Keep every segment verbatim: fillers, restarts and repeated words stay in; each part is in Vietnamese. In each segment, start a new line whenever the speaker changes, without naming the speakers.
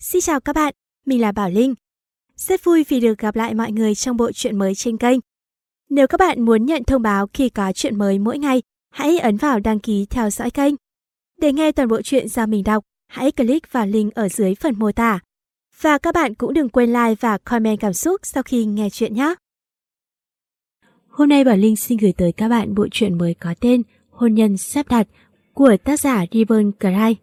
Xin chào các bạn, mình là Bảo Linh. Rất vui vì được gặp lại mọi người trong bộ truyện mới trên kênh. Nếu các bạn muốn nhận thông báo khi có truyện mới mỗi ngày, hãy ấn vào đăng ký theo dõi kênh. Để nghe toàn bộ truyện do mình đọc, hãy click vào link ở dưới phần mô tả. Và các bạn cũng đừng quên like và comment cảm xúc sau khi nghe truyện nhé. Hôm nay Bảo Linh xin gửi tới các bạn bộ truyện mới có tên Hôn nhân sắp đặt của tác giả Ribbon Cry.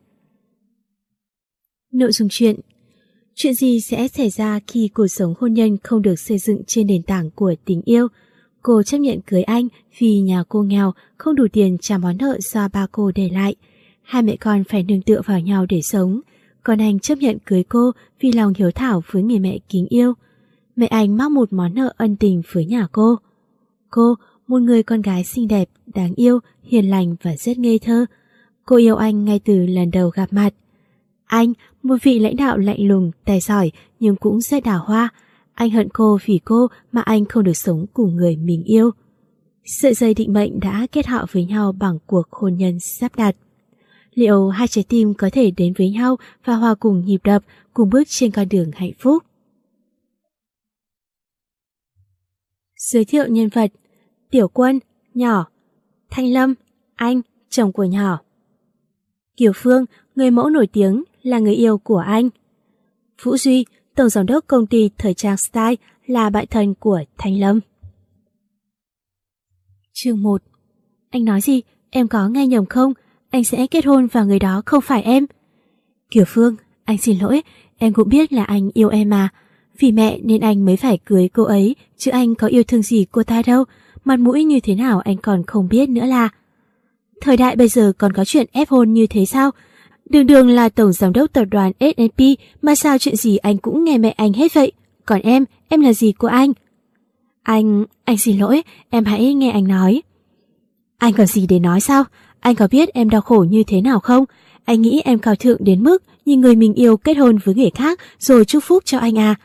Nội dung truyện: chuyện gì sẽ xảy ra khi cuộc sống hôn nhân không được xây dựng trên nền tảng của tình yêu? Cô chấp nhận cưới anh vì nhà cô nghèo, không đủ tiền trả món nợ do ba cô để lại. Hai mẹ con phải nương tựa vào nhau để sống. Còn anh chấp nhận cưới cô vì lòng hiếu thảo với người mẹ kính yêu. Mẹ anh mắc một món nợ ân tình với nhà cô. Cô, một người con gái xinh đẹp, đáng yêu, hiền lành và rất ngây thơ. Cô yêu anh ngay từ lần đầu gặp mặt. Anh, một vị lãnh đạo lạnh lùng, tài giỏi nhưng cũng rất đào hoa. Anh hận cô vì cô mà anh không được sống cùng người mình yêu. Sợi dây định mệnh đã kết họ với nhau bằng cuộc hôn nhân sắp đặt. Liệu hai trái tim có thể đến với nhau và hòa cùng nhịp đập, cùng bước trên con đường hạnh phúc? Giới thiệu nhân vật: Tiểu Quân, nhỏ; Thanh Lâm, anh, chồng của nhỏ; Kiều Phương, người mẫu nổi tiếng, là người yêu của anh; Vũ Duy, tổng giám đốc công ty thời trang Style, là bạn thân của Thanh Lâm. Chương một. Anh nói gì? Em có nghe nhầm không? Anh sẽ kết hôn và người đó không phải em. Kiều Phương, anh xin lỗi, em cũng biết là anh yêu em mà. Vì mẹ nên anh mới phải cưới cô ấy, chứ anh có yêu thương gì cô ta đâu. Mặt mũi như thế nào anh còn không biết nữa là. Thời đại bây giờ còn có chuyện ép hôn như thế sao? Đường đường là tổng giám đốc tập đoàn ét en pê mà sao chuyện gì anh cũng nghe mẹ anh hết vậy? Còn em, em là gì của anh? Anh, anh xin lỗi, em hãy nghe anh nói. Anh còn gì để nói sao? Anh có biết em đau khổ như thế nào không? Anh nghĩ em cao thượng đến mức nhìn người mình yêu kết hôn với người khác rồi chúc phúc cho anh à?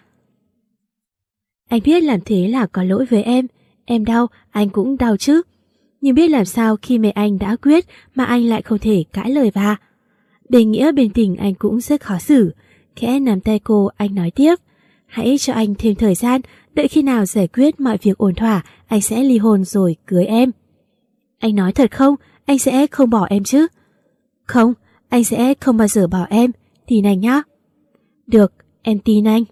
Anh biết làm thế là có lỗi với em. Em đau, anh cũng đau chứ. Nhưng biết làm sao khi mẹ anh đã quyết mà anh lại không thể cãi lời bà. Bên nghĩa bên tình anh cũng rất khó xử. Khẽ nắm tay cô, anh nói tiếp: hãy cho anh thêm thời gian, đợi khi nào giải quyết mọi việc ổn thỏa, anh sẽ ly hôn rồi cưới em. Anh nói thật không? Anh sẽ không bỏ em chứ? Không, anh sẽ không bao giờ bỏ em. Tin anh nhá. Được, em tin anh.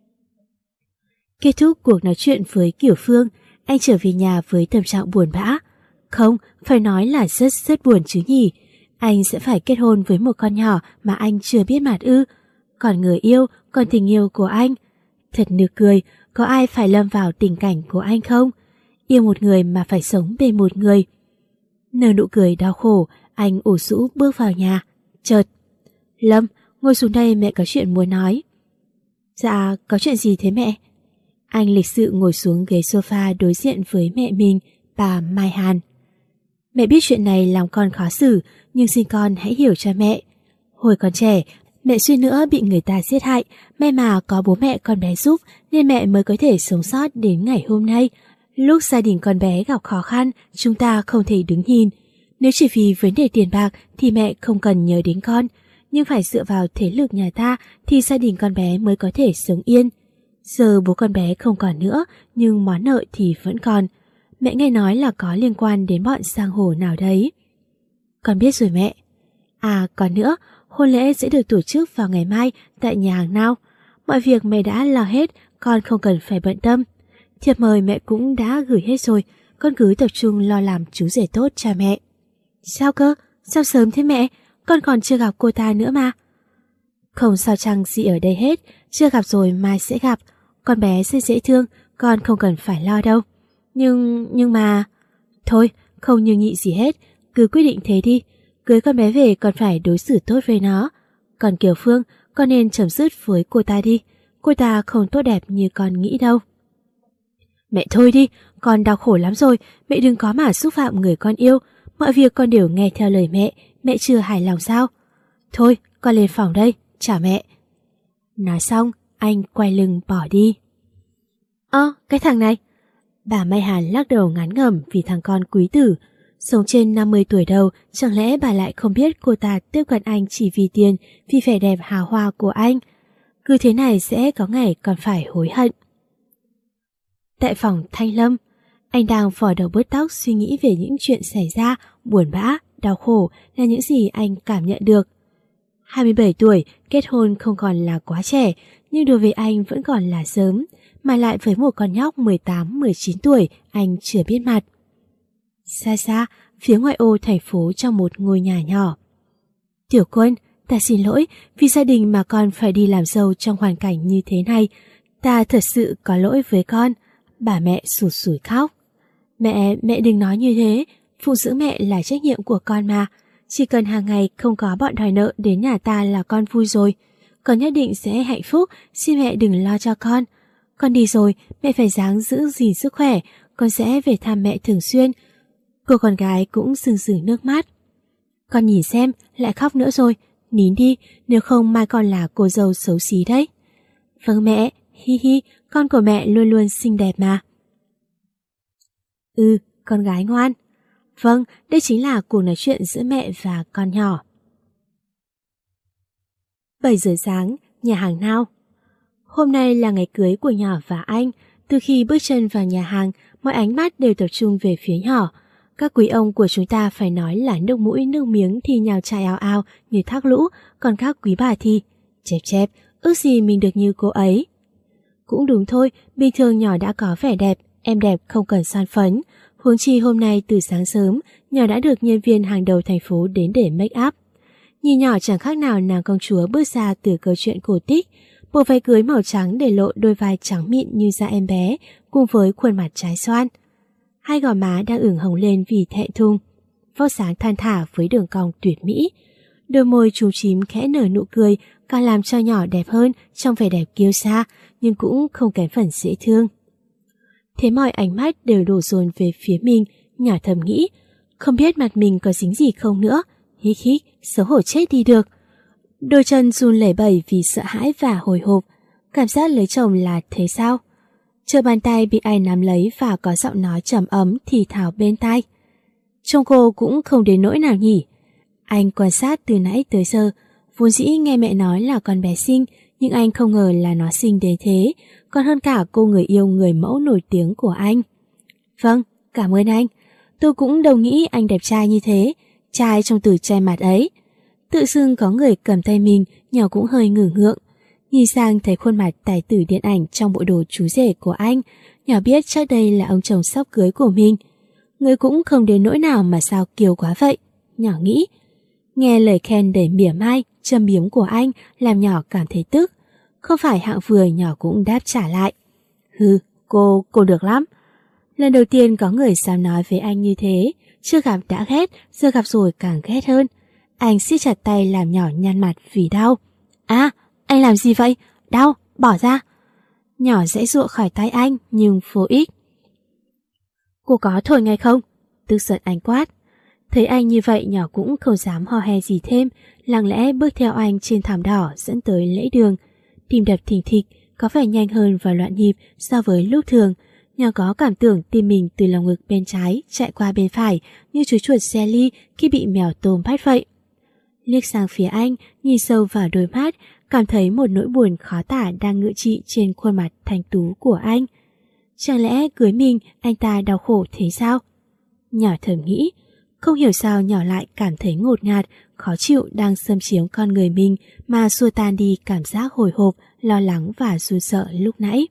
Kết thúc cuộc nói chuyện với Kiều Phương, anh trở về nhà với tâm trạng buồn bã. Không, phải nói là rất rất buồn chứ nhỉ. Anh sẽ phải kết hôn với một con nhỏ mà anh chưa biết mặt ư? Còn người yêu, còn tình yêu của anh. Thật nực cười, có ai phải lâm vào tình cảnh của anh không? Yêu một người mà phải sống bên một người. Nở nụ cười đau khổ, anh ủ rũ bước vào nhà. Chợt: Lâm, ngồi xuống đây, mẹ có chuyện muốn nói. Dạ, có chuyện gì thế mẹ? Anh lịch sự ngồi xuống ghế sofa đối diện với mẹ mình, bà Mai Hàn. Mẹ biết chuyện này làm con khó xử, nhưng xin con hãy hiểu cho mẹ. Hồi còn trẻ, mẹ suýt nữa bị người ta giết hại, may mà có bố mẹ con bé giúp nên mẹ mới có thể sống sót đến ngày hôm nay. Lúc gia đình con bé gặp khó khăn, chúng ta không thể đứng nhìn. Nếu chỉ vì vấn đề tiền bạc thì mẹ không cần nhớ đến con, nhưng phải dựa vào thế lực nhà ta thì gia đình con bé mới có thể sống yên. Giờ bố con bé không còn nữa, nhưng món nợ thì vẫn còn. Mẹ nghe nói là có liên quan đến bọn giang hồ nào đấy. Con biết rồi mẹ. À còn nữa, hôn lễ sẽ được tổ chức vào ngày mai tại nhà hàng Nào. Mọi việc mẹ đã lo hết, con không cần phải bận tâm. Thiệp mời mẹ cũng đã gửi hết rồi, con cứ tập trung lo làm chú rể tốt cha mẹ. Sao cơ? Sao sớm thế mẹ? Con còn chưa gặp cô ta nữa mà. Không sao chăng gì ở đây hết, chưa gặp rồi mai sẽ gặp. Con bé rất dễ thương, con không cần phải lo đâu. Nhưng, nhưng mà... Thôi, không nhưng nhị gì hết, cứ quyết định thế đi. Cưới con bé về còn phải đối xử tốt với nó. Còn Kiều Phương, con nên chấm dứt với cô ta đi. Cô ta không tốt đẹp như con nghĩ đâu. Mẹ thôi đi, con đau khổ lắm rồi, mẹ đừng có mà xúc phạm người con yêu. Mọi việc con đều nghe theo lời mẹ, mẹ chưa hài lòng sao? Thôi, con lên phòng đây, chào mẹ. Nói xong, anh quay lưng bỏ đi. Ơ, cái thằng này. Bà Mai Hàn lắc đầu ngán ngẩm vì thằng con quý tử. Sống trên năm mươi tuổi đầu, chẳng lẽ bà lại không biết cô ta tiếp cận anh chỉ vì tiền, vì vẻ đẹp hào hoa của anh? Cứ thế này sẽ có ngày còn phải hối hận. Tại phòng Thanh Lâm, anh đang vò đầu bứt tóc suy nghĩ về những chuyện xảy ra, buồn bã, đau khổ là những gì anh cảm nhận được. hai mươi bảy tuổi, kết hôn không còn là quá trẻ, nhưng đối với anh vẫn còn là sớm, mà lại với một con nhóc mười tám mười chín tuổi anh chưa biết mặt. Xa xa, phía ngoại ô thành phố trong một ngôi nhà nhỏ. Tiểu Quân, ta xin lỗi vì gia đình mà con phải đi làm dâu trong hoàn cảnh như thế này. Ta thật sự có lỗi với con. Bà mẹ sụt sùi khóc. Mẹ, mẹ đừng nói như thế. Phụ dưỡng mẹ là trách nhiệm của con mà. Chỉ cần hàng ngày không có bọn đòi nợ đến nhà ta là con vui rồi. Con nhất định sẽ hạnh phúc, xin mẹ đừng lo cho con. Con đi rồi, mẹ phải ráng giữ gìn sức khỏe. Con sẽ về thăm mẹ thường xuyên. Cô con gái cũng rưng rưng nước mắt. Con nhìn xem, lại khóc nữa rồi. Nín đi, nếu không mai con là cô dâu xấu xí đấy. Vâng mẹ, hi hi, con của mẹ luôn luôn xinh đẹp mà. Ừ, con gái ngoan. Vâng, đây chính là cuộc nói chuyện giữa mẹ và con nhỏ. bảy giờ sáng, nhà hàng Now. Hôm nay là ngày cưới của nhỏ và anh. Từ khi bước chân vào nhà hàng, mọi ánh mắt đều tập trung về phía nhỏ. Các quý ông của chúng ta phải nói là nước mũi nước miếng thì nhào chai ao ao như thác lũ, còn các quý bà thì chẹp chẹp, ước gì mình được như cô ấy. Cũng đúng thôi, bình thường nhỏ đã có vẻ đẹp, em đẹp không cần son phấn. Huống chi hôm nay từ sáng sớm, nhỏ đã được nhân viên hàng đầu thành phố đến để make up. Nhìn nhỏ chẳng khác nào nàng công chúa bước ra từ câu chuyện cổ tích. Bộ váy cưới màu trắng để lộ đôi vai trắng mịn như da em bé, cùng với khuôn mặt trái xoan. Hai gò má đang ửng hồng lên vì thẹn thùng, vóc dáng thon thả với đường cong tuyệt mỹ. Đôi môi chúm chím khẽ nở nụ cười càng làm cho nhỏ đẹp hơn trong vẻ đẹp kiêu sa, nhưng cũng không kém phần dễ thương. Thế mọi ánh mắt đều đổ dồn về phía mình, nhỏ thầm nghĩ, không biết mặt mình có dính gì không nữa, hít hít, xấu hổ chết đi được. Đôi chân run lẩy bẩy vì sợ hãi và hồi hộp, cảm giác lấy chồng là thế sao? Chờ bàn tay bị ai nắm lấy và có giọng nói trầm ấm thì thào bên tai. Trông cô cũng không đến nỗi nào nhỉ. Anh quan sát từ nãy tới giờ, vốn dĩ nghe mẹ nói là con bé xinh, nhưng anh không ngờ là nó xinh đến thế, còn hơn cả cô người yêu người mẫu nổi tiếng của anh. Vâng, cảm ơn anh. Tôi cũng đâu nghĩ anh đẹp trai như thế, trai trong từ trai mặt ấy. Tự dưng có người cầm tay mình, nhỏ cũng hơi ngửa ngượng. Nhìn sang thấy khuôn mặt tài tử điện ảnh trong bộ đồ chú rể của anh, nhỏ biết chắc đây là ông chồng sắp cưới của mình. Người cũng không đến nỗi nào mà sao kiêu quá vậy, nhỏ nghĩ. Nghe lời khen đầy mỉa mai, châm biếm của anh làm nhỏ cảm thấy tức. Không phải hạng vừa, nhỏ cũng đáp trả lại. Hừ, cô, cô được lắm. Lần đầu tiên có người dám nói với anh như thế, chưa gặp đã ghét, giờ gặp rồi càng ghét hơn. Anh siết chặt tay làm nhỏ nhăn mặt vì đau. À, anh làm gì vậy? Đau, bỏ ra. Nhỏ giãy giụa khỏi tay anh nhưng vô ích. Cô có thôi ngay không? Tức giận anh quát. Thấy anh như vậy nhỏ cũng không dám ho he gì thêm, lặng lẽ bước theo anh trên thảm đỏ dẫn tới lễ đường. Tim đập thình thịch, có vẻ nhanh hơn và loạn nhịp so với lúc thường. Nhỏ có cảm tưởng tim mình từ lòng ngực bên trái chạy qua bên phải như chú chuột xe ly khi bị mèo tôm bắt vậy. Liếc sang phía anh, nhìn sâu vào đôi mắt, cảm thấy một nỗi buồn khó tả đang ngự trị trên khuôn mặt thanh tú của anh. Chẳng lẽ cưới mình anh ta đau khổ thế sao? Nhỏ thầm nghĩ, không hiểu sao nhỏ lại cảm thấy ngột ngạt, khó chịu đang xâm chiếm con người mình mà xua tan đi cảm giác hồi hộp, lo lắng và run sợ lúc nãy.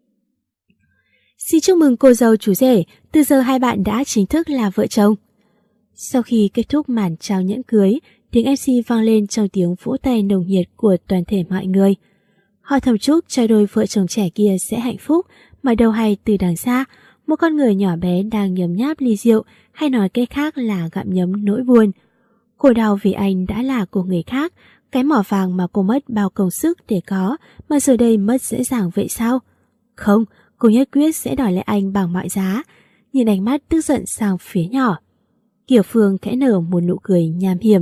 Xin chúc mừng cô dâu chú rể, từ giờ hai bạn đã chính thức là vợ chồng. Sau khi kết thúc màn trao nhẫn cưới, tiếng em xê vang lên trong tiếng vỗ tay nồng nhiệt của toàn thể mọi người. Họ thầm chúc cho đôi vợ chồng trẻ kia sẽ hạnh phúc, mà đâu hay từ đằng xa, một con người nhỏ bé đang nhấm nháp ly rượu, hay nói cách khác là gặm nhấm nỗi buồn. Khổ đau vì anh đã là của người khác, cái mỏ vàng mà cô mất bao công sức để có, mà giờ đây mất dễ dàng vậy sao? Không, cô nhất quyết sẽ đòi lại anh bằng mọi giá. Nhìn ánh mắt tức giận sang phía nhỏ, Kiều Phương khẽ nở một nụ cười nham hiểm.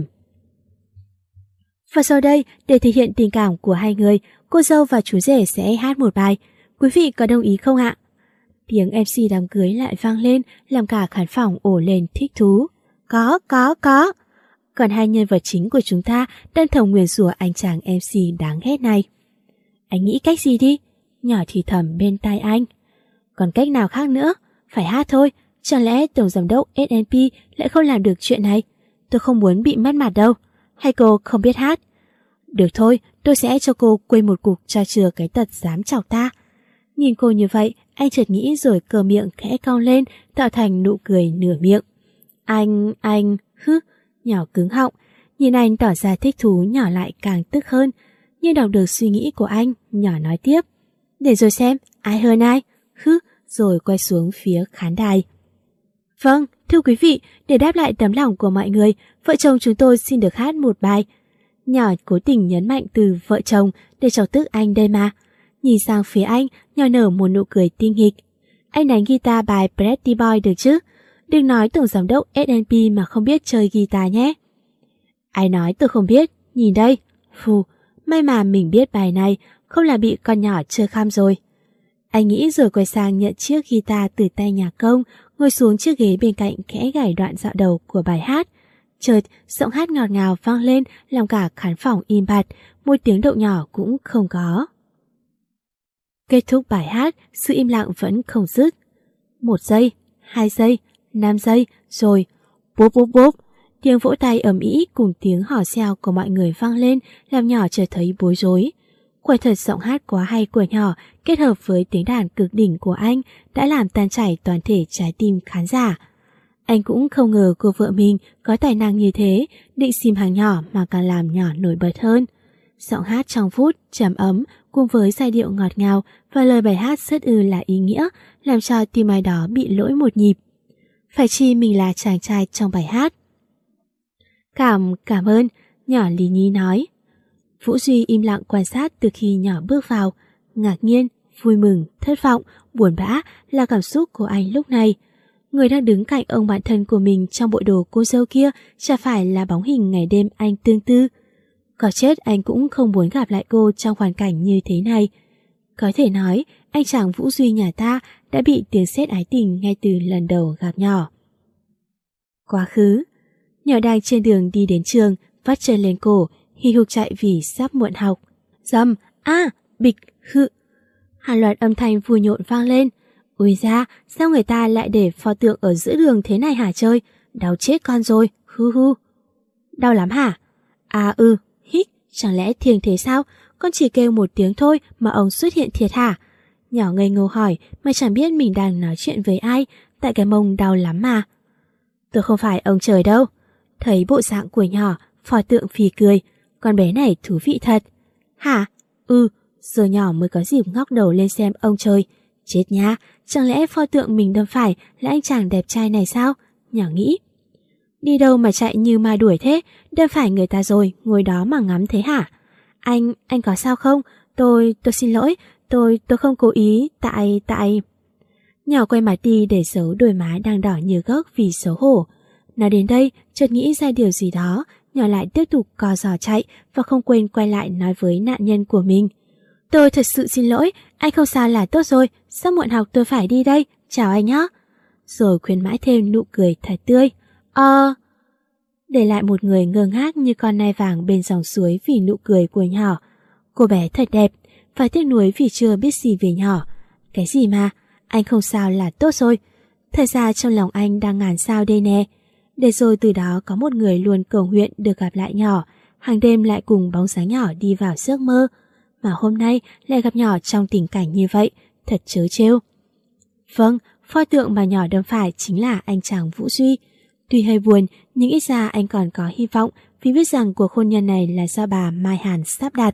Và sau đây, để thể hiện tình cảm của hai người, cô dâu và chú rể sẽ hát một bài. Quý vị có đồng ý không ạ? Tiếng em xê đám cưới lại vang lên, làm cả khán phòng ồ lên thích thú. Có, có, có. Còn hai nhân vật chính của chúng ta đang thầm nguyền rủa anh chàng em xê đáng ghét này. Anh nghĩ cách gì đi? Nhỏ thì thầm bên tai anh. Còn cách nào khác nữa? Phải hát thôi. Chẳng lẽ tổng giám đốc ét en pê lại không làm được chuyện này? Tôi không muốn bị mất mặt đâu. Hay cô không biết hát? Được thôi, tôi sẽ cho cô quây một cục cho chừa cái tật dám chọc ta. Nhìn cô như vậy, anh chợt nghĩ rồi cờ miệng khẽ cong lên, tạo thành nụ cười nửa miệng. Anh, anh, hứ, nhỏ cứng họng. Nhìn anh tỏ ra thích thú, nhỏ lại càng tức hơn. Nhưng đọc được suy nghĩ của anh, nhỏ nói tiếp. Để rồi xem, ai hơn ai, hứ, rồi quay xuống phía khán đài. Vâng, thưa quý vị, để đáp lại tấm lòng của mọi người, vợ chồng chúng tôi xin được hát một bài. Nhỏ cố tình nhấn mạnh từ vợ chồng để chọc tức anh đây mà. Nhìn sang phía anh, nhỏ nở một nụ cười tinh nghịch. Anh đánh guitar bài Pretty Boy được chứ? Đừng nói tổng giám đốc ét en pê mà không biết chơi guitar nhé. Ai nói tôi không biết, nhìn đây. Phù, may mà mình biết bài này, không là bị con nhỏ chơi kham rồi. Anh nghĩ rồi quay sang nhận chiếc guitar từ tay nhà công, ngồi xuống chiếc ghế bên cạnh khẽ gảy đoạn dạo đầu của bài hát. Chợt, giọng hát ngọt ngào vang lên làm cả khán phòng im bặt, một tiếng động nhỏ cũng không có. Kết thúc bài hát, sự im lặng vẫn không dứt. Một giây, hai giây, năm giây, rồi bốp bốp bốp. Tiếng vỗ tay ầm ĩ cùng tiếng hò reo của mọi người vang lên làm nhỏ chợt thấy bối rối. Quả thật giọng hát quá hay của nhỏ kết hợp với tiếng đàn cực đỉnh của anh đã làm tan chảy toàn thể trái tim khán giả. Anh cũng không ngờ cô vợ mình có tài năng như thế, định xìm hàng nhỏ mà càng làm nhỏ nổi bật hơn. Giọng hát trong phút, trầm ấm cùng với giai điệu ngọt ngào và lời bài hát rất ư là ý nghĩa, làm cho tim ai đó bị lỗi một nhịp. Phải chi mình là chàng trai trong bài hát? Cảm, cảm ơn, nhỏ lý nhí nói. Vũ Duy im lặng quan sát từ khi nhỏ bước vào. Ngạc nhiên, vui mừng, thất vọng, buồn bã là cảm xúc của anh lúc này. Người đang đứng cạnh ông bạn thân của mình trong bộ đồ cô dâu kia chả phải là bóng hình ngày đêm anh tương tư. Có chết anh cũng không muốn gặp lại cô trong hoàn cảnh như thế này. Có thể nói, anh chàng Vũ Duy nhà ta đã bị tiếng sét ái tình ngay từ lần đầu gặp nhỏ. Quá khứ. Nhỏ đang trên đường đi đến trường, vắt chân lên cổ, hì hục chạy vì sắp muộn học. Dầm, a, bịch, hự. Hàng loạt âm thanh vui nhộn vang lên. Ui da, sao người ta lại để pho tượng ở giữa đường thế này hả chơi? Đau chết con rồi, hu hu. Đau lắm hả? À ừ, hít, chẳng lẽ thiêng thế sao? Con chỉ kêu một tiếng thôi mà ông xuất hiện thiệt hả? Nhỏ ngây ngô hỏi mà chẳng biết mình đang nói chuyện với ai, tại cái mông đau lắm mà. Tôi không phải ông trời đâu. Thấy bộ dạng của nhỏ, pho tượng phì cười. Con bé này thú vị thật. Hả? Ừ, giờ nhỏ mới có dịp ngóc đầu lên xem ông trời. Chết nha, chẳng lẽ pho tượng mình đâm phải là anh chàng đẹp trai này sao? Nhỏ nghĩ. Đi đâu mà chạy như ma đuổi thế? Đâm phải người ta rồi, ngồi đó mà ngắm thế hả? Anh, anh có sao không? Tôi, tôi xin lỗi, tôi, tôi không cố ý, tại, tại... Nhỏ quay mặt đi để giấu đôi má đang đỏ như gốc vì xấu hổ. Nói đến đây, chợt nghĩ ra điều gì đó, nhỏ lại tiếp tục co giò chạy và không quên quay lại nói với nạn nhân của mình. Tôi thật sự xin lỗi, anh không sao là tốt rồi, sắp muộn học tôi phải đi đây, chào anh nhé. Rồi khuyên mãi thêm nụ cười thật tươi. Ờ... Để lại một người ngơ ngác như con nai vàng bên dòng suối vì nụ cười của nhỏ. Cô bé thật đẹp, phải tiếc nuối vì chưa biết gì về nhỏ. Cái gì mà, anh không sao là tốt rồi. Thật ra trong lòng anh đang ngàn sao đây nè. Để rồi từ đó có một người luôn cầu nguyện được gặp lại nhỏ, hàng đêm lại cùng bóng dáng nhỏ đi vào giấc mơ. Mà hôm nay lại gặp nhỏ trong tình cảnh như vậy, thật trớ trêu. Vâng, pho tượng mà nhỏ đâm phải chính là anh chàng Vũ Duy. Tuy hơi buồn, nhưng ít ra anh còn có hy vọng vì biết rằng cuộc hôn nhân này là do bà Mai Hàn sắp đặt.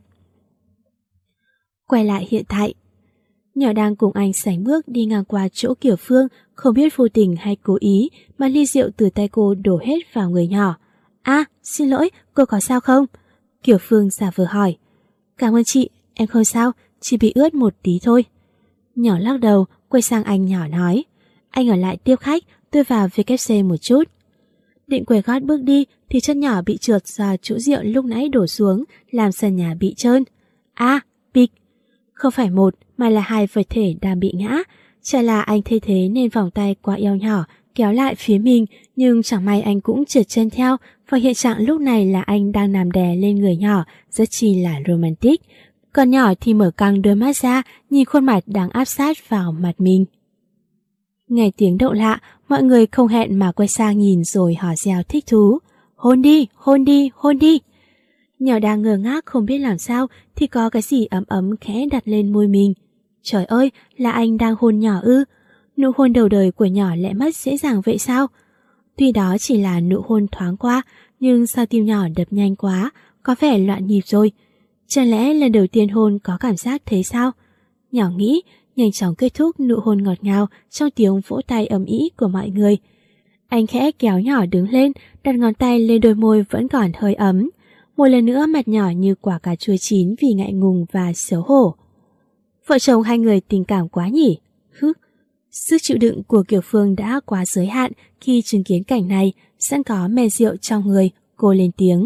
Quay lại hiện tại, nhỏ đang cùng anh sánh bước đi ngang qua chỗ Kiều Phương, không biết vô tình hay cố ý mà ly rượu từ tay cô đổ hết vào người nhỏ. À, xin lỗi, cô có sao không? Kiều Phương giả vờ hỏi. Cảm ơn chị, em không sao, chỉ bị ướt một tí thôi. Nhỏ lắc đầu, quay sang anh nhỏ nói. Anh ở lại tiếp khách, tôi vào vê kép xê một chút. Định quay gót bước đi thì chân nhỏ bị trượt do chỗ rượu lúc nãy đổ xuống, làm sàn nhà bị trơn. À, bịch. Không phải một mà là hai vật thể đang bị ngã. Chả là anh thay thế nên vòng tay qua eo nhỏ kéo lại phía mình, nhưng chẳng may anh cũng trượt chân theo, và hiện trạng lúc này là anh đang nằm đè lên người nhỏ, rất chi là romantic. Con nhỏ thì mở căng đôi mắt ra, nhìn khuôn mặt đang áp sát vào mặt mình. Nghe tiếng động lạ, mọi người không hẹn mà quay sang nhìn rồi hò reo thích thú. Hôn đi, hôn đi, hôn đi. Nhỏ đang ngơ ngác không biết làm sao thì có cái gì ấm ấm khẽ đặt lên môi mình. Trời ơi, là anh đang hôn nhỏ ư? Nụ hôn đầu đời của nhỏ lại mất dễ dàng vậy sao? Tuy đó chỉ là nụ hôn thoáng qua, nhưng sao tim nhỏ đập nhanh quá, có vẻ loạn nhịp rồi. Chẳng lẽ lần đầu tiên hôn có cảm giác thế sao? Nhỏ nghĩ, nhanh chóng kết thúc nụ hôn ngọt ngào trong tiếng vỗ tay ầm ĩ của mọi người. Anh khẽ kéo nhỏ đứng lên, đặt ngón tay lên đôi môi vẫn còn hơi ấm. Một lần nữa mặt nhỏ như quả cà chua chín vì ngại ngùng và xấu hổ. Vợ chồng hai người tình cảm quá nhỉ? Hứ. Sức chịu đựng của Kiều Phương đã quá giới hạn khi chứng kiến cảnh này, sẵn có men rượu trong người, cô lên tiếng.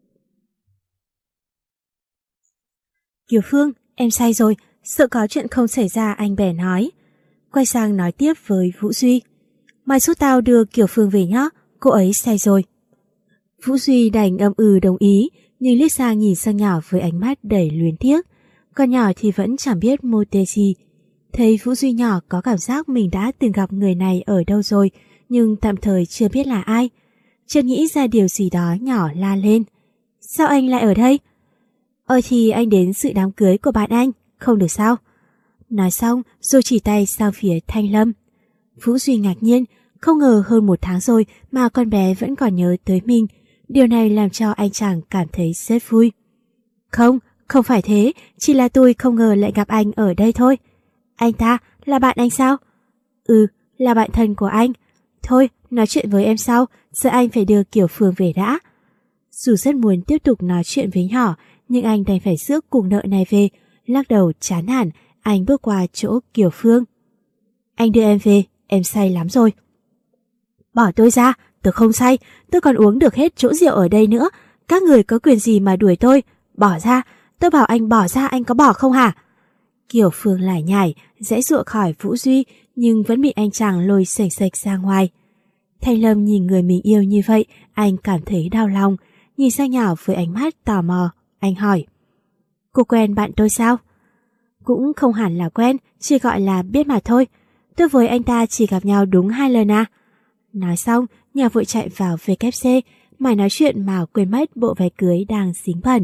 Kiều Phương, em say rồi, sợ có chuyện không xảy ra, anh bè nói. Quay sang nói tiếp với Vũ Duy. Mai giúp tao đưa Kiều Phương về nhé, cô ấy say rồi. Vũ Duy đành âm ừ đồng ý, nhưng liếc sang nhìn sang nhỏ với ánh mắt đầy luyến tiếc. Con nhỏ thì vẫn chẳng biết mô tê gì. Thấy Vũ Duy nhỏ có cảm giác mình đã từng gặp người này ở đâu rồi, nhưng tạm thời chưa biết là ai. Chưa nghĩ ra điều gì đó, nhỏ la lên. Sao anh lại ở đây? Ôi thì anh đến dự đám cưới của bạn anh, không được sao? Nói xong rồi chỉ tay sang phía Thanh Lâm. Vũ Duy ngạc nhiên, không ngờ hơn một tháng rồi mà con bé vẫn còn nhớ tới mình. Điều này làm cho anh chàng cảm thấy rất vui. Không, không phải thế, chỉ là tôi không ngờ lại gặp anh ở đây thôi. Anh ta là bạn anh sao? Ừ, là bạn thân của anh. Thôi, nói chuyện với em sau, giờ anh phải đưa Kiều Phương về đã. Dù rất muốn tiếp tục nói chuyện với nhỏ, nhưng anh đành phải rước cùng nợ này về. Lắc đầu chán hẳn, anh bước qua chỗ Kiều Phương. Anh đưa em về, em say lắm rồi. Bỏ tôi ra, tôi không say, tôi còn uống được hết chỗ rượu ở đây nữa. Các người có quyền gì mà đuổi tôi? Bỏ ra, tôi bảo anh bỏ ra, anh có bỏ không hả? Kiều Phương lải nhải, giãy giụa khỏi Vũ Duy, nhưng vẫn bị anh chàng lôi sạch sạch ra ngoài. Thanh Lâm nhìn người mình yêu như vậy, anh cảm thấy đau lòng. Nhìn sang nhỏ với ánh mắt tò mò, anh hỏi. Cô quen bạn tôi sao? Cũng không hẳn là quen, chỉ gọi là biết mà thôi. Tôi với anh ta chỉ gặp nhau đúng hai lần à? Nói xong, nhà vội chạy vào vê kép xê, mải nói chuyện mà quên mất bộ váy cưới đang dính bẩn.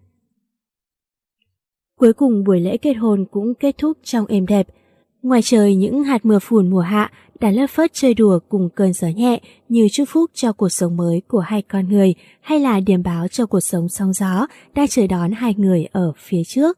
Cuối cùng buổi lễ kết hôn cũng kết thúc trong êm đẹp. Ngoài trời những hạt mưa phùn mùa hạ đã lất phất chơi đùa cùng cơn gió nhẹ như chúc phúc cho cuộc sống mới của hai con người hay là điềm báo cho cuộc sống sóng gió đang chờ đón hai người ở phía trước.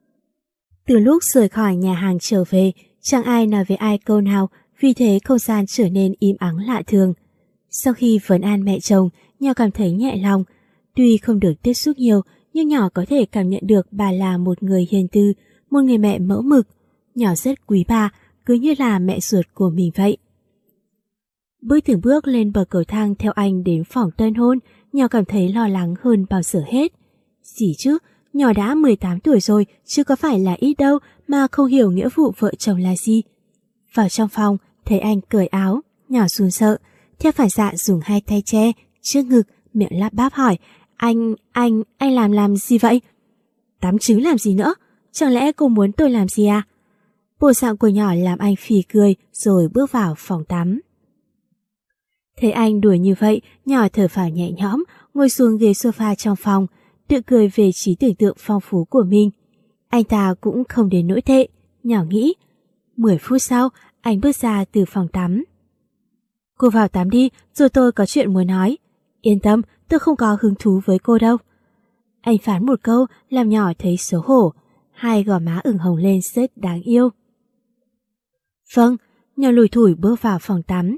Từ lúc rời khỏi nhà hàng trở về, chẳng ai nói với ai câu nào, vì thế không gian trở nên im ắng lạ thường. Sau khi vấn an mẹ chồng, nhỏ cảm thấy nhẹ lòng. Tuy không được tiếp xúc nhiều, nhưng nhỏ có thể cảm nhận được bà là một người hiền từ, một người mẹ mẫu mực. Nhỏ rất quý bà, cứ như là mẹ ruột của mình vậy. Bước từng bước lên bậc cầu thang theo anh đến phòng tân hôn, nhỏ cảm thấy lo lắng hơn bao giờ hết. Gì chứ, nhỏ đã mười tám tuổi rồi, chứ có phải là ít đâu mà không hiểu nghĩa vụ vợ chồng là gì. Vào trong phòng, thấy anh cởi áo, nhỏ run sợ, theo phản xạ dùng hai tay che trước ngực, miệng lắp bắp hỏi. Anh, anh, anh làm làm gì vậy? Tắm trứng làm gì nữa? Chẳng lẽ cô muốn tôi làm gì à? Bộ dạng của nhỏ làm anh phì cười rồi bước vào phòng tắm. Thấy anh đùa như vậy, nhỏ thở phào nhẹ nhõm, ngồi xuống ghế sofa trong phòng, tự cười về trí tưởng tượng phong phú của mình. Anh ta cũng không đến nỗi tệ, nhỏ nghĩ. Mười phút sau, anh bước ra từ phòng tắm. Cô vào tắm đi, rồi tôi có chuyện muốn nói. Yên tâm, tôi không có hứng thú với cô đâu. Anh phán một câu làm nhỏ thấy xấu hổ, hai gò má ửng hồng lên rất đáng yêu. Vâng, nhỏ lủi thủi bước vào phòng tắm.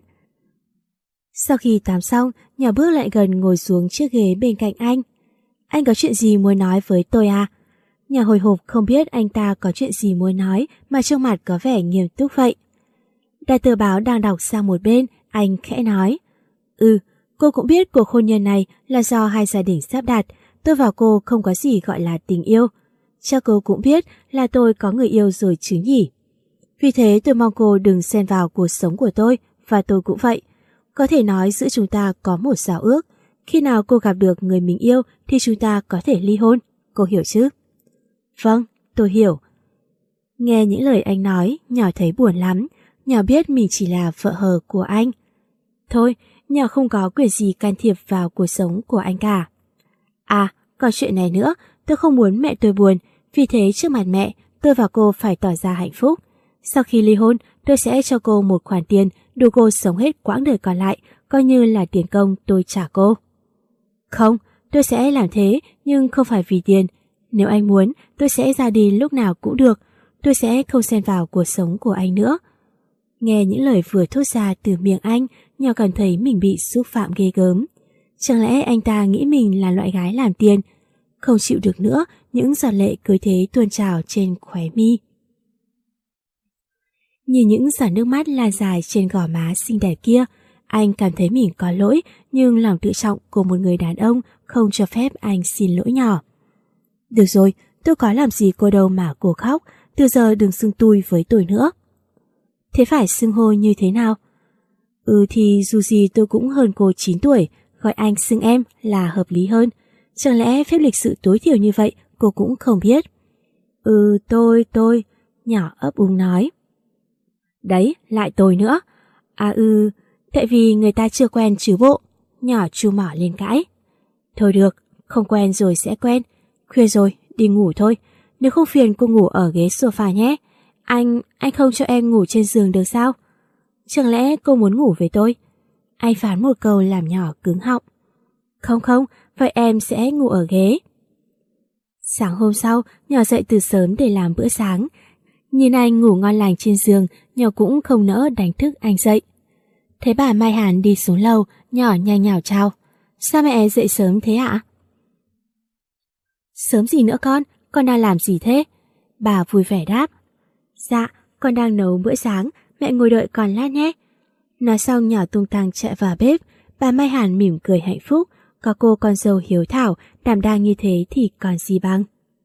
Sau khi tắm xong, nhỏ bước lại gần ngồi xuống chiếc ghế bên cạnh anh. Anh có chuyện gì muốn nói với tôi à? Nhỏ hồi hộp không biết anh ta có chuyện gì muốn nói mà trong mặt có vẻ nghiêm túc vậy. Đặt tờ báo đang đọc sang một bên, anh khẽ nói. Ừ, cô cũng biết cuộc hôn nhân này là do hai gia đình sắp đặt, tôi và cô không có gì gọi là tình yêu. Chắc cô cũng biết là tôi có người yêu rồi chứ nhỉ. Vì thế tôi mong cô đừng xen vào cuộc sống của tôi, và tôi cũng vậy. Có thể nói giữa chúng ta có một giao ước, khi nào cô gặp được người mình yêu thì chúng ta có thể ly hôn, cô hiểu chứ? Vâng, tôi hiểu. Nghe những lời anh nói, nhỏ thấy buồn lắm. Nhỏ biết mình chỉ là vợ hờ của anh. Thôi, nhỏ không có quyền gì can thiệp vào cuộc sống của anh cả. À, còn chuyện này nữa, tôi không muốn mẹ tôi buồn, vì thế trước mặt mẹ, tôi và cô phải tỏ ra hạnh phúc. Sau khi ly hôn, tôi sẽ cho cô một khoản tiền đủ cô sống hết quãng đời còn lại, coi như là tiền công tôi trả cô. Không, tôi sẽ làm thế, nhưng không phải vì tiền. Nếu anh muốn, tôi sẽ ra đi lúc nào cũng được. Tôi sẽ không xen vào cuộc sống của anh nữa. Nghe những lời vừa thốt ra từ miệng anh, nhỏ cảm thấy mình bị xúc phạm ghê gớm. Chẳng lẽ anh ta nghĩ mình là loại gái làm tiền? Không chịu được nữa, những giọt lệ cứ thế tuôn trào trên khóe mi. Nhìn những giọt nước mắt lan dài trên gò má xinh đẹp kia, anh cảm thấy mình có lỗi, nhưng lòng tự trọng của một người đàn ông không cho phép anh xin lỗi nhỏ. Được rồi, tôi có làm gì cô đâu mà cô khóc, từ giờ đừng xưng tui với tôi nữa. Thế phải xưng hô như thế nào? Ừ thì dù gì tôi cũng hơn cô chín tuổi, gọi anh xưng em là hợp lý hơn. Chẳng lẽ phép lịch sự tối thiểu như vậy cô cũng không biết? Ừ tôi, tôi, nhỏ ấp úng nói. Đấy, lại tôi nữa. À ừ, tại vì người ta chưa quen chứ bộ. Nhỏ chu mỏ lên cãi. Thôi được, không quen rồi sẽ quen. Khuya rồi, đi ngủ thôi. Nếu không phiền cô ngủ ở ghế sofa nhé. Anh, anh không cho em ngủ trên giường được sao? Chẳng lẽ cô muốn ngủ với tôi? Anh phán một câu làm nhỏ cứng họng. Không không, vậy em sẽ ngủ ở ghế. Sáng hôm sau, nhỏ dậy từ sớm để làm bữa sáng. Nhìn anh ngủ ngon lành trên giường, nhỏ cũng không nỡ đánh thức anh dậy. Thấy bà Mai Hàn đi xuống lầu, nhỏ nhanh nhào chào. Sao mẹ dậy sớm thế ạ? Sớm gì nữa con, con đang làm gì thế? Bà vui vẻ đáp. Dạ, con đang nấu bữa sáng, mẹ ngồi đợi con lát nhé. Nói xong nhỏ tung tăng chạy vào bếp, bà Mai Hàn mỉm cười hạnh phúc, có cô con dâu hiếu thảo, đảm đang như thế thì còn gì bằng.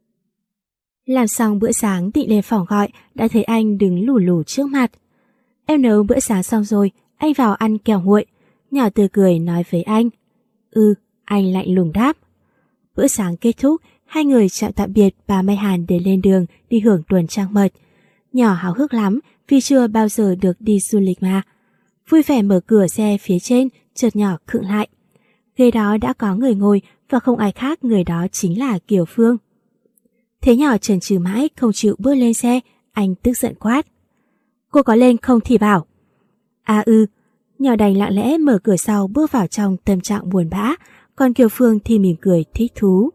Làm xong bữa sáng định lên phòng gọi, đã thấy anh đứng lù lù trước mặt. Em nấu bữa sáng xong rồi, anh vào ăn kẻo nguội. Nhỏ tươi cười nói với anh. Ừ, anh lạnh lùng đáp. Bữa sáng kết thúc, hai người chào tạm biệt bà Mai Hàn để lên đường đi hưởng tuần trăng mật. Nhỏ háo hức lắm vì chưa bao giờ được đi du lịch mà. Vui vẻ mở cửa xe phía trên, chợt nhỏ khựng lại. Ghế đó đã có người ngồi và không ai khác, người đó chính là Kiều Phương. Thế nhỏ chần chừ mãi không chịu bước lên xe, anh tức giận quát. Cô có lên không thì bảo. À ừ, nhỏ đành lặng lẽ mở cửa sau bước vào trong tâm trạng buồn bã, còn Kiều Phương thì mỉm cười thích thú.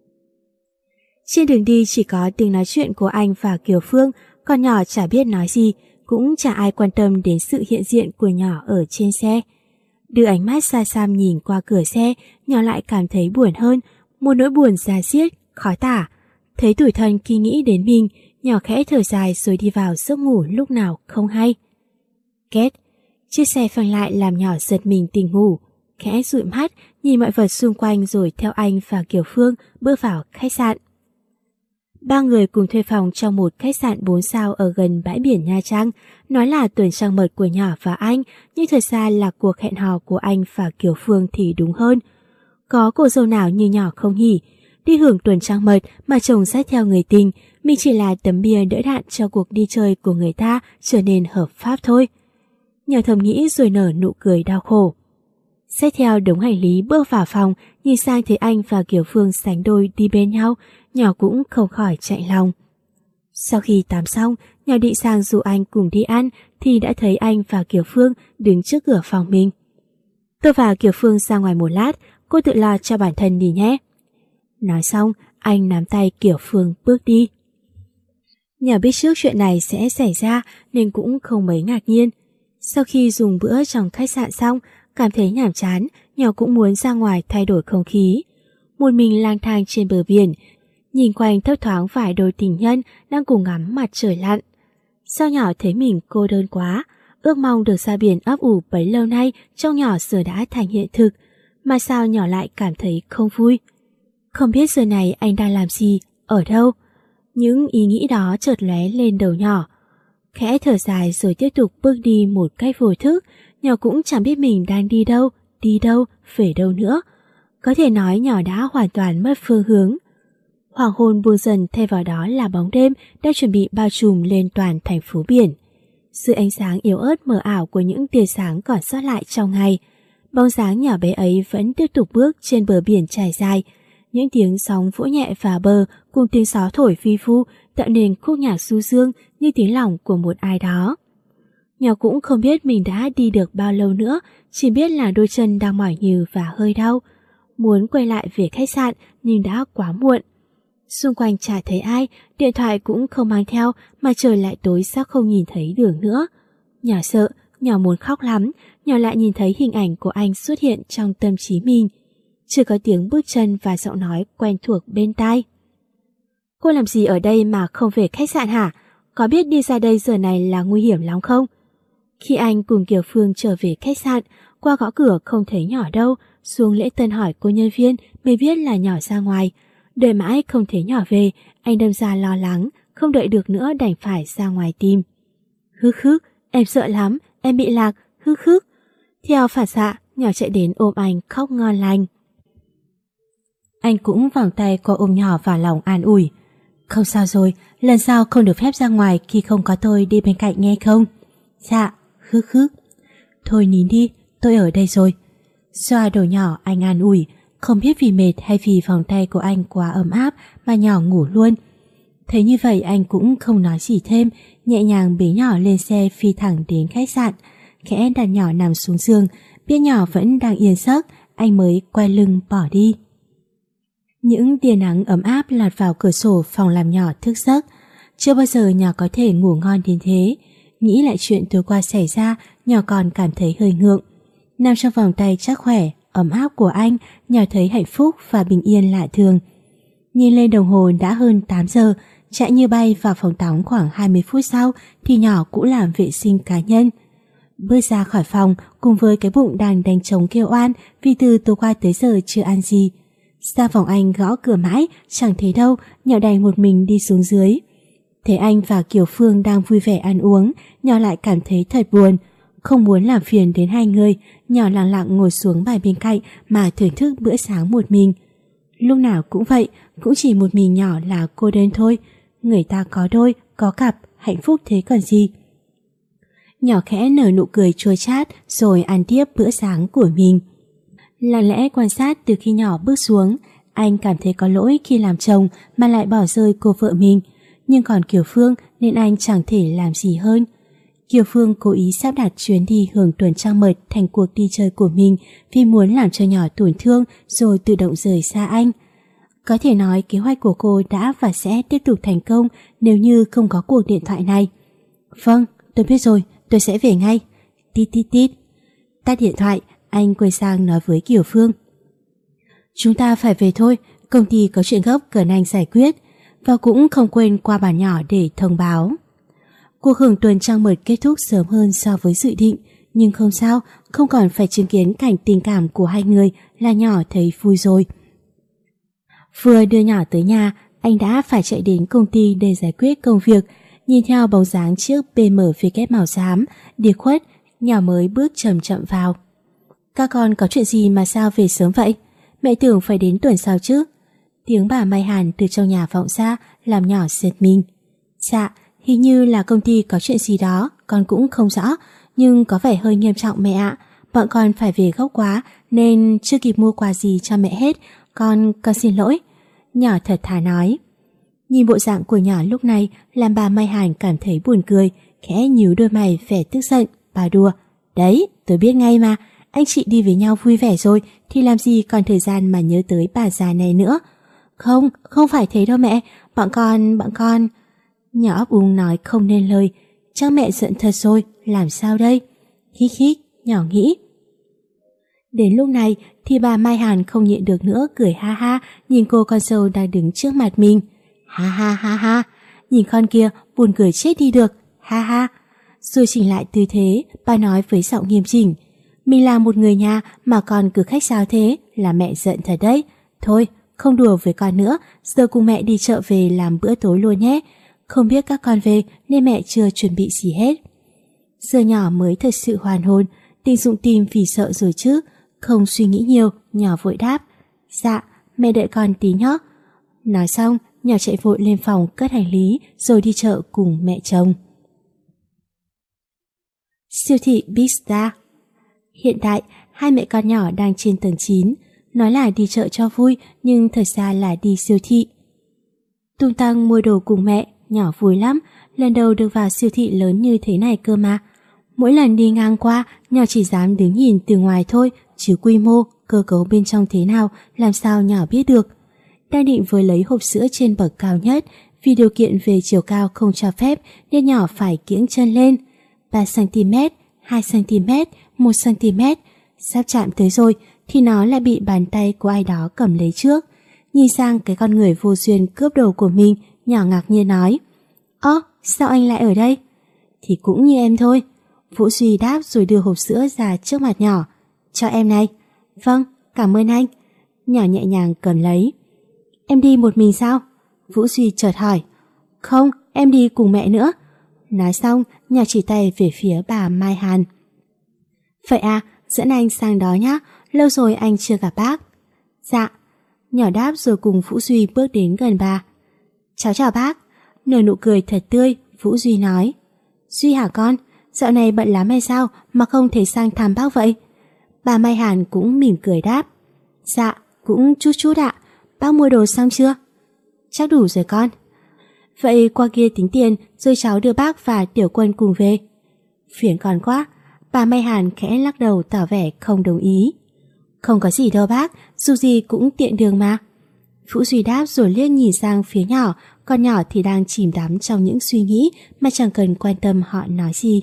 Trên đường đi chỉ có tiếng nói chuyện của anh và Kiều Phương, còn nhỏ chả biết nói gì, cũng chả ai quan tâm đến sự hiện diện của nhỏ ở trên xe. Đưa ánh mắt xa xăm nhìn qua cửa xe, nhỏ lại cảm thấy buồn hơn, một nỗi buồn da diết, khó tả. Thấy tủi thân khi nghĩ đến mình, nhỏ khẽ thở dài rồi đi vào giấc ngủ lúc nào không hay. Két, chiếc xe phanh lại làm nhỏ giật mình tỉnh ngủ, khẽ dụi mắt nhìn mọi vật xung quanh rồi theo anh và Kiều Phương bước vào khách sạn. Ba người cùng thuê phòng trong một khách sạn bốn sao ở gần bãi biển Nha Trang, nói là tuần trăng mật của nhỏ và anh, nhưng thật ra là cuộc hẹn hò của anh và Kiều Phương thì đúng hơn. Có cô dâu nào như nhỏ không nhỉ? Đi hưởng tuần trăng mật mà chồng dắt theo người tình, mình chỉ là tấm bia đỡ đạn cho cuộc đi chơi của người ta trở nên hợp pháp thôi. Nhỏ thầm nghĩ rồi nở nụ cười đau khổ. Xách theo đống hành lý bước vào phòng, nhìn sang thấy anh và Kiều Phương sánh đôi đi bên nhau, nhỏ cũng không khỏi chạy lòng. Sau khi tắm xong, nhỏ định sang dụ anh cùng đi ăn thì đã thấy anh và Kiều Phương đứng trước cửa phòng mình. Tôi và Kiều Phương ra ngoài một lát, cô tự lo cho bản thân đi nhé. Nói xong, anh nắm tay Kiều Phương bước đi. Nhỏ biết trước chuyện này sẽ xảy ra nên cũng không mấy ngạc nhiên. Sau khi dùng bữa trong khách sạn xong, cảm thấy nhàm chán, nhỏ cũng muốn ra ngoài thay đổi không khí. Một mình lang thang trên bờ biển, nhìn quanh thấp thoáng vài đôi tình nhân đang cùng ngắm mặt trời lặn. Sao nhỏ thấy mình cô đơn quá, ước mong được ra biển ấp ủ bấy lâu nay trong nhỏ giờ đã thành hiện thực, mà sao nhỏ lại cảm thấy không vui. Không biết giờ này anh đang làm gì, ở đâu. Những ý nghĩ đó chợt lóe lên đầu nhỏ. Khẽ thở dài rồi tiếp tục bước đi một cách vô thức, nhỏ cũng chẳng biết mình đang đi đâu, đi đâu, về đâu nữa. Có thể nói nhỏ đã hoàn toàn mất phương hướng. Hoàng hôn buông dần, thay vào đó là bóng đêm đang chuẩn bị bao trùm lên toàn thành phố biển. Sự ánh sáng yếu ớt mờ ảo của những tia sáng còn sót lại trong ngày. Bóng dáng nhỏ bé ấy vẫn tiếp tục bước trên bờ biển trải dài. Những tiếng sóng vỗ nhẹ vào bờ cùng tiếng gió thổi phi phu tạo nên khúc nhạc du dương như tiếng lòng của một ai đó. Nhỏ cũng không biết mình đã đi được bao lâu nữa, chỉ biết là đôi chân đang mỏi nhừ và hơi đau. Muốn quay lại về khách sạn nhưng đã quá muộn. Xung quanh chả thấy ai, điện thoại cũng không mang theo mà trời lại tối sắc không nhìn thấy đường nữa. Nhỏ sợ, nhỏ muốn khóc lắm, nhỏ lại nhìn thấy hình ảnh của anh xuất hiện trong tâm trí mình. Chưa có tiếng bước chân và giọng nói quen thuộc bên tai. Cô làm gì ở đây mà không về khách sạn hả? Có biết đi ra đây giờ này là nguy hiểm lắm không? Khi anh cùng Kiều Phương trở về khách sạn, qua gõ cửa không thấy nhỏ đâu, xuống lễ tân hỏi cô nhân viên mới biết là nhỏ ra ngoài. Đợi mãi không thấy nhỏ về, anh đâm ra lo lắng, không đợi được nữa đành phải ra ngoài tìm. Hứ khứ, em sợ lắm, em bị lạc, hứ khứ. Theo phản xạ, nhỏ chạy đến ôm anh khóc ngon lành. Anh cũng vòng tay qua ôm nhỏ vào lòng an ủi. Không sao rồi, lần sau không được phép ra ngoài khi không có tôi đi bên cạnh nghe không? Dạ, hứ khứ. Thôi nín đi, tôi ở đây rồi. Xoa đầu nhỏ anh an ủi, không biết vì mệt hay vì vòng tay của anh quá ấm áp mà nhỏ ngủ luôn. Thấy như vậy anh cũng không nói gì thêm, nhẹ nhàng bế nhỏ lên xe phi thẳng đến khách sạn, khẽ đặt nhỏ nằm xuống giường, biết nhỏ vẫn đang yên giấc, anh mới quay lưng bỏ đi. Những tia nắng ấm áp lọt vào cửa sổ phòng làm nhỏ thức giấc. Chưa bao giờ nhỏ có thể ngủ ngon đến thế. Nghĩ lại chuyện tối qua xảy ra, nhỏ còn cảm thấy hơi ngượng. Nằm trong vòng tay chắc khỏe, ấm áp của anh, nhỏ thấy hạnh phúc và bình yên lạ thường. Nhìn lên đồng hồ đã hơn tám giờ, chạy như bay vào phòng tắm khoảng hai mươi phút sau thì nhỏ cũng làm vệ sinh cá nhân. Bước ra khỏi phòng cùng với cái bụng đang đánh trống kêu oan vì từ tối qua tới giờ chưa ăn gì. Ra phòng anh gõ cửa mãi, chẳng thấy đâu, nhỏ đành một mình đi xuống dưới. Thấy anh và Kiều Phương đang vui vẻ ăn uống, nhỏ lại cảm thấy thật buồn. Không muốn làm phiền đến hai người, nhỏ lặng lặng ngồi xuống bàn bên cạnh mà thưởng thức bữa sáng một mình. Lúc nào cũng vậy, cũng chỉ một mình nhỏ là cô đơn thôi. Người ta có đôi, có cặp, hạnh phúc thế còn gì. Nhỏ khẽ nở nụ cười chua chát rồi ăn tiếp bữa sáng của mình. Lặng lẽ quan sát từ khi nhỏ bước xuống, anh cảm thấy có lỗi khi làm chồng mà lại bỏ rơi cô vợ mình. Nhưng còn Kiều Phương nên anh chẳng thể làm gì hơn. Kiều Phương cố ý sắp đặt chuyến đi hưởng tuần trăng mật thành cuộc đi chơi của mình vì muốn làm cho nhỏ tổn thương rồi tự động rời xa anh. Có thể nói kế hoạch của cô đã và sẽ tiếp tục thành công nếu như không có cuộc điện thoại này. Vâng, tôi biết rồi, tôi sẽ về ngay. Tít tít tít. Tắt điện thoại, anh quay sang nói với Kiều Phương. Chúng ta phải về thôi, công ty có chuyện gấp cần anh giải quyết. Và cũng không quên qua bản nhỏ để thông báo. Cuộc hưởng tuần trăng mật kết thúc sớm hơn so với dự định, nhưng không sao, không còn phải chứng kiến cảnh tình cảm của hai người là nhỏ thấy vui rồi. Vừa đưa nhỏ tới nhà, anh đã phải chạy đến công ty để giải quyết công việc. Nhìn theo bóng dáng chiếc bê em vê màu xám đi khuất, nhỏ mới bước chậm chậm vào. Các con có chuyện gì mà sao về sớm vậy? Mẹ tưởng phải đến tuần sau chứ. Tiếng bà Mai Hàn từ trong nhà vọng ra làm nhỏ giật mình. Dạ, hình như là công ty có chuyện gì đó, con cũng không rõ, nhưng có vẻ hơi nghiêm trọng mẹ ạ. Bọn con phải về gấp quá nên chưa kịp mua quà gì cho mẹ hết, con, con xin lỗi. Nhỏ thật thà nói. Nhìn bộ dạng của nhỏ lúc này làm bà Mai Hàn cảm thấy buồn cười, khẽ nhíu đôi mày vẻ tức giận, bà đùa. Đấy, tôi biết ngay mà, anh chị đi với nhau vui vẻ rồi thì làm gì còn thời gian mà nhớ tới bà già này nữa. Không, không phải thế đâu mẹ, bọn con, bọn con... Nhỏ ấp úng nói không nên lời. Chắc mẹ giận thật rồi, làm sao đây? Hít hít, nhỏ nghĩ. Đến lúc này thì bà Mai Hàn không nhịn được nữa, cười ha ha nhìn cô con dâu đang đứng trước mặt mình. Ha ha ha ha, nhìn con kia buồn cười chết đi được, ha ha. Rồi chỉnh lại tư thế, bà nói với giọng nghiêm chỉnh. Mình là một người nhà mà con cứ khách sáo thế là mẹ giận thật đấy. Thôi, không đùa với con nữa, giờ cùng mẹ đi chợ về làm bữa tối luôn nhé. Không biết các con về nên mẹ chưa chuẩn bị gì hết. Giờ nhỏ mới thật sự hoàn hồn, định dụng tim vì sợ rồi chứ. Không suy nghĩ nhiều, nhỏ vội đáp. Dạ, mẹ đợi con tí nhé. Nói xong, nhỏ chạy vội lên phòng cất hành lý rồi đi chợ cùng mẹ chồng. Siêu thị Big Star. Hiện tại, hai mẹ con nhỏ đang trên tầng chín, nói là đi chợ cho vui nhưng thật ra là đi siêu thị. Tung tăng mua đồ cùng mẹ, nhỏ vui lắm, lần đầu được vào siêu thị lớn như thế này cơ mà. Mỗi lần đi ngang qua, nhỏ chỉ dám đứng nhìn từ ngoài thôi, chứ quy mô, cơ cấu bên trong thế nào, làm sao nhỏ biết được. Đang định với lấy hộp sữa trên bậc cao nhất, vì điều kiện về chiều cao không cho phép nên nhỏ phải kiễng chân lên. ba xăng-ti-mét, hai xăng-ti-mét, một xăng-ti-mét, sắp chạm tới rồi thì nó lại bị bàn tay của ai đó cầm lấy trước. Nhìn sang cái con người vô duyên cướp đồ của mình, nhỏ ngạc nhiên nói: "Ơ, sao anh lại ở đây?" "Thì cũng như em thôi." Vũ Duy đáp rồi đưa hộp sữa ra trước mặt nhỏ. "Cho em này." "Vâng, cảm ơn anh." Nhỏ nhẹ nhàng cầm lấy. "Em đi một mình sao?" Vũ Duy chợt hỏi. "Không, em đi cùng mẹ nữa." Nói xong, nhỏ chỉ tay về phía bà Mai Hàn. "Vậy à, dẫn anh sang đó nhá, lâu rồi anh chưa gặp bác." "Dạ." Nhỏ đáp rồi cùng Vũ Duy bước đến gần bà. "Cháu chào bác." Nở nụ cười thật tươi, Vũ Duy nói: "Duy hả con? Dạo này bận lắm hay sao mà không thể sang thăm bác vậy?" Bà Mai Hàn cũng mỉm cười đáp: "Dạ, cũng chút chút ạ. Bác mua đồ xong chưa?" "Chắc đủ rồi con." "Vậy qua kia tính tiền rồi cháu đưa bác và Tiểu Quân cùng về." "Phiền con quá." Bà Mai Hàn khẽ lắc đầu tỏ vẻ không đồng ý. "Không có gì đâu bác, dù gì cũng tiện đường mà." Vũ Duy đáp rồi liếc nhìn sang phía nhỏ, con nhỏ thì đang chìm đắm trong những suy nghĩ mà chẳng cần quan tâm họ nói gì.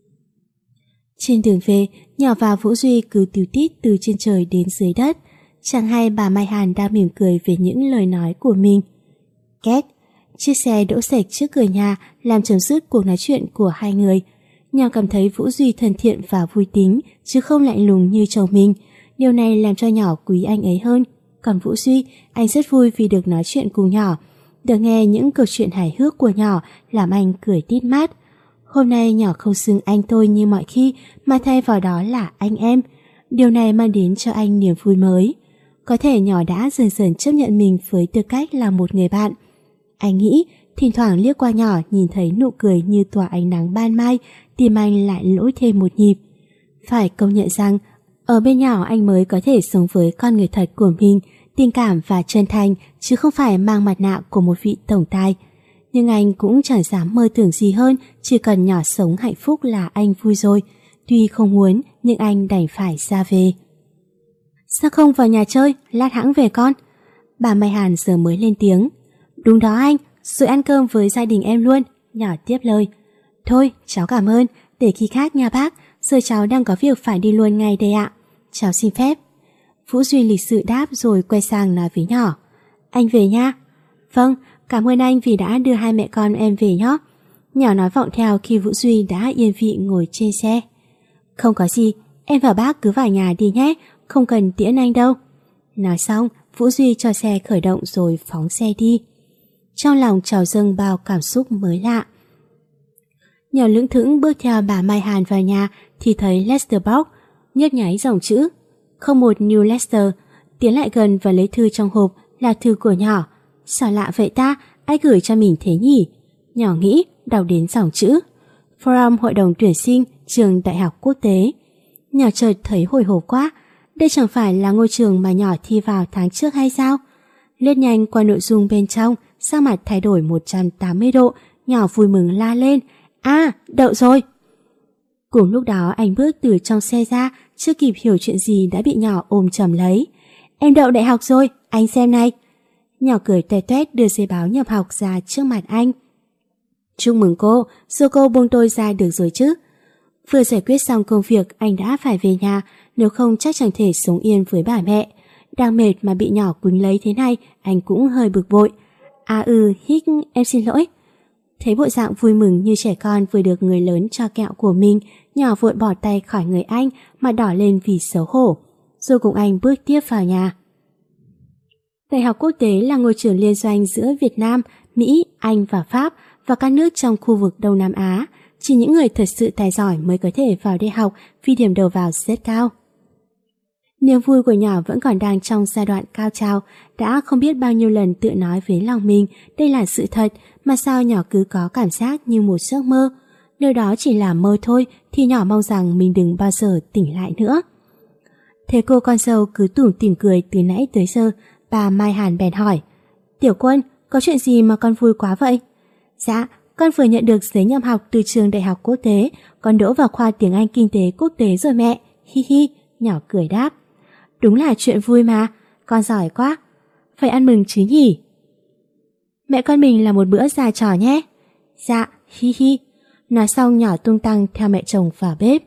Trên đường về, nhỏ và Vũ Duy cứ tíu tít từ trên trời đến dưới đất. Chẳng hay bà Mai Hàn đang mỉm cười về những lời nói của mình. Két, chiếc xe đỗ sạch trước cửa nhà làm chấm dứt cuộc nói chuyện của hai người. Nhỏ cảm thấy Vũ Duy thân thiện và vui tính, chứ không lạnh lùng như chồng mình. Điều này làm cho nhỏ quý anh ấy hơn. Còn Vũ Duy, anh rất vui vì được nói chuyện cùng nhỏ. Được nghe những câu chuyện hài hước của nhỏ làm anh cười tít mắt. Hôm nay nhỏ không xưng anh tôi như mọi khi mà thay vào đó là anh em. Điều này mang đến cho anh niềm vui mới. Có thể nhỏ đã dần dần chấp nhận mình với tư cách là một người bạn. Anh nghĩ thỉnh thoảng liếc qua nhỏ nhìn thấy nụ cười như tỏa ánh nắng ban mai, tim anh lại lỗi thêm một nhịp. Phải công nhận rằng ở bên nhỏ anh mới có thể sống với con người thật của mình, tình cảm và chân thành, chứ không phải mang mặt nạ của một vị tổng tài. Nhưng anh cũng chẳng dám mơ tưởng gì hơn, chỉ cần nhỏ sống hạnh phúc là anh vui rồi. Tuy không muốn, nhưng anh đành phải ra về. Sao không vào nhà chơi, lát hãng về con? Bà Mai Hàn giờ mới lên tiếng. Đúng đó anh, rồi ăn cơm với gia đình em luôn, nhỏ tiếp lời. Thôi, cháu cảm ơn, để khi khác nha bác, giờ cháu đang có việc phải đi luôn ngay đây ạ. Cháu xin phép. Vũ Duy lịch sự đáp rồi quay sang nói với nhỏ. Anh về nha. Vâng, cảm ơn anh vì đã đưa hai mẹ con em về nhé. Nhỏ nói vọng theo khi Vũ Duy đã yên vị ngồi trên xe. Không có gì, em và bác cứ vào nhà đi nhé, không cần tiễn anh đâu. Nói xong, Vũ Duy cho xe khởi động rồi phóng xe đi. Trong lòng trào dâng bao cảm xúc mới lạ. Nhỏ lững thững bước theo bà Mai Hàn vào nhà thì thấy Lester Box nhấp nháy dòng chữ không một New Lester, tiến lại gần và lấy thư trong hộp là thư của nhỏ. Sao lạ vậy ta, ai gửi cho mình thế nhỉ? Nhỏ nghĩ, đọc đến dòng chữ Forum Hội đồng tuyển sinh trường Đại học Quốc tế. Nhỏ chợt thấy hồi hộp quá, đây chẳng phải là ngôi trường mà nhỏ thi vào tháng trước hay sao? Lướt nhanh qua nội dung bên trong, sắc mặt thay đổi một trăm tám mươi độ, nhỏ vui mừng la lên. À, đậu rồi! Cùng lúc đó anh bước từ trong xe ra, chưa kịp hiểu chuyện gì đã bị nhỏ ôm chầm lấy. Em đậu đại học rồi, anh xem này. Nhỏ cười tuét tuét đưa giấy báo nhập học ra trước mặt anh. Chúc mừng cô, giờ cô buông tôi ra được rồi chứ. Vừa giải quyết xong công việc anh đã phải về nhà, nếu không chắc chẳng thể sống yên với bà mẹ. Đang mệt mà bị nhỏ quýnh lấy thế này, anh cũng hơi bực bội. À ừ, hích, em xin lỗi. Thấy bộ dạng vui mừng như trẻ con vừa được người lớn cho kẹo của mình, nhỏ vội bỏ tay khỏi người anh mà đỏ lên vì xấu hổ. Rồi cùng anh bước tiếp vào nhà. Đại học Quốc tế là ngôi trường liên doanh giữa Việt Nam, Mỹ, Anh và Pháp và các nước trong khu vực Đông Nam Á. Chỉ những người thật sự tài giỏi mới có thể vào đây học vì điểm đầu vào rất cao. Niềm vui của nhỏ vẫn còn đang trong giai đoạn cao trào, đã không biết bao nhiêu lần tự nói với lòng mình đây là sự thật, mà sao nhỏ cứ có cảm giác như một giấc mơ. Nếu đó chỉ là mơ thôi thì nhỏ mong rằng mình đừng bao giờ tỉnh lại nữa. Thế cô con dâu cứ tủm tỉm cười từ nãy tới giờ, bà Mai Hàn bèn hỏi: Tiểu Quân, có chuyện gì mà con vui quá vậy? Dạ, con vừa nhận được giấy nhập học từ trường đại học quốc tế, con đỗ vào khoa tiếng Anh kinh tế quốc tế rồi mẹ. Hi hi, nhỏ cười đáp. Đúng là chuyện vui mà, con giỏi quá. Phải ăn mừng chứ nhỉ? Mẹ con mình là một bữa ra trò nhé. Dạ, hi hi. Nói xong nhỏ tung tăng theo mẹ chồng vào bếp.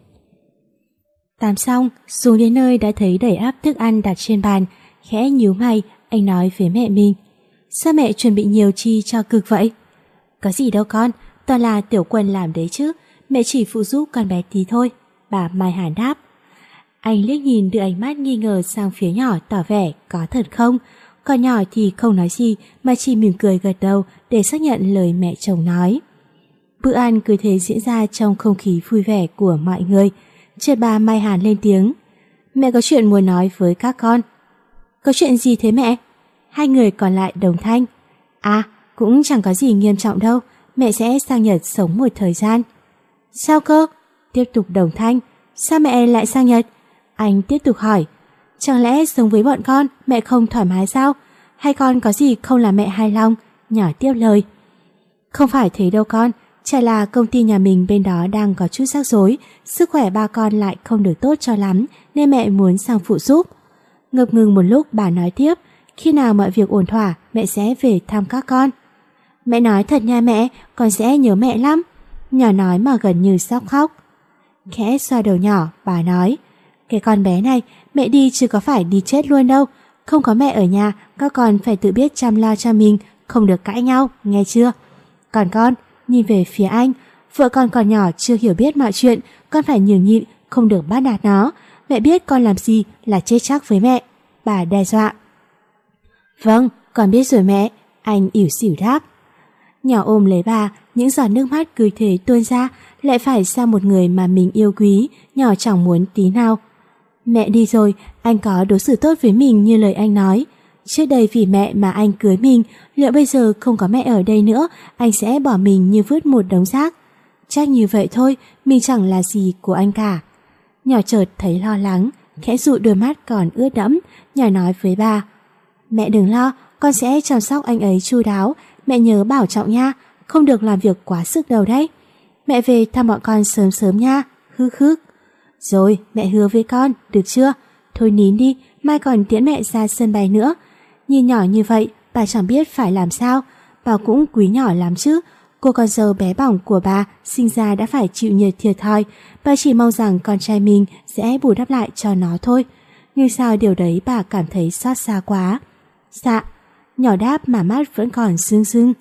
Tắm xong, xuống đến nơi đã thấy đầy ắp thức ăn đặt trên bàn. Khẽ nhíu mày, anh nói với mẹ mình: Sao mẹ chuẩn bị nhiều chi cho cực vậy? Có gì đâu con, toàn là Tiểu Quân làm đấy chứ, mẹ chỉ phụ giúp con bé tí thôi, bà Mai Hàn đáp. Anh liếc nhìn đưa ánh mắt nghi ngờ sang phía nhỏ, tỏ vẻ có thật không. Còn nhỏ thì không nói gì mà chỉ mỉm cười gật đầu để xác nhận lời mẹ chồng nói. Bữa ăn cứ thế diễn ra trong không khí vui vẻ của mọi người. Chợt bà Mai Hàn lên tiếng: Mẹ có chuyện muốn nói với các con. Có chuyện gì thế mẹ? Hai người còn lại đồng thanh: À, cũng chẳng có gì nghiêm trọng đâu, mẹ sẽ sang Nhật sống một thời gian. Sao cơ? Tiếp tục đồng thanh: Sao mẹ lại sang Nhật? Anh tiếp tục hỏi: Chẳng lẽ sống với bọn con mẹ không thoải mái sao? Hay con có gì không làm mẹ hài lòng? Nhỏ tiếp lời: Không phải thế đâu con, chả là công ty nhà mình bên đó đang có chút rắc rối, sức khỏe ba con lại không được tốt cho lắm nên mẹ muốn sang phụ giúp. Ngập ngừng một lúc bà nói tiếp: Khi nào mọi việc ổn thỏa mẹ sẽ về thăm các con. Mẹ nói thật nha mẹ, con sẽ nhớ mẹ lắm. Nhỏ nói mà gần như sắp khóc. Khẽ xoa đầu nhỏ, bà nói: Cái con bé này, mẹ đi chứ có phải đi chết luôn đâu. Không có mẹ ở nhà, các con phải tự biết chăm lo cho mình, không được cãi nhau, nghe chưa? Còn con, nhìn về phía anh, vợ con còn nhỏ chưa hiểu biết mọi chuyện, con phải nhường nhịn, không được bắt nạt nó. Mẹ biết con làm gì là chết chắc với mẹ, bà đe dọa. Vâng, con biết rồi mẹ, anh ỉu xỉu đáp. Nhỏ ôm lấy bà, những giọt nước mắt cứ thế tuôn ra, lại phải sang một người mà mình yêu quý, nhỏ chẳng muốn tí nào. Mẹ đi rồi, anh có đối xử tốt với mình như lời anh nói. Trước đây vì mẹ mà anh cưới mình, liệu bây giờ không có mẹ ở đây nữa, anh sẽ bỏ mình như vứt một đống rác? Chắc như vậy thôi, mình chẳng là gì của anh cả. Nhỏ chợt thấy lo lắng, khẽ dụi đôi mắt còn ướt đẫm, nhỏ nói với bà: Mẹ đừng lo, con sẽ chăm sóc anh ấy chu đáo, mẹ nhớ bảo trọng nha, không được làm việc quá sức đâu đấy. Mẹ về thăm bọn con sớm sớm nha, hức hức. Rồi, mẹ hứa với con, được chưa? Thôi nín đi, mai còn tiễn mẹ ra sân bay nữa. Nhìn nhỏ như vậy, bà chẳng biết phải làm sao. Bà cũng quý nhỏ lắm chứ. Cô con dâu bé bỏng của bà sinh ra đã phải chịu nhiều thiệt thòi. Bà chỉ mong rằng con trai mình sẽ bù đắp lại cho nó thôi. Nhưng sao điều đấy bà cảm thấy xót xa quá. Dạ, nhỏ đáp mà mắt vẫn còn sưng sưng.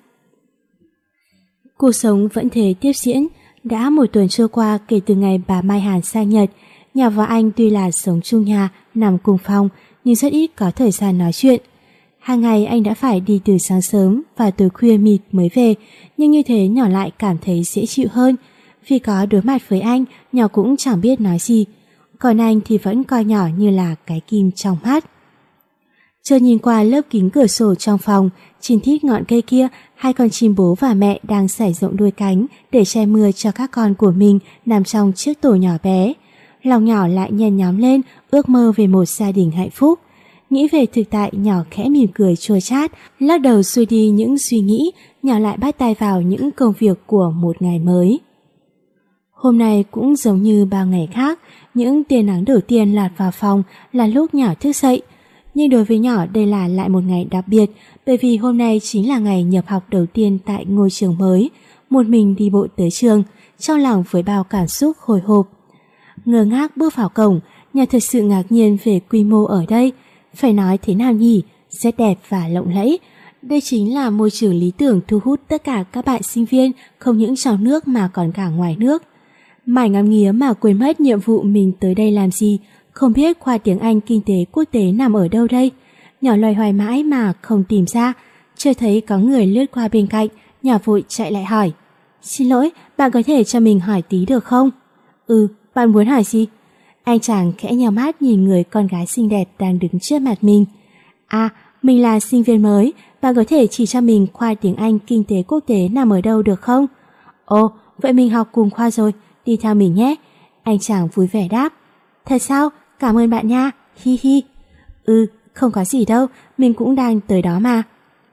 Cuộc sống vẫn thế tiếp diễn. Đã một tuần trôi qua kể từ ngày bà Mai Hàn sang Nhật. Nhỏ và anh tuy là sống chung nhà, nằm cùng phòng, nhưng rất ít có thời gian nói chuyện. Hàng ngày anh đã phải đi từ sáng sớm và tối khuya mịt mới về, nhưng như thế nhỏ lại cảm thấy dễ chịu hơn. Vì có đối mặt với anh, nhỏ cũng chẳng biết nói gì. Còn anh thì vẫn coi nhỏ như là cái kim trong mắt. Chợt nhìn qua lớp kính cửa sổ trong phòng, trên thít ngọn cây kia, hai con chim bố và mẹ đang sải rộng đuôi cánh để che mưa cho các con của mình nằm trong chiếc tổ nhỏ bé. Lòng nhỏ lại nhen nhóm lên, ước mơ về một gia đình hạnh phúc. Nghĩ về thực tại, nhỏ khẽ mỉm cười chua chát, lắc đầu xuôi đi những suy nghĩ, nhỏ lại bắt tay vào những công việc của một ngày mới. Hôm nay cũng giống như bao ngày khác, những tia nắng đầu tiên lọt vào phòng là lúc nhỏ thức dậy. Nhưng đối với nhỏ đây là lại một ngày đặc biệt, bởi vì hôm nay chính là ngày nhập học đầu tiên tại ngôi trường mới. Một mình đi bộ tới trường, trong lòng với bao cảm xúc hồi hộp. Ngơ ngác bước vào cổng, nhỏ thật sự ngạc nhiên về quy mô ở đây. Phải nói thế nào nhỉ? Rất đẹp và lộng lẫy. Đây chính là môi trường lý tưởng thu hút tất cả các bạn sinh viên, không những trong nước mà còn cả ngoài nước. Mải ngắm nghía mà quên mất nhiệm vụ mình tới đây làm gì. Không biết khoa tiếng Anh kinh tế quốc tế nằm ở đâu đây. Nhỏ loay hoay mãi mà không tìm ra. Chưa thấy có người lướt qua bên cạnh, nhỏ vội chạy lại hỏi: Xin lỗi, bạn có thể cho mình hỏi tí được không? Ừ, bạn muốn hỏi gì? Anh chàng khẽ nhào mắt nhìn người con gái xinh đẹp đang đứng trước mặt mình. À, mình là sinh viên mới, bạn có thể chỉ cho mình khoa tiếng Anh kinh tế quốc tế nằm ở đâu được không? Ồ, vậy mình học cùng khoa rồi, đi theo mình nhé. Anh chàng vui vẻ đáp. Thật sao? Cảm ơn bạn nha, hi hi. Ừ, không có gì đâu, mình cũng đang tới đó mà.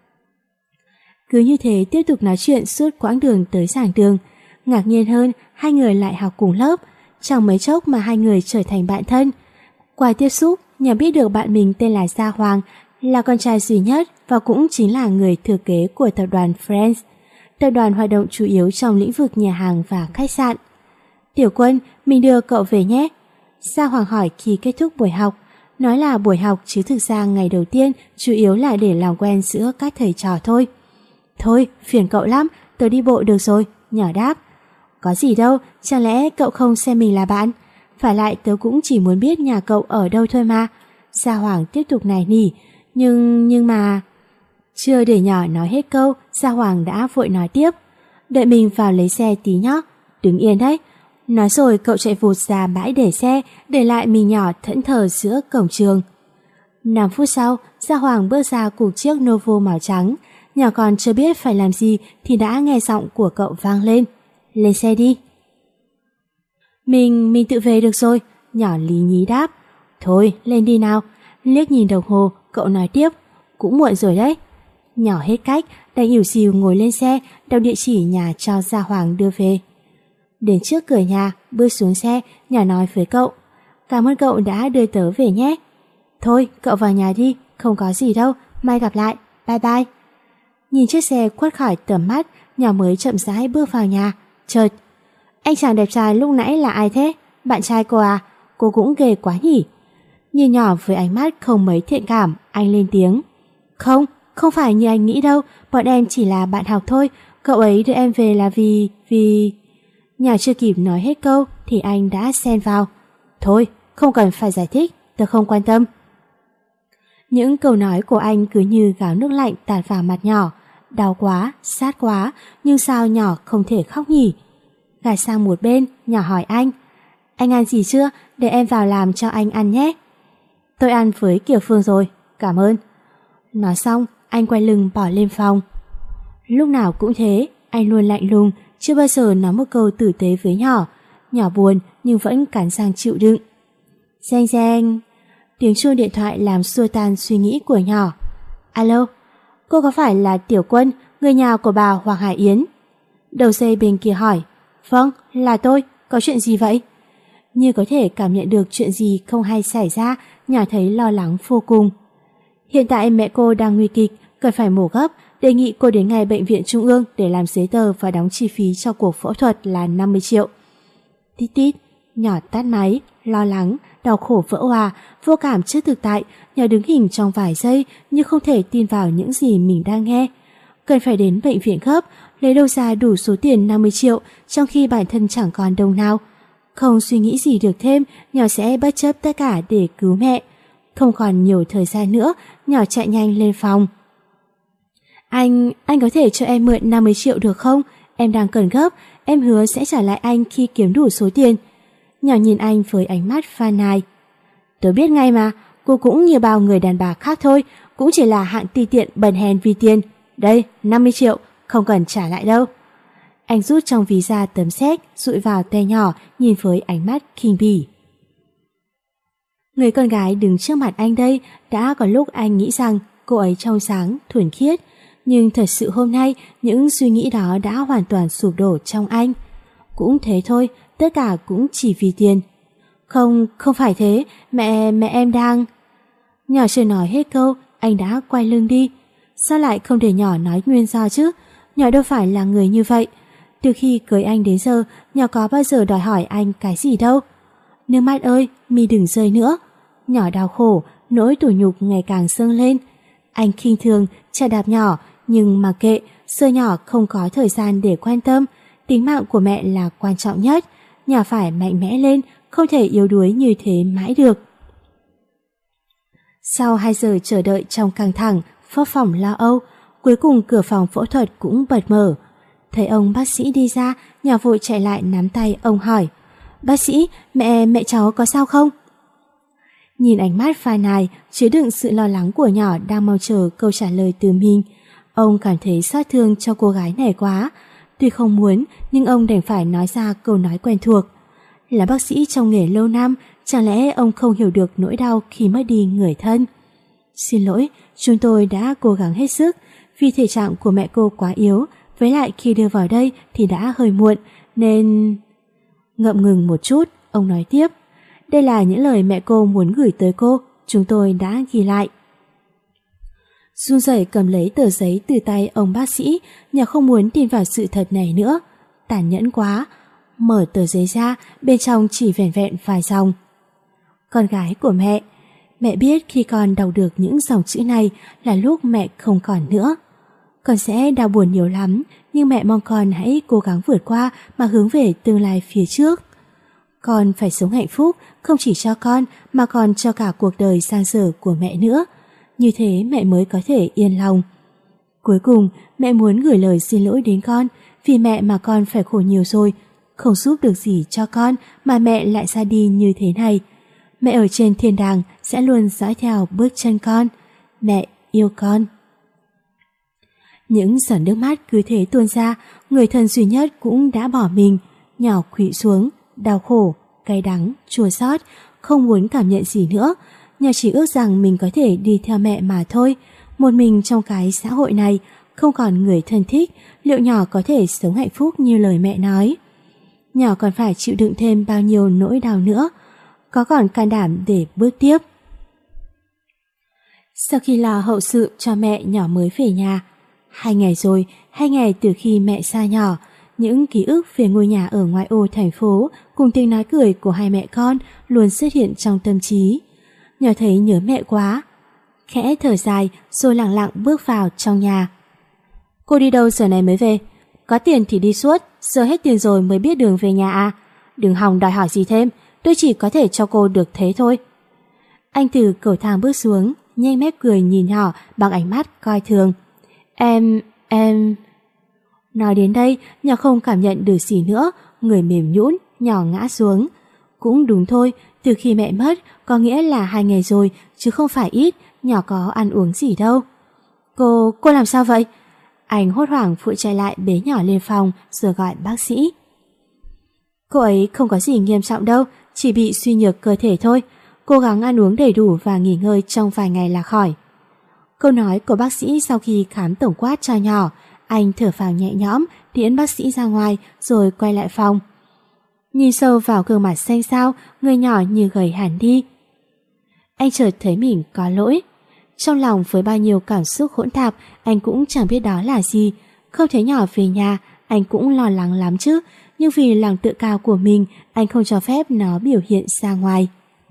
Cứ như thế tiếp tục nói chuyện suốt quãng đường tới giảng đường. Ngạc nhiên hơn, hai người lại học cùng lớp. Chẳng mấy chốc mà hai người trở thành bạn thân. Qua tiếp xúc, nhỏ biết được bạn mình tên là Gia Hoàng, là con trai duy nhất và cũng chính là người thừa kế của tập đoàn Friends. Tập đoàn hoạt động chủ yếu trong lĩnh vực nhà hàng và khách sạn. Tiểu Quân, mình đưa cậu về nhé. Gia Hoàng hỏi khi kết thúc buổi học. Nói là buổi học chứ thực ra ngày đầu tiên chủ yếu là để làm quen giữa các thầy trò thôi. Thôi, phiền cậu lắm, tớ đi bộ được rồi, nhỏ đáp. Có gì đâu, chẳng lẽ cậu không xem mình là bạn? Phải lại tớ cũng chỉ muốn biết nhà cậu ở đâu thôi mà. Gia Hoàng tiếp tục nài nỉ, nhưng, nhưng mà... Chưa để nhỏ nói hết câu, Gia Hoàng đã vội nói tiếp. Đợi mình vào lấy xe tí nhóc, đứng yên đấy. Nói rồi cậu chạy vụt ra bãi để xe, để lại mình nhỏ thẫn thờ giữa cổng trường. năm phút sau, Gia Hoàng bước ra cùng chiếc Novo màu trắng. Nhỏ còn chưa biết phải làm gì thì đã nghe giọng của cậu vang lên. Lên xe đi. Mình, mình tự về được rồi, nhỏ lý nhí đáp. Thôi, lên đi nào. Liếc nhìn đồng hồ, cậu nói tiếp. Cũng muộn rồi đấy. Nhỏ hết cách, đành ỉu xìu ngồi lên xe, đọc địa chỉ nhà cho Gia Hoàng đưa về. Đến trước cửa nhà, bước xuống xe, nhỏ nói với cậu. Cảm ơn cậu đã đưa tớ về nhé. Thôi, cậu vào nhà đi, không có gì đâu, mai gặp lại, bye bye. Nhìn chiếc xe khuất khỏi tầm mắt, nhỏ mới chậm rãi bước vào nhà. Chợt, anh chàng đẹp trai lúc nãy là ai thế? Bạn trai cô à? Cô cũng ghê quá nhỉ? Nhìn nhỏ với ánh mắt không mấy thiện cảm, anh lên tiếng. Không, không phải như anh nghĩ đâu, bọn em chỉ là bạn học thôi, cậu ấy đưa em về là vì... vì... Nhỏ chưa kịp nói hết câu thì anh đã xen vào. Thôi, không cần phải giải thích, tớ không quan tâm. Những câu nói của anh cứ như gáo nước lạnh tạt vào mặt nhỏ. Đau quá, sát quá, nhưng sao nhỏ không thể khóc nhỉ? Gạt sang một bên, nhỏ hỏi anh. Anh ăn gì chưa? Để em vào làm cho anh ăn nhé. Tôi ăn với Kiều Phương rồi, cảm ơn. Nói xong, anh quay lưng bỏ lên phòng. Lúc nào cũng thế, anh luôn lạnh lùng, chưa bao giờ nói một câu tử tế với nhỏ. Nhỏ buồn nhưng vẫn cắn răng chịu đựng. Reng reng. Tiếng chuông điện thoại làm xua tan suy nghĩ của nhỏ. Alo, cô có phải là Tiểu Quân, người nhà của bà Hoàng Hải Yến? Đầu dây bên kia hỏi. Vâng, là tôi, có chuyện gì vậy? Như có thể cảm nhận được chuyện gì không hay xảy ra, nhỏ thấy lo lắng vô cùng. Hiện tại mẹ cô đang nguy kịch, cần phải mổ gấp, đề nghị cô đến ngay bệnh viện trung ương để làm giấy tờ và đóng chi phí cho cuộc phẫu thuật là năm mươi triệu. Tít tít, nhỏ tắt máy, lo lắng, đau khổ vỡ hòa, vô cảm trước thực tại, nhỏ đứng hình trong vài giây nhưng không thể tin vào những gì mình đang nghe. Cần phải đến bệnh viện gấp, lấy đâu ra đủ số tiền năm mươi triệu trong khi bản thân chẳng còn đồng nào. Không suy nghĩ gì được thêm, nhỏ sẽ bất chấp tất cả để cứu mẹ. Không còn nhiều thời gian nữa, nhỏ chạy nhanh lên phòng. Anh, anh có thể cho em mượn năm mươi triệu được không? Em đang cần gấp, em hứa sẽ trả lại anh khi kiếm đủ số tiền. Nhỏ nhìn anh với ánh mắt phàn nàn. Tớ biết ngay mà, cô cũng như bao người đàn bà khác thôi, cũng chỉ là hạng ti tiện bần hèn vì tiền. Đây, năm mươi triệu, không cần trả lại đâu. Anh rút trong ví ra tấm séc, dụi vào tay nhỏ, nhìn với ánh mắt khinh bỉ. Người con gái đứng trước mặt anh đây, đã có lúc anh nghĩ rằng cô ấy trong sáng, thuần khiết. Nhưng thật sự hôm nay, những suy nghĩ đó đã hoàn toàn sụp đổ trong anh. Cũng thế thôi, tất cả cũng chỉ vì tiền. Không, không phải thế, mẹ, mẹ em đang... Nhỏ chưa nói hết câu, anh đã quay lưng đi. Sao lại không để nhỏ nói nguyên do chứ? Nhỏ đâu phải là người như vậy. Từ khi cưới anh đến giờ, nhỏ có bao giờ đòi hỏi anh cái gì đâu. Nước mắt ơi, mi đừng rơi nữa. Nhỏ đau khổ, nỗi tủi nhục ngày càng dâng lên. Anh khinh thường, chà đạp nhỏ, nhưng mà kệ, giờ nhỏ không có thời gian để quan tâm. Tính mạng của mẹ là quan trọng nhất. Nhỏ phải mạnh mẽ lên, không thể yếu đuối như thế mãi được. Sau hai giờ chờ đợi trong căng thẳng, phấp phỏng lo âu, cuối cùng cửa phòng phẫu thuật cũng bật mở. Thấy ông bác sĩ đi ra, nhỏ vội chạy lại nắm tay ông hỏi. Bác sĩ, mẹ, mẹ cháu có sao không? Nhìn ánh mắt phai nài, chứa đựng sự lo lắng của nhỏ đang mong chờ câu trả lời từ mình. Ông cảm thấy xót thương cho cô gái này quá. Tuy không muốn, nhưng ông đành phải nói ra câu nói quen thuộc. Là bác sĩ trong nghề lâu năm, chẳng lẽ ông không hiểu được nỗi đau khi mất đi người thân? Xin lỗi, chúng tôi đã cố gắng hết sức, vì thể trạng của mẹ cô quá yếu, với lại khi đưa vào đây thì đã hơi muộn, nên... Ngậm ngừng một chút, ông nói tiếp. Đây là những lời mẹ cô muốn gửi tới cô, chúng tôi đã ghi lại. Run rẩy cầm lấy tờ giấy từ tay ông bác sĩ, nhà không muốn tin vào sự thật này nữa. Tàn nhẫn quá. Mở tờ giấy ra, bên trong chỉ vẻn vẹn vài dòng. Con gái của mẹ. Mẹ biết khi con đọc được những dòng chữ này là lúc mẹ không còn nữa. Con sẽ đau buồn nhiều lắm, nhưng mẹ mong con hãy cố gắng vượt qua mà hướng về tương lai phía trước. Con phải sống hạnh phúc, không chỉ cho con mà còn cho cả cuộc đời sang dở của mẹ nữa. Như thế mẹ mới có thể yên lòng. Cuối cùng, mẹ muốn gửi lời xin lỗi đến con, vì mẹ mà con phải khổ nhiều rồi, không giúp được gì cho con mà mẹ lại ra đi như thế này. Mẹ ở trên thiên đàng sẽ luôn dõi theo bước chân con. Mẹ yêu con. Những giọt nước mắt cứ thế tuôn ra, người thân duy nhất cũng đã bỏ mình. Nhỏ khuỵu xuống, đau khổ, cay đắng, chua xót, không muốn cảm nhận gì nữa. Nhỏ chỉ ước rằng mình có thể đi theo mẹ mà thôi. Một mình trong cái xã hội này, không còn người thân thích, liệu nhỏ có thể sống hạnh phúc như lời mẹ nói? Nhỏ còn phải chịu đựng thêm bao nhiêu nỗi đau nữa, có còn can đảm để bước tiếp. Sau khi lo hậu sự cho mẹ, nhỏ mới về nhà. Hai ngày rồi, hai ngày từ khi mẹ xa nhỏ, những ký ức về ngôi nhà ở ngoại ô thành phố cùng tiếng nói cười của hai mẹ con luôn xuất hiện trong tâm trí. Nhỏ thấy nhớ mẹ quá, khẽ thở dài rồi lặng lặng bước vào trong nhà. Cô đi đâu giờ này mới về? Có tiền thì đi suốt, giờ hết tiền rồi mới biết đường về nhà à? Đừng hòng đòi hỏi gì thêm, tôi chỉ có thể cho cô được thế thôi. Anh từ cầu thang bước xuống, nhénh mép cười nhìn nhỏ bằng ánh mắt coi thường. Em, em... Nói đến đây, nhỏ không cảm nhận được gì nữa, người mềm nhũn, nhỏ ngã xuống. Cũng đúng thôi, từ khi mẹ mất, có nghĩa là hai ngày rồi, chứ không phải ít, nhỏ có ăn uống gì đâu. Cô, cô làm sao vậy? Anh hốt hoảng phụ chạy lại bế nhỏ lên phòng rồi gọi bác sĩ. Cô ấy không có gì nghiêm trọng đâu, chỉ bị suy nhược cơ thể thôi. Cố gắng ăn uống đầy đủ và nghỉ ngơi trong vài ngày là khỏi. Câu nói của bác sĩ sau khi khám tổng quát cho nhỏ, anh thở phào nhẹ nhõm, tiễn bác sĩ ra ngoài rồi quay lại phòng. Nhìn sâu vào gương mặt xanh xao, người nhỏ như gầy hẳn đi. Anh chợt thấy mình có lỗi. Trong lòng với bao nhiêu cảm xúc hỗn tạp, anh cũng chẳng biết đó là gì. Không thấy nhỏ về nhà, anh cũng lo lắng lắm chứ, nhưng vì lòng tự cao của mình, anh không cho phép nó biểu hiện ra ngoài.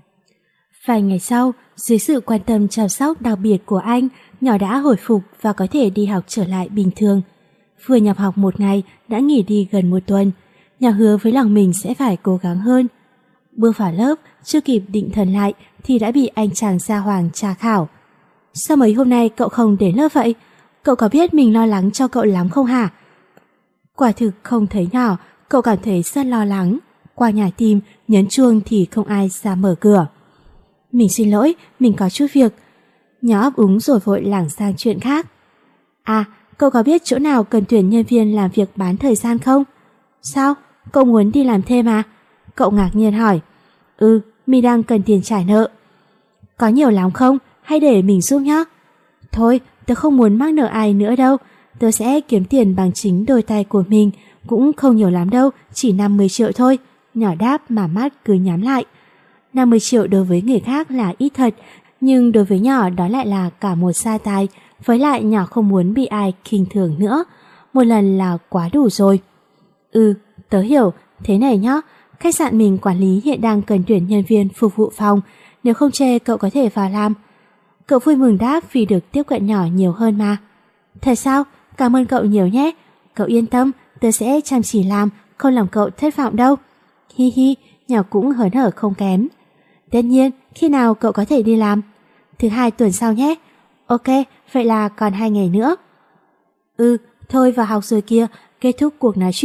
Vài ngày sau, dưới sự quan tâm chăm sóc đặc biệt của anh, nhỏ đã hồi phục và có thể đi học trở lại bình thường. Vừa nhập học một ngày, đã nghỉ đi gần một tuần. Nhỏ hứa với lòng mình sẽ phải cố gắng hơn. Bước vào lớp, chưa kịp định thần lại thì đã bị anh chàng Gia Hoàng tra khảo. Sao mấy hôm nay cậu không đến lớp vậy? Cậu có biết mình lo lắng cho cậu lắm không hả? Quả thực không thấy nhỏ, cậu cảm thấy rất lo lắng. Qua nhà tìm, nhấn chuông thì không ai ra mở cửa. Mình xin lỗi, mình có chút việc. Nhỏ ấp úng rồi vội lảng sang chuyện khác. À, cậu có biết chỗ nào cần tuyển nhân viên làm việc bán thời gian không? Sao? Cậu muốn đi làm thêm à? Cậu ngạc nhiên hỏi. Ừ, mình đang cần tiền trả nợ. Có nhiều lắm không? Hay để mình giúp nhá? Thôi, tớ không muốn mắc nợ ai nữa đâu. Tớ sẽ kiếm tiền bằng chính đôi tay của mình. Cũng không nhiều lắm đâu, chỉ năm mươi triệu thôi. Nhỏ đáp mà mắt cứ nhắm lại. năm mươi triệu đối với người khác là ít thật, nhưng đối với nhỏ đó lại là cả một gia tài. Với lại nhỏ không muốn bị ai khinh thường nữa. Một lần là quá đủ rồi. Ừ, tớ hiểu. Thế này nhá, khách sạn mình quản lý hiện đang cần tuyển nhân viên phục vụ phòng. Nếu không chê cậu có thể vào làm. Cậu vui mừng đáp vì được tiếp cận nhỏ nhiều hơn mà. Thật sao? Cảm ơn cậu nhiều nhé. Cậu yên tâm, tớ sẽ chăm chỉ làm, không làm cậu thất vọng đâu. Hi hi, nhỏ cũng hớn hở không kém. Tất nhiên, khi nào cậu có thể đi làm? Thứ hai tuần sau nhé. Ok, vậy là còn hai ngày nữa. Ừ, thôi vào học rồi kia, kết thúc cuộc nói chuyện.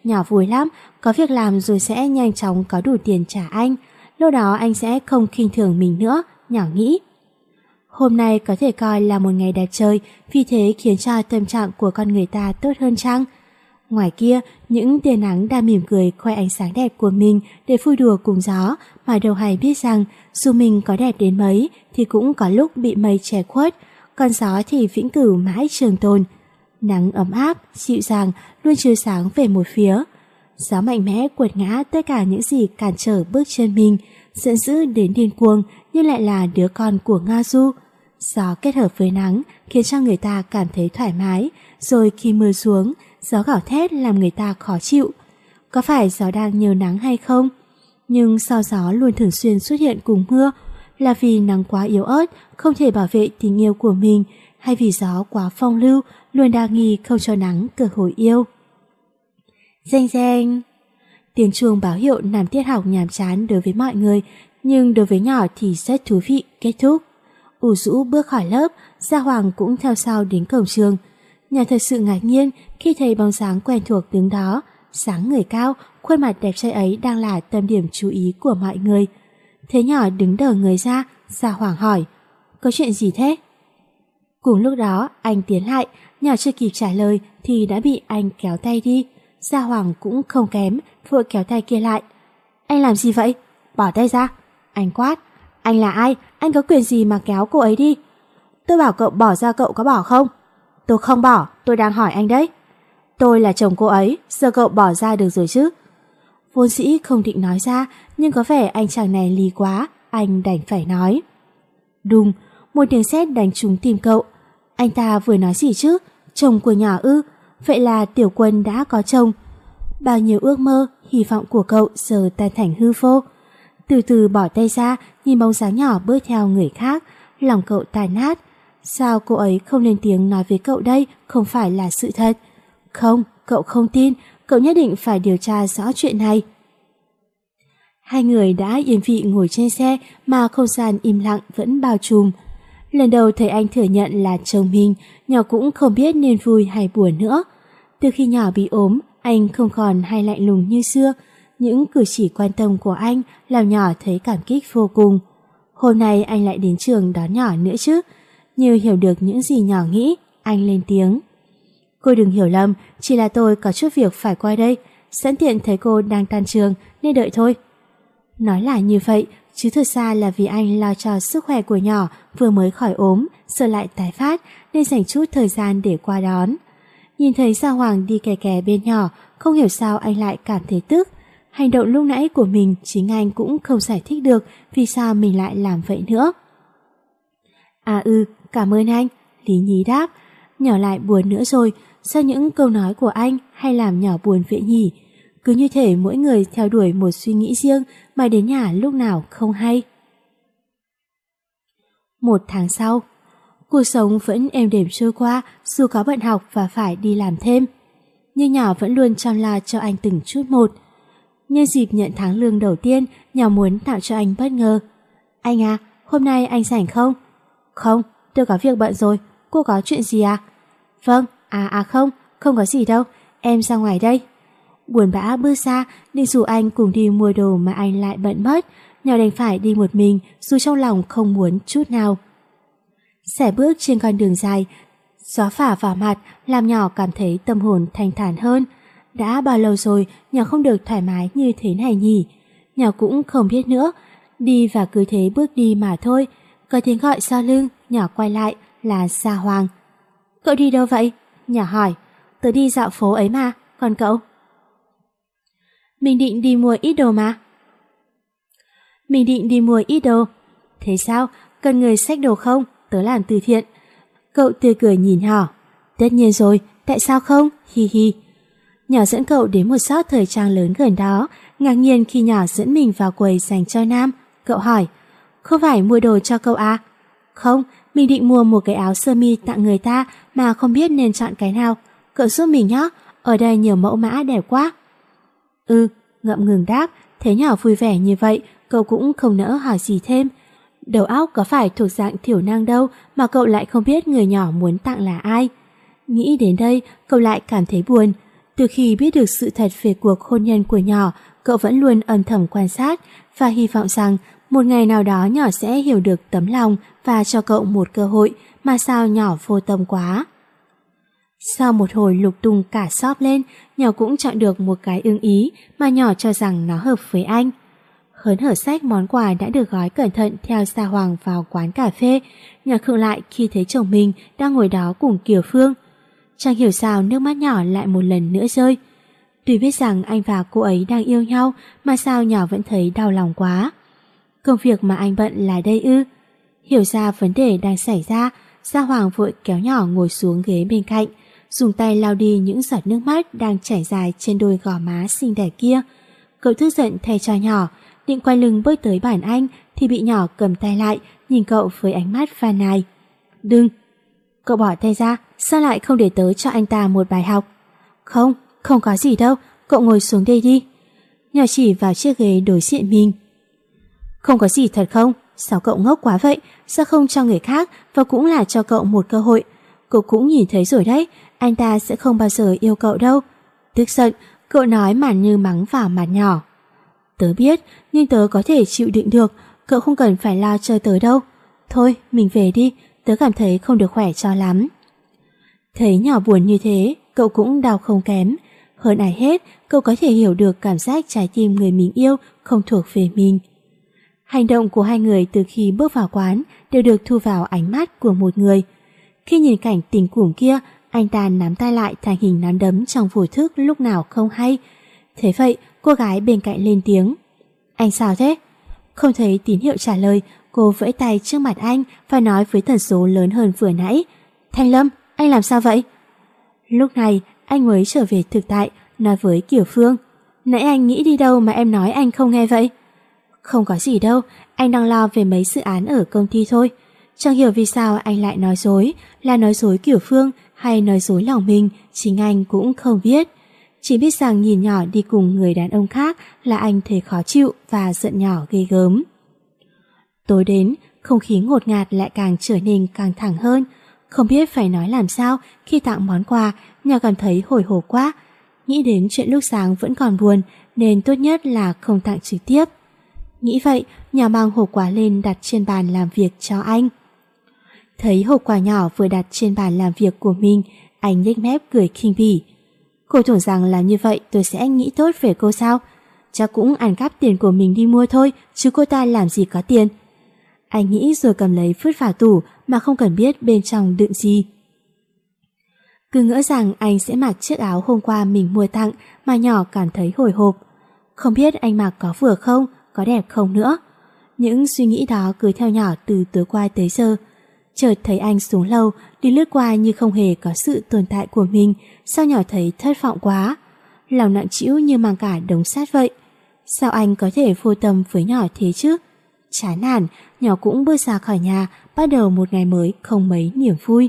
Nhỏ vui lắm, có việc làm rồi sẽ nhanh chóng có đủ tiền trả anh. Lúc đó anh sẽ không khinh thường mình nữa, nhỏ nghĩ. Hôm nay có thể coi là một ngày đẹp trời, vì thế khiến cho tâm trạng của con người ta tốt hơn chăng? Ngoài kia, những tia nắng đang mỉm cười khoe ánh sáng đẹp của mình để vui đùa cùng gió, mà đâu hay biết rằng dù mình có đẹp đến mấy thì cũng có lúc bị mây che khuất, còn gió thì vĩnh cửu mãi trường tồn. Nắng ấm áp, dịu dàng luôn chiếu sáng về một phía. Gió mạnh mẽ quật ngã tất cả những gì cản trở bước chân mình, giận dữ đến điên cuồng nhưng lại là đứa con của Nga Du. Gió kết hợp với nắng khiến cho người ta cảm thấy thoải mái, rồi khi mưa xuống, gió gào thét làm người ta khó chịu. Có phải gió đang nhiều nắng hay không? Nhưng sao gió luôn thường xuyên xuất hiện cùng mưa? Là vì nắng quá yếu ớt, không thể bảo vệ tình yêu của mình, hay vì gió quá phong lưu, luôn đa nghi không cho nắng cơ hội yêu? Reng reng. Tiếng chuông báo hiệu làm tiết học nhàm chán đối với mọi người, nhưng đối với nhỏ thì rất thú vị. Kết thúc. ủ rũ bước khỏi lớp, Gia Hoàng cũng theo sau đến cổng trường. Nhỏ thật sự ngạc nhiên khi thấy bóng dáng quen thuộc đứng đó. Dáng người cao, khuôn mặt đẹp trai ấy đang là tâm điểm chú ý của mọi người. Thế nhỏ đứng đờ người ra, Gia Hoàng hỏi: có chuyện gì thế? Cùng lúc đó anh tiến lại, nhỏ chưa kịp trả lời thì đã bị anh kéo tay đi. Gia Hoàng cũng không kém, vội kéo tay kia lại. Anh làm gì vậy? Bỏ tay ra. Anh quát. Anh là ai? Anh có quyền gì mà kéo cô ấy đi? Tôi bảo cậu bỏ ra, cậu có bỏ không? Tôi không bỏ, tôi đang hỏi anh đấy. Tôi là chồng cô ấy, giờ cậu bỏ ra được rồi chứ? Vốn dĩ không định nói ra, nhưng có vẻ anh chàng này lý quá, anh đành phải nói. Đùng, một tiếng sét đánh trúng tim cậu. Anh ta vừa nói gì chứ? Chồng của nhỏ ư? Vậy là Tiểu Quân đã có chồng. Bao nhiêu ước mơ, hy vọng của cậu giờ tan thành hư vô. Từ từ bỏ tay ra, nhìn bóng dáng nhỏ bước theo người khác, lòng cậu tàn nát. Sao cô ấy không lên tiếng nói với cậu đây không phải là sự thật? Không, cậu không tin, cậu nhất định phải điều tra rõ chuyện này. Hai người đã yên vị ngồi trên xe mà không gian im lặng vẫn bao trùm. Lần đầu thấy anh thừa nhận là chồng mình, nhỏ cũng không biết nên vui hay buồn nữa. Từ khi nhỏ bị ốm, anh không còn hay lạnh lùng như xưa. Những cử chỉ quan tâm của anh làm nhỏ thấy cảm kích vô cùng. Hôm nay anh lại đến trường đón nhỏ nữa chứ. Như hiểu được những gì nhỏ nghĩ, anh lên tiếng. Cô đừng hiểu lầm, chỉ là tôi có chút việc phải qua đây, sẵn tiện thấy cô đang tan trường nên đợi thôi. Nói là như vậy, chứ thật ra là vì anh lo cho sức khỏe của nhỏ vừa mới khỏi ốm, sợ lại tái phát nên dành chút thời gian để qua đón. Nhìn thấy Gia Hoàng đi kè kè bên nhỏ, không hiểu sao anh lại cảm thấy tức. Hành động lúc nãy của mình chính anh cũng không giải thích được vì sao mình lại làm vậy nữa. À ừ, cảm ơn anh, Lý Nhí đáp. Nhỏ lại buồn nữa rồi, sao những câu nói của anh hay làm nhỏ buồn vậy nhỉ? Cứ như thể mỗi người theo đuổi một suy nghĩ riêng mà đến nhà lúc nào không hay. Một tháng sau, cuộc sống vẫn êm đềm trôi qua dù có bận học và phải đi làm thêm. Nhưng nhỏ vẫn luôn chăm lo cho anh từng chút một. Nhân dịp nhận tháng lương đầu tiên, nhỏ muốn tạo cho anh bất ngờ. Anh à, hôm nay anh rảnh không? Không, tôi có việc bận rồi. Cô có chuyện gì à? Vâng, à à không, không có gì đâu. Em ra ngoài đây. Buồn bã bước ra, định rủ anh cùng đi mua đồ mà anh lại bận mất. Nhỏ đành phải đi một mình dù trong lòng không muốn chút nào. Xẻ bước trên con đường dài, gió phả vào mặt làm nhỏ cảm thấy tâm hồn thanh thản hơn. Đã bao lâu rồi nhỏ không được thoải mái như thế này nhỉ? Nhỏ cũng không biết nữa. Đi và cứ thế bước đi mà thôi. Có tiếng gọi sau lưng, nhỏ quay lại là Gia Hoàng. Cậu đi đâu vậy? Nhỏ hỏi. Tớ đi dạo phố ấy mà, còn cậu? Mình định đi mua ít đồ mà. Mình định đi mua ít đồ. Thế sao? Cần người xách đồ không? Tớ làm từ thiện. Cậu tươi cười nhìn nhỏ. Tất nhiên rồi, tại sao không? Hi hi. Nhỏ dẫn cậu đến một shop thời trang lớn gần đó. Ngạc nhiên khi nhỏ dẫn mình vào quầy dành cho nam. Cậu hỏi. Không phải mua đồ cho cậu à? Không, mình định mua một cái áo sơ mi tặng người ta mà không biết nên chọn cái nào. Cậu giúp mình nhé, ở đây nhiều mẫu mã đẹp quá. Ừ, ngậm ngừng đáp. Thấy nhỏ vui vẻ như vậy, cậu cũng không nỡ hỏi gì thêm. Đầu óc có phải thuộc dạng thiểu năng đâu mà cậu lại không biết người nhỏ muốn tặng là ai. Nghĩ đến đây, cậu lại cảm thấy buồn. Từ khi biết được sự thật về cuộc hôn nhân của nhỏ, cậu vẫn luôn âm thầm quan sát và hy vọng rằng một ngày nào đó nhỏ sẽ hiểu được tấm lòng và cho cậu một cơ hội, mà sao nhỏ vô tâm quá. Sau một hồi lục tung cả shop lên, nhỏ cũng chọn được một cái ưng ý mà nhỏ cho rằng nó hợp với anh. Hớn hở xách món quà đã được gói cẩn thận theo Sa Hoàng vào quán cà phê. Nhỏ khựng lại khi thấy chồng mình đang ngồi đó cùng Kiều Phương. Chẳng hiểu sao nước mắt nhỏ lại một lần nữa rơi. Tuy biết rằng anh và cô ấy đang yêu nhau, mà sao nhỏ vẫn thấy đau lòng quá. Công việc mà anh bận là đây ư? Hiểu ra vấn đề đang xảy ra, Sa Hoàng vội kéo nhỏ ngồi xuống ghế bên cạnh, dùng tay lau đi những giọt nước mắt đang chảy dài trên đôi gò má xinh đẹp kia. Cậu tức giận thay cho nhỏ, định quay lưng bước tới bàn anh thì bị nhỏ cầm tay lại, nhìn cậu với ánh mắt phàn nàn. Đừng! Cậu bỏ tay ra, sao lại không để tớ cho anh ta một bài học? Không, không có gì đâu, cậu ngồi xuống đây đi. Nhỏ chỉ vào chiếc ghế đối diện mình. Không có gì thật không? Sao cậu ngốc quá vậy? Sao không cho người khác và cũng là cho cậu một cơ hội? Cậu cũng nhìn thấy rồi đấy, anh ta sẽ không bao giờ yêu cậu đâu. Tức giận, cậu nói mà như mắng vào mặt nhỏ. Tớ biết, nhưng tớ có thể chịu đựng được, cậu không cần phải lo cho tớ đâu. Thôi, mình về đi, tớ cảm thấy không được khỏe cho lắm. Thấy nhỏ buồn như thế, cậu cũng đau không kém. Hơn ai hết, cậu có thể hiểu được cảm giác trái tim người mình yêu không thuộc về mình. Hành động của hai người từ khi bước vào quán đều được thu vào ánh mắt của một người. Khi nhìn cảnh tình củng kia, anh ta nắm tay lại thành hình nắm đấm trong vô thức lúc nào không hay. Thế vậy, cô gái bên cạnh lên tiếng. Anh sao thế? Không thấy tín hiệu trả lời, cô vẫy tay trước mặt anh và nói với tần số lớn hơn vừa nãy. Thanh Lâm, anh làm sao vậy? Lúc này, anh mới trở về thực tại, nói với Kiều Phương. Nãy anh nghĩ đi đâu mà em nói anh không nghe vậy? Không có gì đâu, anh đang lo về mấy dự án ở công ty thôi. Chẳng hiểu vì sao anh lại nói dối, là nói dối Kiều Phương hay nói dối lòng mình, chính anh cũng không biết. Chỉ biết rằng nhìn nhỏ đi cùng người đàn ông khác là anh thấy khó chịu và giận nhỏ ghê gớm. Tối đến, không khí ngột ngạt lại càng trở nên căng thẳng hơn. Không biết phải nói làm sao khi tặng món quà, nhỏ cảm thấy hồi hộp quá. Nghĩ đến chuyện lúc sáng vẫn còn buồn nên tốt nhất là không tặng trực tiếp. Nghĩ vậy, nhỏ mang hộp quà lên đặt trên bàn làm việc cho anh. Thấy hộp quà nhỏ vừa đặt trên bàn làm việc của mình, anh nhếch mép cười khinh bỉ. Cô tưởng rằng làm như vậy tôi sẽ nghĩ tốt về cô sao? Chắc cũng ăn cắp tiền của mình đi mua thôi, chứ cô ta làm gì có tiền. Anh nghĩ rồi cầm lấy vứt vào tủ mà không cần biết bên trong đựng gì. Cứ ngỡ rằng anh sẽ mặc chiếc áo hôm qua mình mua tặng mà nhỏ cảm thấy hồi hộp. Không biết anh mặc có vừa không, có đẹp không nữa. Những suy nghĩ đó cứ theo nhỏ từ tối qua tới giờ. Chợt thấy anh xuống lầu, đi lướt qua như không hề có sự tồn tại của mình, sao nhỏ thấy thất vọng quá. Lòng nặng trĩu như mang cả đống sắt vậy. Sao anh có thể vô tâm với nhỏ thế chứ? Chán nản, nhỏ cũng bước ra khỏi nhà, bắt đầu một ngày mới không mấy niềm vui.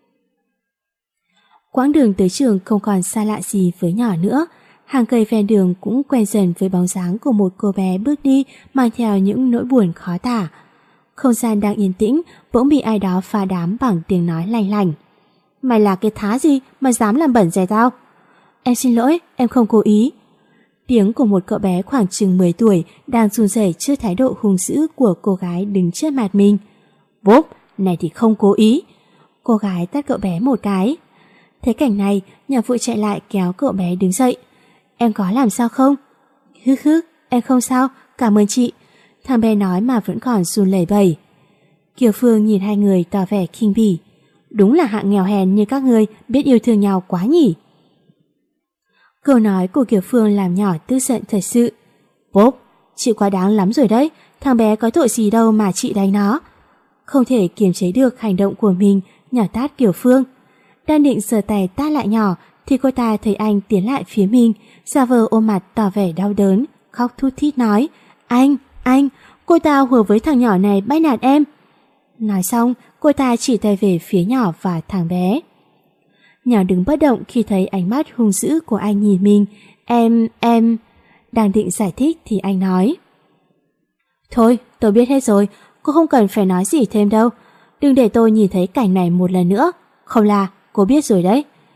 Quãng đường tới trường không còn xa lạ gì với nhỏ nữa. Hàng cây ven đường cũng quen dần với bóng dáng của một cô bé bước đi mang theo những nỗi buồn khó tả. Không gian đang yên tĩnh, bỗng bị ai đó phá đám bằng tiếng nói lanh lảnh. Mày là cái thá gì mà dám làm bẩn giày tao? Em xin lỗi, em không cố ý. Tiếng của một cậu bé khoảng chừng mười tuổi đang run rẩy trước thái độ hung dữ của cô gái đứng trước mặt mình. Bốp, này thì không cố ý. Cô gái tát cậu bé một cái. Thấy cảnh này, nhà vội chạy lại kéo cậu bé đứng dậy. Em có làm sao không? Hứ hứ, em không sao, cảm ơn chị. Thằng bé nói mà vẫn còn run lẩy bẩy. Kiều Phương nhìn hai người tỏ vẻ khinh bỉ. Đúng là hạng nghèo hèn như các ngươi biết yêu thương nhau quá nhỉ. Câu nói của Kiều Phương làm nhỏ tức giận thật sự. Bốp, chị quá đáng lắm rồi đấy, thằng bé có tội gì đâu mà chị đánh nó. Không thể kiềm chế được hành động của mình, nhỏ tát Kiều Phương. Đang định giơ tay tát lại nhỏ thì cô ta thấy anh tiến lại phía mình, giả vờ ôm mặt tỏ vẻ đau đớn, khóc thút thít nói. Anh, anh, cô ta hùa với thằng nhỏ này bắt nạt em. Nói xong, cô ta chỉ tay về phía nhỏ và thằng bé. Nhỏ đứng bất động khi thấy ánh mắt hung dữ của anh nhìn mình. Em, em... Đang định giải thích thì anh nói. Thôi, tôi biết hết rồi, cô không cần phải nói gì thêm đâu. Đừng để tôi nhìn thấy cảnh này một lần nữa. Không là, cô biết rồi đấy.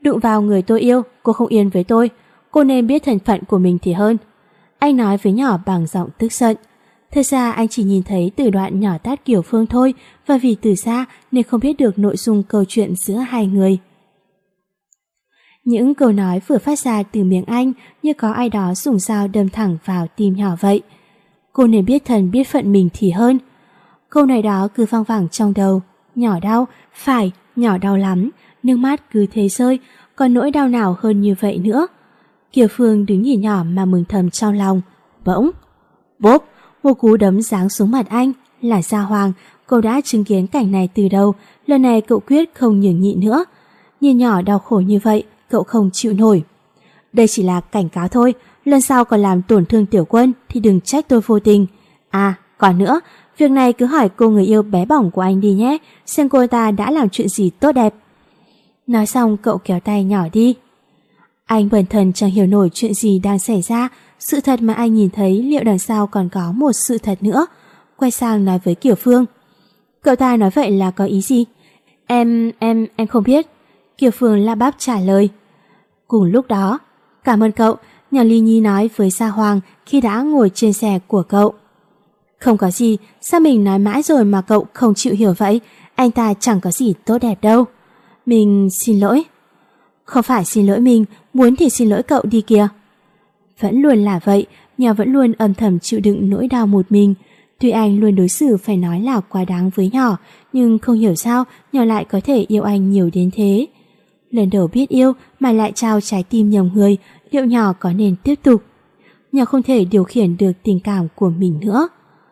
Đụng vào người tôi yêu, cô không yên với tôi. Cô nên biết thân phận của mình thì hơn. Anh nói với nhỏ bằng giọng tức giận. Thật ra anh chỉ nhìn thấy từ đoạn nhỏ tát Kiều Phương thôi, và vì từ xa nên không biết được nội dung câu chuyện giữa hai người. Những câu nói vừa phát ra từ miệng anh như có ai đó dùng dao đâm thẳng vào tim nhỏ vậy. Cô nên biết thân biết phận mình thì hơn. Câu này đó cứ văng vẳng trong đầu. Nhỏ đau, phải, nhỏ đau lắm. Nước mắt cứ thế rơi, còn nỗi đau nào hơn như vậy nữa. Kiều Phương đứng nhìn nhỏ mà mừng thầm trong lòng. Bỗng, bốp, một cú đấm giáng xuống mặt anh. Là Gia Hoàng, cậu đã chứng kiến cảnh này từ đầu. Lần này cậu quyết không nhường nhịn nữa. Nhìn nhỏ đau khổ như vậy, cậu không chịu nổi. Đây chỉ là cảnh cáo thôi, lần sau còn làm tổn thương Tiểu Quân thì đừng trách tôi vô tình. À, còn nữa, việc này cứ hỏi cô người yêu bé bỏng của anh đi nhé, xem cô ta đã làm chuyện gì tốt đẹp. Nói xong cậu kéo tay nhỏ đi. Anh bần thần chẳng hiểu nổi chuyện gì đang xảy ra. Sự thật mà anh nhìn thấy liệu đằng sau còn có một sự thật nữa. Quay sang nói với Kiều Phương. Cậu ta nói vậy là có ý gì? Em, em, em không biết. Kiều Phương lắp bắp trả lời. Cùng lúc đó, cảm ơn cậu, nhỏ Ly Nhi nói với Gia Hoàng khi đã ngồi trên xe của cậu. Không có gì, sao mình nói mãi rồi mà cậu không chịu hiểu vậy? Anh ta chẳng có gì tốt đẹp đâu. Mình xin lỗi. Không phải xin lỗi mình, muốn thì xin lỗi cậu đi kìa. Vẫn luôn là vậy, nhỏ vẫn luôn âm thầm chịu đựng nỗi đau một mình. Tuy anh luôn đối xử phải nói là quá đáng với nhỏ, nhưng không hiểu sao nhỏ lại có thể yêu anh nhiều đến thế. Lần đầu biết yêu mà lại trao trái tim nhầm người, liệu nhỏ có nên tiếp tục? Nhỏ không thể điều khiển được tình cảm của mình nữa.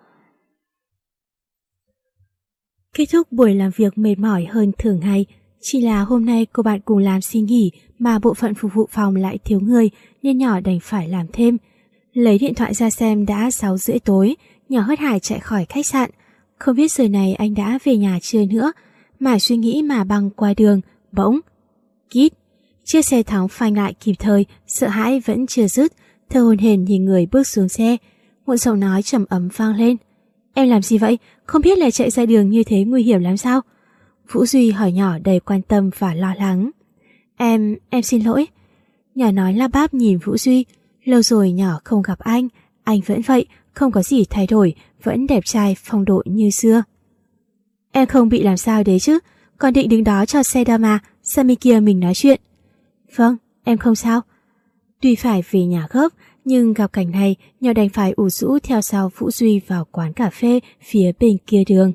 Kết thúc buổi làm việc mệt mỏi hơn thường ngày. Chỉ là hôm nay cô bạn cùng làm xin nghỉ mà bộ phận phục vụ phòng lại thiếu người nên nhỏ đành phải làm thêm. Lấy điện thoại ra xem đã sáu rưỡi tối, nhỏ hớt hải chạy khỏi khách sạn. Không biết giờ này anh đã về nhà chưa nữa. Mà suy nghĩ mà băng qua đường, bỗng kít. Chiếc xe thắng phanh lại kịp thời, sợ hãi vẫn chưa dứt, thở hổn hển nhìn người bước xuống xe. Một giọng nói trầm ấm vang lên. Em làm gì vậy? Không biết là chạy ra đường như thế nguy hiểm lắm sao? Vũ Duy hỏi nhỏ đầy quan tâm và lo lắng. Em, em xin lỗi. Nhỏ nói lắp bắp nhìn Vũ Duy. Lâu rồi nhỏ không gặp anh. Anh vẫn vậy, không có gì thay đổi, vẫn đẹp trai phong độ như xưa. Em không bị làm sao đấy chứ? Còn định đứng đó cho xe đâm mà, sang bên kia mình nói chuyện. Vâng, em không sao. Tuy phải về nhà gấp, nhưng gặp cảnh này, nhỏ đành phải ủ rũ theo sau Vũ Duy vào quán cà phê phía bên kia đường.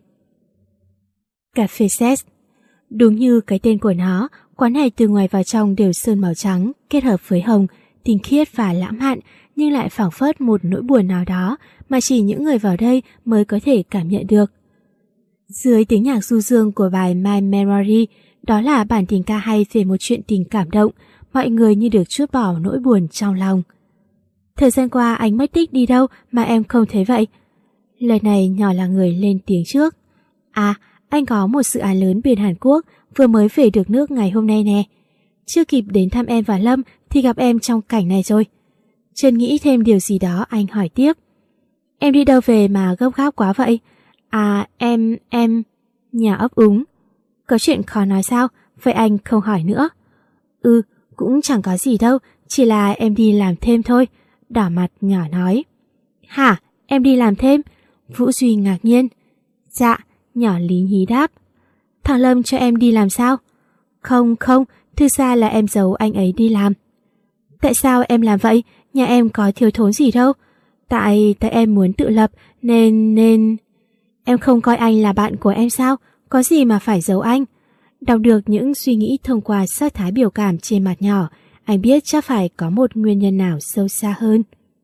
Cà phê Sex. Đúng như cái tên của nó, quán này từ ngoài vào trong đều sơn màu trắng kết hợp với hồng, tinh khiết và lãng mạn, nhưng lại phảng phất một nỗi buồn nào đó mà chỉ những người vào đây mới có thể cảm nhận được. Dưới tiếng nhạc du dương của bài My Memory, đó là bản tình ca hay về một chuyện tình cảm động, mọi người như được trút bỏ nỗi buồn trong lòng. Thời gian qua anh mất tích đi đâu mà em không thấy vậy? Lần này nhỏ là người lên tiếng trước. À, anh có một dự án lớn bên Hàn Quốc, vừa mới về được nước ngày hôm nay nè. Chưa kịp đến thăm em và Lâm thì gặp em trong cảnh này rồi. Trần nghĩ thêm điều gì đó anh hỏi tiếp. Em đi đâu về mà gấp gáp quá vậy? À em, em... Nhà ấp úng. Có chuyện khó nói sao? Vậy anh không hỏi nữa. Ừ, cũng chẳng có gì đâu, chỉ là em đi làm thêm thôi. Đỏ mặt nhỏ nói. Hả? Em đi làm thêm? Vũ Duy ngạc nhiên. Dạ, nhỏ lý nhí đáp. Thằng Lâm cho em đi làm sao? Không không, thực ra là em giấu anh ấy đi làm. Tại sao em làm vậy? Nhà em có thiếu thốn gì đâu. Tại, tại em muốn tự lập nên, nên... Em không coi anh là bạn của em sao? Có gì mà phải giấu anh? Đọc được những suy nghĩ thông qua sắc thái biểu cảm trên mặt nhỏ, anh biết chắc phải có một nguyên nhân nào sâu xa hơn.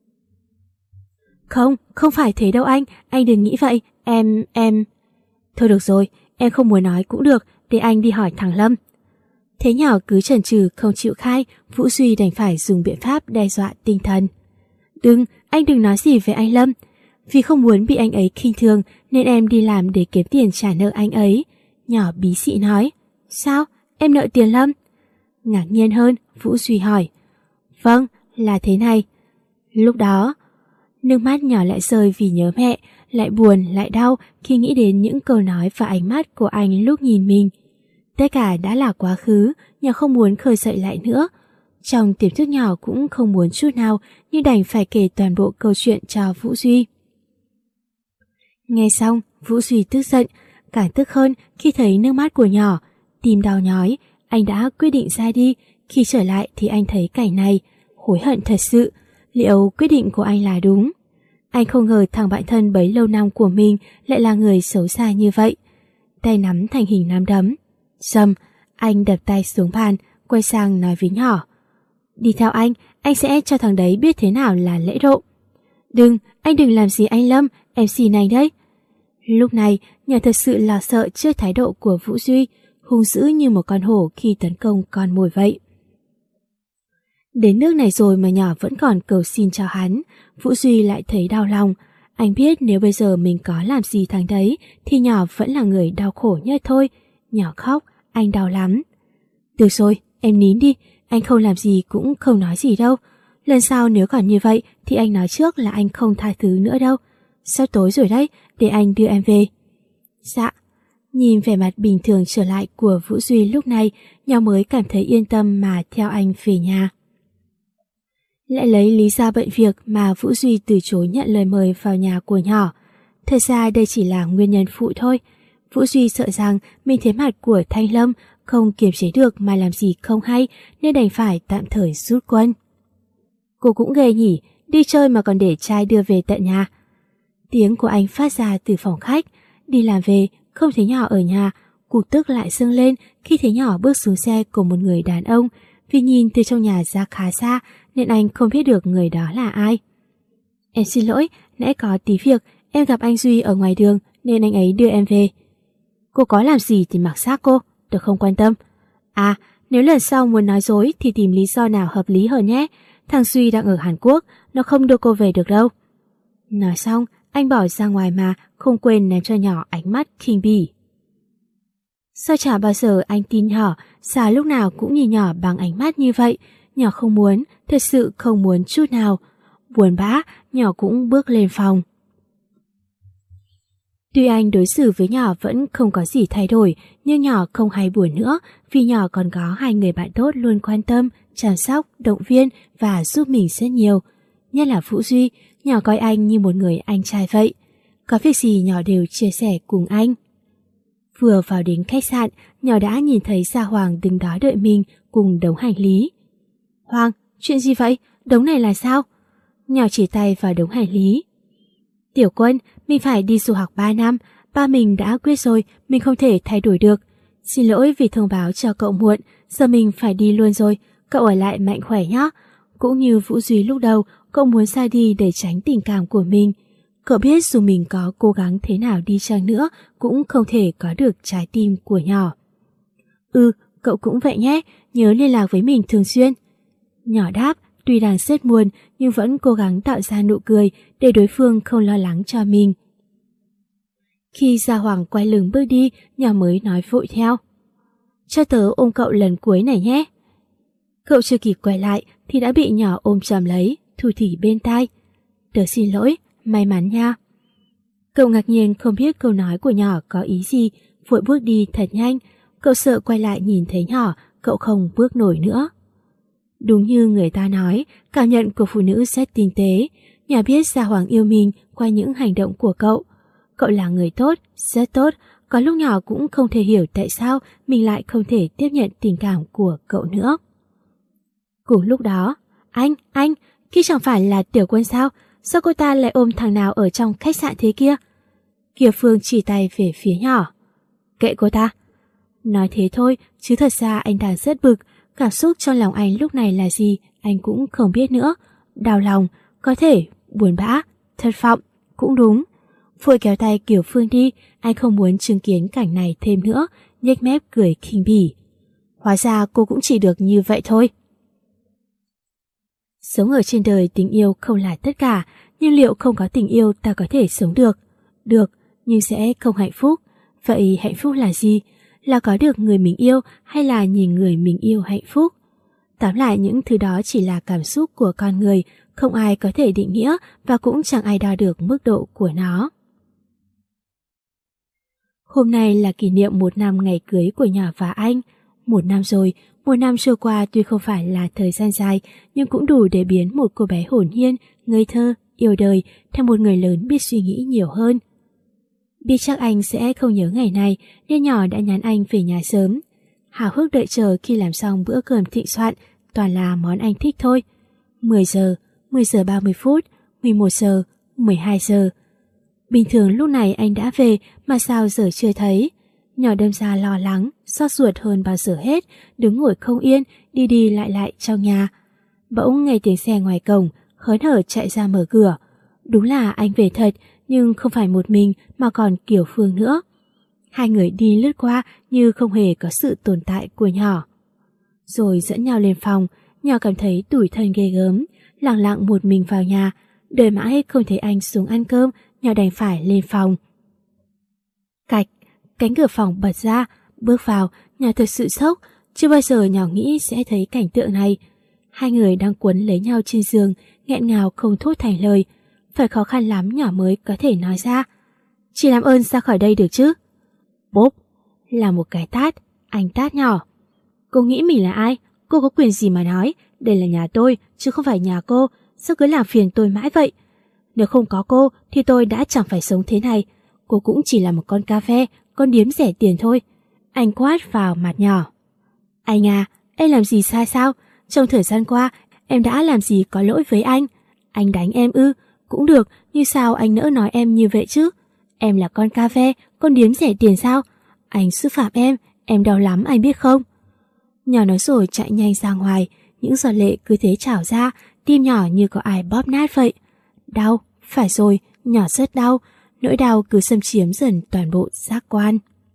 Không, không phải thế đâu anh, anh đừng nghĩ vậy, em, em... Thôi được rồi, em không muốn nói cũng được, để anh đi hỏi thằng Lâm. Thế nhỏ cứ chần chừ không chịu khai, Vũ Duy đành phải dùng biện pháp đe dọa tinh thần. Đừng, anh đừng nói gì với anh Lâm. Vì không muốn bị anh ấy khinh thường nên em đi làm để kiếm tiền trả nợ anh ấy. Nhỏ bí xị nói. Sao? Em nợ tiền Lâm? Ngạc nhiên hơn, Vũ Duy hỏi. Vâng, là thế này. Lúc đó, nước mắt nhỏ lại rơi vì nhớ mẹ, lại buồn, lại đau khi nghĩ đến những câu nói và ánh mắt của anh lúc nhìn mình. Tất cả đã là quá khứ, nhỏ không muốn khơi dậy lại nữa. Trong tiềm thức nhỏ cũng không muốn chút nào, nhưng đành phải kể toàn bộ câu chuyện cho Vũ Duy. Nghe xong, Vũ Duy tức giận, càng tức hơn khi thấy nước mắt của nhỏ. Tim đau nhói, anh đã quyết định ra đi. Khi trở lại thì anh thấy cảnh này, hối hận thật sự. Liệu quyết định của anh là đúng? Anh không ngờ thằng bạn thân bấy lâu năm của mình lại là người xấu xa như vậy. Tay nắm thành hình nắm đấm. Dầm, anh đập tay xuống bàn, quay sang nói với nhỏ. Đi theo anh, anh sẽ cho thằng đấy biết thế nào là lễ độ. Đừng, anh đừng làm gì anh Lâm, em xin anh đấy. Lúc này, nhỏ thật sự là sợ trước thái độ của Vũ Duy, hung dữ như một con hổ khi tấn công con mồi vậy. Đến nước này rồi mà nhỏ vẫn còn cầu xin cho hắn, Vũ Duy lại thấy đau lòng. Anh biết nếu bây giờ mình có làm gì thằng đấy thì nhỏ vẫn là người đau khổ nhất thôi. Nhỏ khóc, anh đau lắm. Được rồi, em nín đi, anh không làm gì cũng không nói gì đâu. Lần sau nếu còn như vậy thì anh nói trước là anh không tha thứ nữa đâu. Sắp tối rồi đấy, để anh đưa em về. Dạ. Nhìn vẻ mặt bình thường trở lại của Vũ Duy lúc này, nhỏ mới cảm thấy yên tâm mà theo anh về nhà. Lại lấy lý do bận việc mà Vũ Duy từ chối nhận lời mời vào nhà của nhỏ. Thật ra đây chỉ là nguyên nhân phụ thôi. Vũ Duy sợ rằng mình thấy mặt của Thanh Lâm không kiềm chế được mà làm gì không hay nên đành phải tạm thời rút quân. Cô cũng ghê nhỉ, đi chơi mà còn để trai đưa về tận nhà. Tiếng của anh phát ra từ phòng khách. Đi làm về, không thấy nhỏ ở nhà, cục tức lại dâng lên khi thấy nhỏ bước xuống xe của một người đàn ông. Vì nhìn từ trong nhà ra khá xa nên anh không biết được người đó là ai. Em xin lỗi, nãy có tí việc, em gặp anh Duy ở ngoài đường nên anh ấy đưa em về. Cô có làm gì thì mặc xác cô, được không quan tâm. À, nếu lần sau muốn nói dối thì tìm lý do nào hợp lý hơn nhé. Thằng Duy đang ở Hàn Quốc, nó không đưa cô về được đâu. Nói xong, anh bỏ ra ngoài mà không quên ném cho nhỏ ánh mắt khinh bỉ. Sao chả bao giờ anh tin nhỏ, sao lúc nào cũng nhìn nhỏ bằng ánh mắt như vậy. Nhỏ không muốn, thật sự không muốn chút nào. Buồn bã, nhỏ cũng bước lên phòng. Tuy anh đối xử với nhỏ vẫn không có gì thay đổi, nhưng nhỏ không hay buồn nữa vì nhỏ còn có hai người bạn tốt luôn quan tâm, chăm sóc, động viên và giúp mình rất nhiều. Nhất là Vũ Duy, nhỏ coi anh như một người anh trai vậy. Có việc gì nhỏ đều chia sẻ cùng anh. Vừa vào đến khách sạn, nhỏ đã nhìn thấy Gia Hoàng đứng đó đợi mình cùng đống hành lý. Hoàng, chuyện gì vậy? Đống này là sao? Nhỏ chỉ tay vào đống hành lý. Tiểu Quân, mình phải đi du học ba năm, ba mình đã quyết rồi, mình không thể thay đổi được. Xin lỗi vì thông báo cho cậu muộn, giờ mình phải đi luôn rồi, cậu ở lại mạnh khỏe nhé. Cũng như Vũ Duy lúc đầu, cậu muốn ra đi để tránh tình cảm của mình. Cậu biết dù mình có cố gắng thế nào đi chăng nữa, cũng không thể có được trái tim của nhỏ. Ừ, cậu cũng vậy nhé, nhớ liên lạc với mình thường xuyên. Nhỏ đáp, tuy đang rất buồn nhưng vẫn cố gắng tạo ra nụ cười để đối phương không lo lắng cho mình. Khi Gia Hoàng quay lưng bước đi, nhỏ mới nói vội theo. Cho tớ ôm cậu lần cuối này nhé. Cậu chưa kịp quay lại thì đã bị nhỏ ôm chầm lấy, thủ thỉ bên tai. Tớ xin lỗi, may mắn nha. Cậu ngạc nhiên không biết câu nói của nhỏ có ý gì, vội bước đi thật nhanh. Cậu sợ quay lại nhìn thấy nhỏ, cậu không bước nổi nữa. Đúng như người ta nói, cảm nhận của phụ nữ rất tinh tế. Nhỏ biết Gia Hoàng yêu mình qua những hành động của cậu. Cậu là người tốt, rất tốt. Có lúc nhỏ cũng không thể hiểu tại sao mình lại không thể tiếp nhận tình cảm của cậu nữa. Cùng lúc đó, anh, anh, kia chẳng phải là Tiểu Quân sao? Sao cô ta lại ôm thằng nào ở trong khách sạn thế kia? Kiều Phương chỉ tay về phía nhỏ. Kệ cô ta. Nói thế thôi, chứ thật ra anh đang rất bực. Cảm xúc trong lòng anh lúc này là gì, anh cũng không biết nữa. Đau lòng, có thể, buồn bã, thất vọng, cũng đúng. Vội kéo tay Kiều Phương đi, anh không muốn chứng kiến cảnh này thêm nữa, nhếch mép cười khinh bỉ. Hóa ra cô cũng chỉ được như vậy thôi. Sống ở trên đời tình yêu không là tất cả, nhưng liệu không có tình yêu ta có thể sống được? Được, nhưng sẽ không hạnh phúc. Vậy hạnh phúc là gì? Là có được người mình yêu hay là nhìn người mình yêu hạnh phúc? Tóm lại những thứ đó chỉ là cảm xúc của con người, không ai có thể định nghĩa và cũng chẳng ai đo được mức độ của nó. Hôm nay là kỷ niệm một năm ngày cưới của nhỏ và anh. Một năm rồi, một năm trôi qua tuy không phải là thời gian dài, nhưng cũng đủ để biến một cô bé hồn nhiên, ngây thơ, yêu đời thành một người lớn biết suy nghĩ nhiều hơn. Biết chắc anh sẽ không nhớ ngày này nên nhỏ đã nhắn anh về nhà sớm. Háo hức đợi chờ khi làm xong bữa cơm thịnh soạn, toàn là món anh thích thôi. mười giờ, mười giờ ba mươi phút, mười một giờ, mười hai giờ. Bình thường lúc này anh đã về mà sao giờ chưa thấy. Nhỏ đâm ra lo lắng, xót ruột hơn bao giờ hết, đứng ngồi không yên, đi đi lại lại trong nhà. Bỗng nghe tiếng xe ngoài cổng, hớn hở chạy ra mở cửa. Đúng là anh về thật, nhưng không phải một mình mà còn Kiều Phương nữa. Hai người đi lướt qua như không hề có sự tồn tại của nhỏ. Rồi dẫn nhau lên phòng, nhỏ cảm thấy tủi thân ghê gớm, lặng lặng một mình vào nhà. Đợi mãi không thấy anh xuống ăn cơm, nhỏ đành phải lên phòng. Cạch, cánh cửa phòng bật ra, bước vào, nhỏ thật sự sốc, chưa bao giờ nhỏ nghĩ sẽ thấy cảnh tượng này. Hai người đang quấn lấy nhau trên giường, nghẹn ngào không thốt thành lời. Phải khó khăn lắm nhỏ mới có thể nói ra. Chị làm ơn ra khỏi đây được chứ? Bốp, là một cái tát, anh tát nhỏ. Cô nghĩ mình là ai? Cô có quyền gì mà nói? Đây là nhà tôi, chứ không phải nhà cô. Sao cứ làm phiền tôi mãi vậy? Nếu không có cô thì tôi đã chẳng phải sống thế này. Cô cũng chỉ là một con cà phê, con điếm rẻ tiền thôi. Anh quát vào mặt nhỏ. Anh à, em làm gì sai sao? Trong thời gian qua em đã làm gì có lỗi với anh? Anh đánh em ư? Cũng được, nhưng sao anh nỡ nói em như vậy chứ? Em là con cà phê, con điếm rẻ tiền sao? Anh xúc phạm em, em đau lắm anh biết không? Nhỏ nói rồi chạy nhanh ra ngoài, những giọt lệ cứ thế trào ra, tim nhỏ như có ai bóp nát vậy. Đau, phải rồi, nhỏ rất đau, nỗi đau cứ xâm chiếm dần toàn bộ giác quan.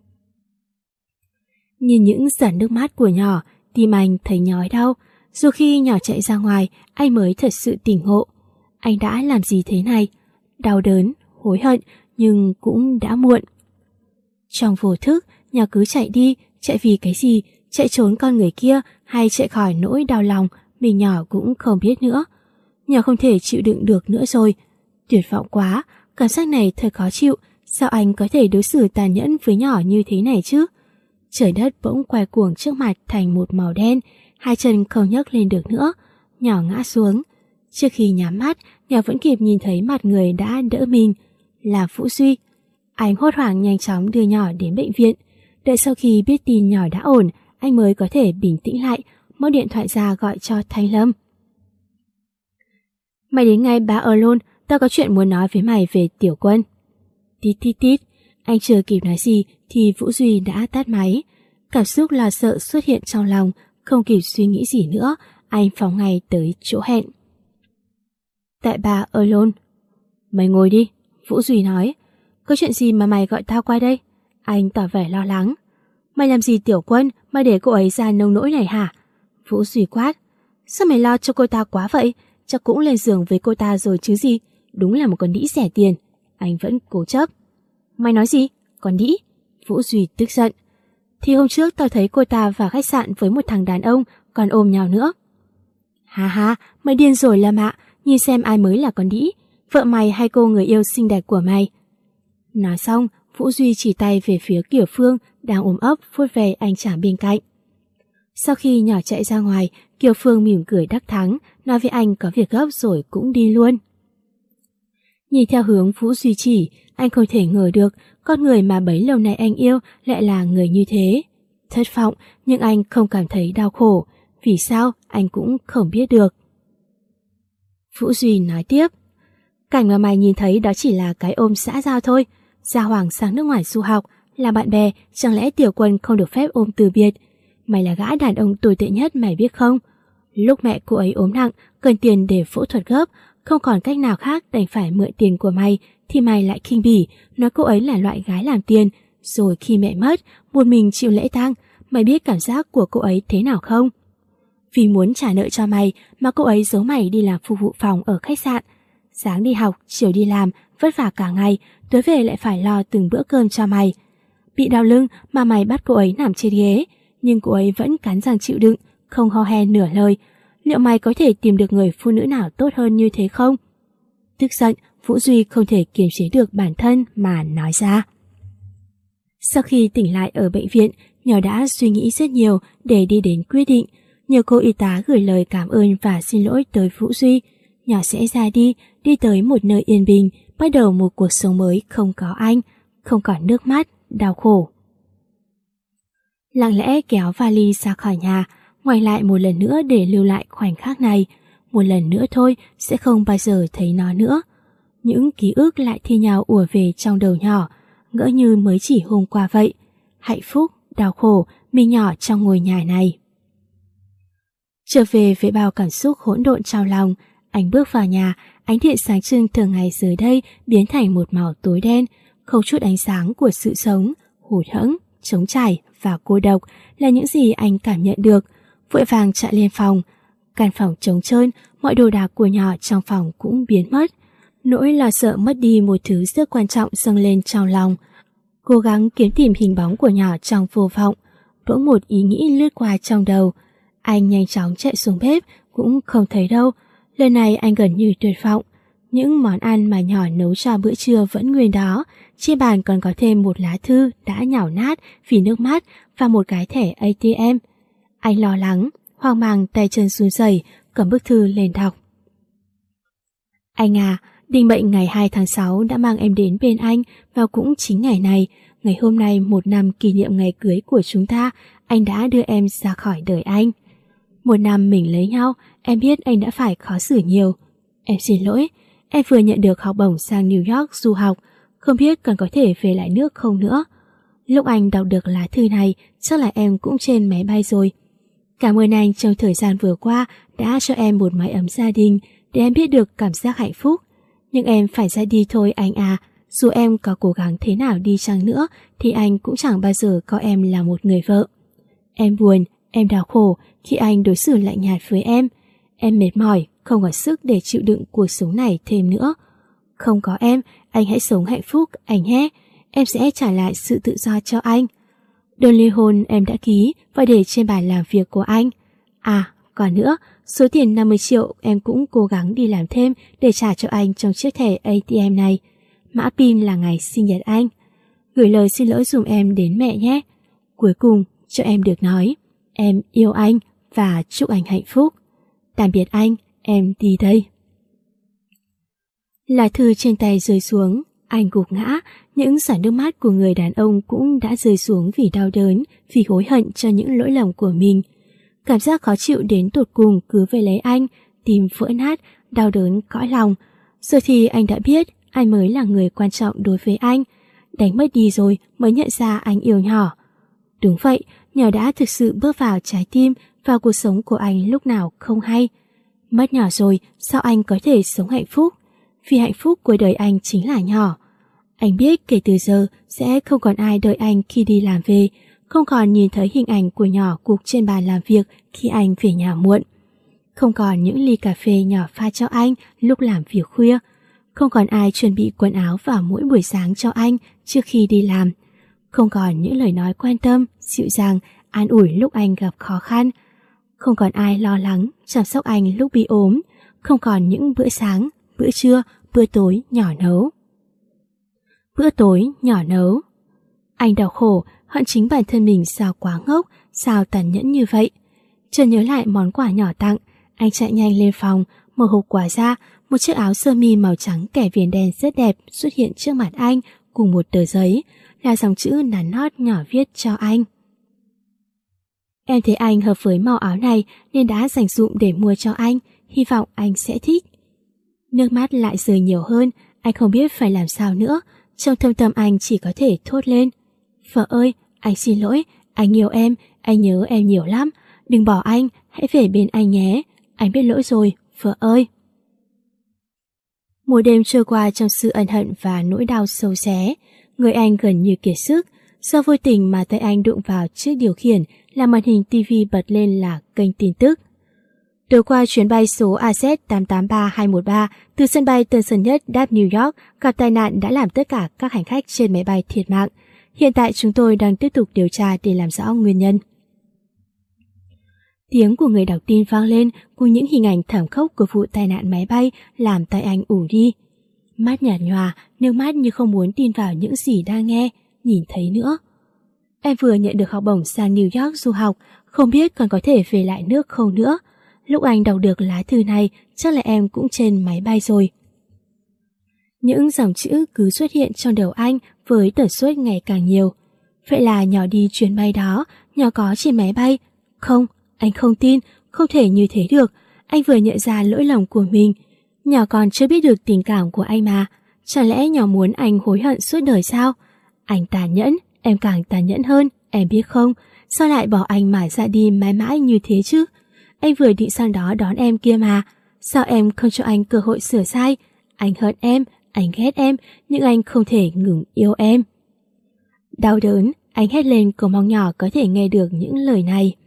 Nhìn những giọt nước mắt của nhỏ, tim anh thấy nhói đau. Dù khi nhỏ chạy ra ngoài, anh mới thật sự tỉnh ngộ. Anh đã làm gì thế này? Đau đớn, hối hận, nhưng cũng đã muộn. Trong vô thức, nhỏ cứ chạy đi, chạy vì cái gì? Chạy trốn con người kia hay chạy khỏi nỗi đau lòng mình nhỏ cũng không biết nữa. Nhỏ không thể chịu đựng được nữa rồi. Tuyệt vọng quá, cảm giác này thật khó chịu. Sao anh có thể đối xử tàn nhẫn với nhỏ như thế này chứ? Trời đất bỗng quay cuồng trước mặt thành một màu đen, hai chân không nhấc lên được nữa. Nhỏ ngã xuống. Trước khi nhắm mắt, nhỏ vẫn kịp nhìn thấy mặt người đã đỡ mình, là Vũ Duy. Anh hốt hoảng nhanh chóng đưa nhỏ đến bệnh viện. Đợi sau khi biết tin nhỏ đã ổn, anh mới có thể bình tĩnh lại, móc điện thoại ra gọi cho Thanh Lâm. Mày đến ngay Ba ở luôn, tao có chuyện muốn nói với mày về Tiểu Quân. Tít tít tít, anh chưa kịp nói gì thì Vũ Duy đã tắt máy. Cảm xúc lo sợ xuất hiện trong lòng, không kịp suy nghĩ gì nữa, anh phóng ngay tới chỗ hẹn. Tại Ba ở luôn. Mày ngồi đi, Vũ Duy nói. Có chuyện gì mà mày gọi tao qua đây? Anh tỏ vẻ lo lắng. Mày làm gì Tiểu Quân mà để cô ấy ra nông nỗi này hả? Vũ Duy quát. Sao mày lo cho cô ta quá vậy? Chắc cũng lên giường với cô ta rồi chứ gì. Đúng là một con đĩ rẻ tiền. Anh vẫn cố chấp. Mày nói gì? Con đĩ? Vũ Duy tức giận. Thì hôm trước tao thấy cô ta vào khách sạn với một thằng đàn ông còn ôm nhau nữa. Hà hà, mày điên rồi Lâm ạ. Nhìn xem ai mới là con đĩ, vợ mày hay cô người yêu xinh đẹp của mày? Nói xong, Vũ Duy chỉ tay về phía Kiều Phương đang ôm ấp vuốt về anh chàng bên cạnh. Sau khi nhỏ chạy ra ngoài, Kiều Phương mỉm cười đắc thắng, nói với anh có việc gấp rồi cũng đi luôn. Nhìn theo hướng Vũ Duy chỉ, anh không thể ngờ được con người mà bấy lâu nay anh yêu lại là người như thế. Thất vọng, nhưng anh không cảm thấy đau khổ. Vì sao, anh cũng không biết được. Vũ Duy nói tiếp. Cảnh mà mày nhìn thấy đó chỉ là cái ôm xã giao thôi. Gia Hoàng sang nước ngoài du học, là bạn bè, chẳng lẽ Tiểu Quân không được phép ôm từ biệt? Mày là gã đàn ông tồi tệ nhất mày biết không? Lúc mẹ cô ấy ốm nặng, cần tiền để phẫu thuật gấp, không còn cách nào khác đành phải mượn tiền của mày, thì mày lại khinh bỉ, nói cô ấy là loại gái làm tiền. Rồi khi mẹ mất, một mình chịu lễ tang, mày biết cảm giác của cô ấy thế nào không? Vì muốn trả nợ cho mày mà cô ấy giấu mày đi làm phục vụ phòng ở khách sạn. Sáng đi học, chiều đi làm, vất vả cả ngày, tối về lại phải lo từng bữa cơm cho mày. Bị đau lưng mà mày bắt cô ấy nằm trên ghế, nhưng cô ấy vẫn cắn răng chịu đựng, không ho he nửa lời. Liệu mày có thể tìm được người phụ nữ nào tốt hơn như thế không? Tức giận, Vũ Duy không thể kiềm chế được bản thân mà nói ra. Sau khi tỉnh lại ở bệnh viện, nhỏ đã suy nghĩ rất nhiều để đi đến quyết định. Nhờ cô y tá gửi lời cảm ơn và xin lỗi tới Vũ Duy, nhỏ sẽ ra đi, đi tới một nơi yên bình, bắt đầu một cuộc sống mới không có anh, không còn nước mắt, đau khổ. Lặng lẽ kéo vali ra khỏi nhà, ngoảnh lại một lần nữa để lưu lại khoảnh khắc này. Một lần nữa thôi, sẽ không bao giờ thấy nó nữa. Những ký ức lại thi nhau ùa về trong đầu nhỏ, ngỡ như mới chỉ hôm qua vậy. Hạnh phúc, đau khổ, mình nhỏ trong ngôi nhà này. Trở về với bao cảm xúc hỗn độn trong lòng, anh bước vào nhà, ánh điện sáng trưng thường ngày dưới đây biến thành một màu tối đen, không chút ánh sáng của sự sống, hụt hẫng, trống trải và cô độc là những gì anh cảm nhận được. Vội vàng chạy lên phòng, căn phòng trống trơn, mọi đồ đạc của nhỏ trong phòng cũng biến mất. Nỗi lo sợ mất đi một thứ rất quan trọng dâng lên trong lòng. Cố gắng kiếm tìm hình bóng của nhỏ trong vô vọng, bỗng một ý nghĩ lướt qua trong đầu. Anh nhanh chóng chạy xuống bếp, cũng không thấy đâu. Lần này anh gần như tuyệt vọng. Những món ăn mà nhỏ nấu cho bữa trưa vẫn nguyên đó. Trên bàn còn có thêm một lá thư đã nhão nát vì nước mắt và một cái thẻ a tê em. Anh lo lắng, hoang mang, tay chân run rẩy, cầm bức thư lên đọc. Anh à, định mệnh ngày hai tháng sáu đã mang em đến bên anh, và cũng chính ngày này, ngày hôm nay một năm kỷ niệm ngày cưới của chúng ta, anh đã đưa em ra khỏi đời anh. Một năm mình lấy nhau, em biết anh đã phải khó xử nhiều. Em xin lỗi, em vừa nhận được học bổng sang New York du học, không biết còn có thể về lại nước không nữa. Lúc anh đọc được lá thư này, chắc là em cũng trên máy bay rồi. Cảm ơn anh trong thời gian vừa qua đã cho em một mái ấm gia đình, để em biết được cảm giác hạnh phúc. Nhưng em phải ra đi thôi anh à, dù em có cố gắng thế nào đi chăng nữa thì anh cũng chẳng bao giờ coi em là một người vợ. Em buồn, em đau khổ khi anh đối xử lạnh nhạt với em. Em mệt mỏi, không có sức để chịu đựng cuộc sống này thêm nữa. Không có em, anh hãy sống hạnh phúc, anh nhé. Em sẽ trả lại sự tự do cho anh. Đơn ly hôn em đã ký và để trên bàn làm việc của anh. À, còn nữa, số tiền năm mươi triệu em cũng cố gắng đi làm thêm để trả cho anh trong chiếc thẻ a tê em này. Mã pin là ngày sinh nhật anh. Gửi lời xin lỗi dùm em đến mẹ nhé. Cuối cùng, cho em được nói, em yêu anh và chúc anh hạnh phúc. Tạm biệt anh, em đi đây. Lá thư trên tay rơi xuống, anh gục ngã, những giọt nước mắt của người đàn ông cũng đã rơi xuống vì đau đớn, vì hối hận cho những lỗi lầm của mình. Cảm giác khó chịu đến tột cùng cứ về lấy anh, tim vỡ nát, đau đớn cõi lòng. Giờ thì anh đã biết ai mới là người quan trọng đối với anh. Đánh mất đi rồi mới nhận ra anh yêu nhỏ. Đúng vậy, nhỏ đã thực sự bước vào trái tim, vào cuộc sống của anh lúc nào không hay. Mất nhỏ rồi, sao anh có thể sống hạnh phúc? Vì hạnh phúc của đời anh chính là nhỏ. Anh biết kể từ giờ sẽ không còn ai đợi anh khi đi làm về, không còn nhìn thấy hình ảnh của nhỏ cục trên bàn làm việc khi anh về nhà muộn. Không còn những ly cà phê nhỏ pha cho anh lúc làm việc khuya. Không còn ai chuẩn bị quần áo vào mỗi buổi sáng cho anh trước khi đi làm. Không còn những lời nói quan tâm, dịu dàng, an ủi lúc anh gặp khó khăn. Không còn ai lo lắng, chăm sóc anh lúc bị ốm. Không còn những bữa sáng, bữa trưa, bữa tối nhỏ nấu. Bữa tối nhỏ nấu. Anh đau khổ, hận chính bản thân mình sao quá ngốc, sao tàn nhẫn như vậy. Chợt nhớ lại món quà nhỏ tặng, anh chạy nhanh lên phòng, mở hộp quà ra, một chiếc áo sơ mi màu trắng kẻ viền đen rất đẹp xuất hiện trước mặt anh cùng một tờ giấy, là dòng chữ nắn nót nhỏ viết cho anh. Em thấy anh hợp với màu áo này nên đã dành dụm để mua cho anh, hy vọng anh sẽ thích. Nước mắt lại rơi nhiều hơn, anh không biết phải làm sao nữa, trong thâm tâm anh chỉ có thể thốt lên. Vợ ơi, anh xin lỗi, anh yêu em, anh nhớ em nhiều lắm, đừng bỏ anh, hãy về bên anh nhé, anh biết lỗi rồi, vợ ơi. Một đêm trôi qua trong sự ân hận và nỗi đau sâu xé, người anh gần như kiệt sức, do vô tình mà tay anh đụng vào chiếc điều khiển làm màn hình tivi bật lên là kênh tin tức. Tối qua chuyến bay số A Z tám tám ba hai một ba từ sân bay Tân Sơn Nhất đáp New York gặp tai nạn đã làm tất cả các hành khách trên máy bay thiệt mạng. Hiện tại chúng tôi đang tiếp tục điều tra để làm rõ nguyên nhân. Tiếng của người đọc tin vang lên cùng những hình ảnh thảm khốc của vụ tai nạn máy bay làm tai anh ù đi. Mắt nhạt nhòa, nước mắt như không muốn tin vào những gì đang nghe, nhìn thấy nữa. Em vừa nhận được học bổng sang New York du học, không biết còn có thể về lại nước không nữa. Lúc anh đọc được lá thư này, chắc là em cũng trên máy bay rồi. Những dòng chữ cứ xuất hiện trong đầu anh với tần suất ngày càng nhiều. Vậy là nhỏ đi chuyến bay đó, nhỏ có trên máy bay. Không, anh không tin, không thể như thế được. Anh vừa nhận ra lỗi lầm của mình. Nhỏ còn chưa biết được tình cảm của anh mà. Chẳng lẽ nhỏ muốn anh hối hận suốt đời sao? Anh tàn nhẫn, em càng tàn nhẫn hơn, em biết không? Sao lại bỏ anh mà ra đi mãi mãi như thế chứ? Anh vừa định sang đó đón em kia mà. Sao em không cho anh cơ hội sửa sai? Anh hận em, anh ghét em, nhưng anh không thể ngừng yêu em. Đau đớn, anh hét lên cầu mong nhỏ có thể nghe được những lời này.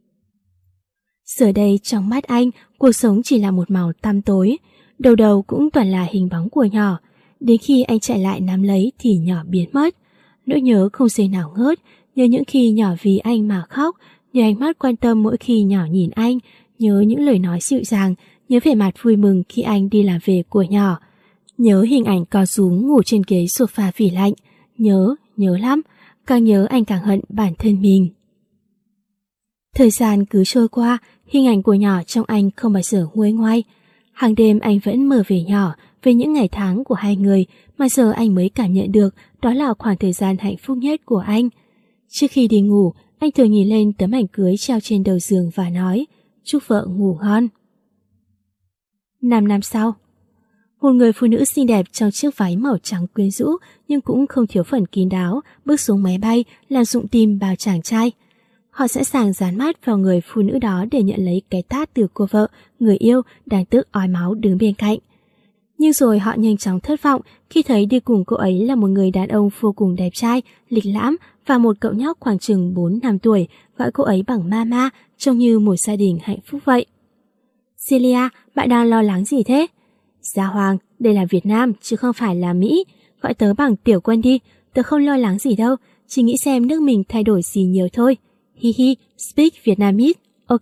Giờ đây trong mắt anh, cuộc sống chỉ là một màu tăm tối. Đầu đầu cũng toàn là hình bóng của nhỏ. Đến khi anh chạy lại nắm lấy thì nhỏ biến mất. Nỗi nhớ không dễ nào ngớt. Nhớ những khi nhỏ vì anh mà khóc, nhớ ánh mắt quan tâm mỗi khi nhỏ nhìn anh, nhớ những lời nói dịu dàng, nhớ vẻ mặt vui mừng khi anh đi làm về của nhỏ. Nhớ hình ảnh co rúm ngủ trên ghế sofa vì lạnh. Nhớ, nhớ lắm. Càng nhớ anh càng hận bản thân mình. Thời gian cứ trôi qua, hình ảnh của nhỏ trong anh không bao giờ nguôi ngoai. Hàng đêm anh vẫn mơ về nhỏ, về những ngày tháng của hai người mà giờ anh mới cảm nhận được đó là khoảng thời gian hạnh phúc nhất của anh. Trước khi đi ngủ, anh thường nhìn lên tấm ảnh cưới treo trên đầu giường và nói chúc vợ ngủ ngon. Năm năm sau, một người phụ nữ xinh đẹp trong chiếc váy màu trắng quyến rũ nhưng cũng không thiếu phần kín đáo bước xuống máy bay làm rụng tim bao chàng trai. Họ sẵn sàng dán mắt vào người phụ nữ đó để nhận lấy cái tát từ cô vợ, người yêu đang tức ói máu đứng bên cạnh. Nhưng rồi họ nhanh chóng thất vọng khi thấy đi cùng cô ấy là một người đàn ông vô cùng đẹp trai, lịch lãm và một cậu nhóc khoảng chừng bốn năm tuổi gọi cô ấy bằng mama, trông như một gia đình hạnh phúc vậy. Celia, bạn đang lo lắng gì thế? Gia Hoàng, đây là Việt Nam chứ không phải là Mỹ. Gọi tớ bằng Tiểu Quân đi, tớ không lo lắng gì đâu, chỉ nghĩ xem nước mình thay đổi gì nhiều thôi. Hi hi, speak Vietnamese, ok.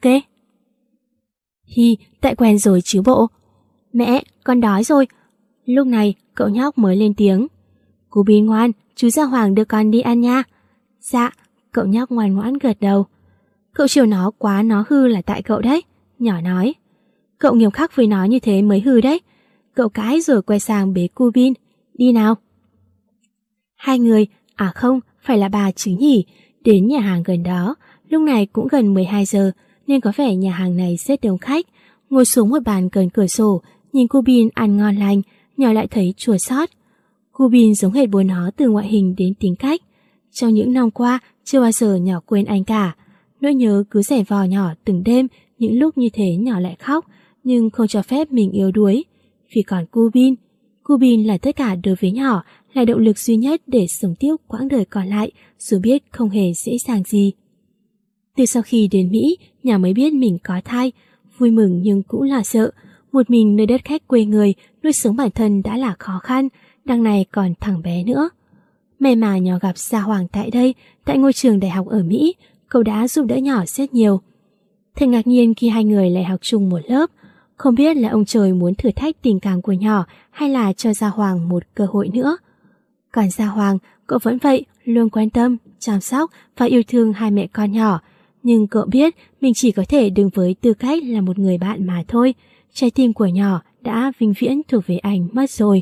Hi, tại quen rồi chứ bộ. Mẹ, con đói rồi. Lúc này, cậu nhóc mới lên tiếng. Cô Bin ngoan, chú Gia Hoàng đưa con đi ăn nha. Dạ, cậu nhóc ngoan ngoãn gật đầu. Cậu chiều nó quá nó hư là tại cậu đấy, nhỏ nói. Cậu nghiêm khắc với nó như thế mới hư đấy. Cậu cãi rồi quay sang bế cô Bin. Đi nào. Hai người, à không, phải là bà chứ nhỉ, đến nhà hàng gần đó. Lúc này cũng gần mười hai giờ nên có vẻ nhà hàng này rất đông khách. Ngồi xuống một bàn gần cửa sổ, nhìn cô Bin ăn ngon lành, nhỏ lại thấy chua xót. Cô Bin giống hệt bố nó từ ngoại hình đến tính cách. Trong những năm qua, chưa bao giờ nhỏ quên anh cả. Nỗi nhớ cứ giày vò nhỏ từng đêm, những lúc như thế nhỏ lại khóc, nhưng không cho phép mình yếu đuối. Vì còn cô Bin, cô Bin là tất cả đối với nhỏ, là động lực duy nhất để sống tiếp quãng đời còn lại, dù biết không hề dễ dàng gì. Từ sau khi đến Mỹ, nhỏ mới biết mình có thai, vui mừng nhưng cũng là sợ. Một mình nơi đất khách quê người, nuôi sống bản thân đã là khó khăn, đằng này còn thằng bé nữa. May mà nhỏ gặp Gia Hoàng tại đây, tại ngôi trường đại học ở Mỹ, cậu đã giúp đỡ nhỏ rất nhiều. Thật ngạc nhiên khi hai người lại học chung một lớp, không biết là ông trời muốn thử thách tình cảm của nhỏ hay là cho Gia Hoàng một cơ hội nữa. Còn Gia Hoàng, cậu vẫn vậy, luôn quan tâm, chăm sóc và yêu thương hai mẹ con nhỏ. Nhưng cậu biết mình chỉ có thể đứng với tư cách là một người bạn mà thôi. Trái tim của nhỏ đã vĩnh viễn thuộc về anh mất rồi.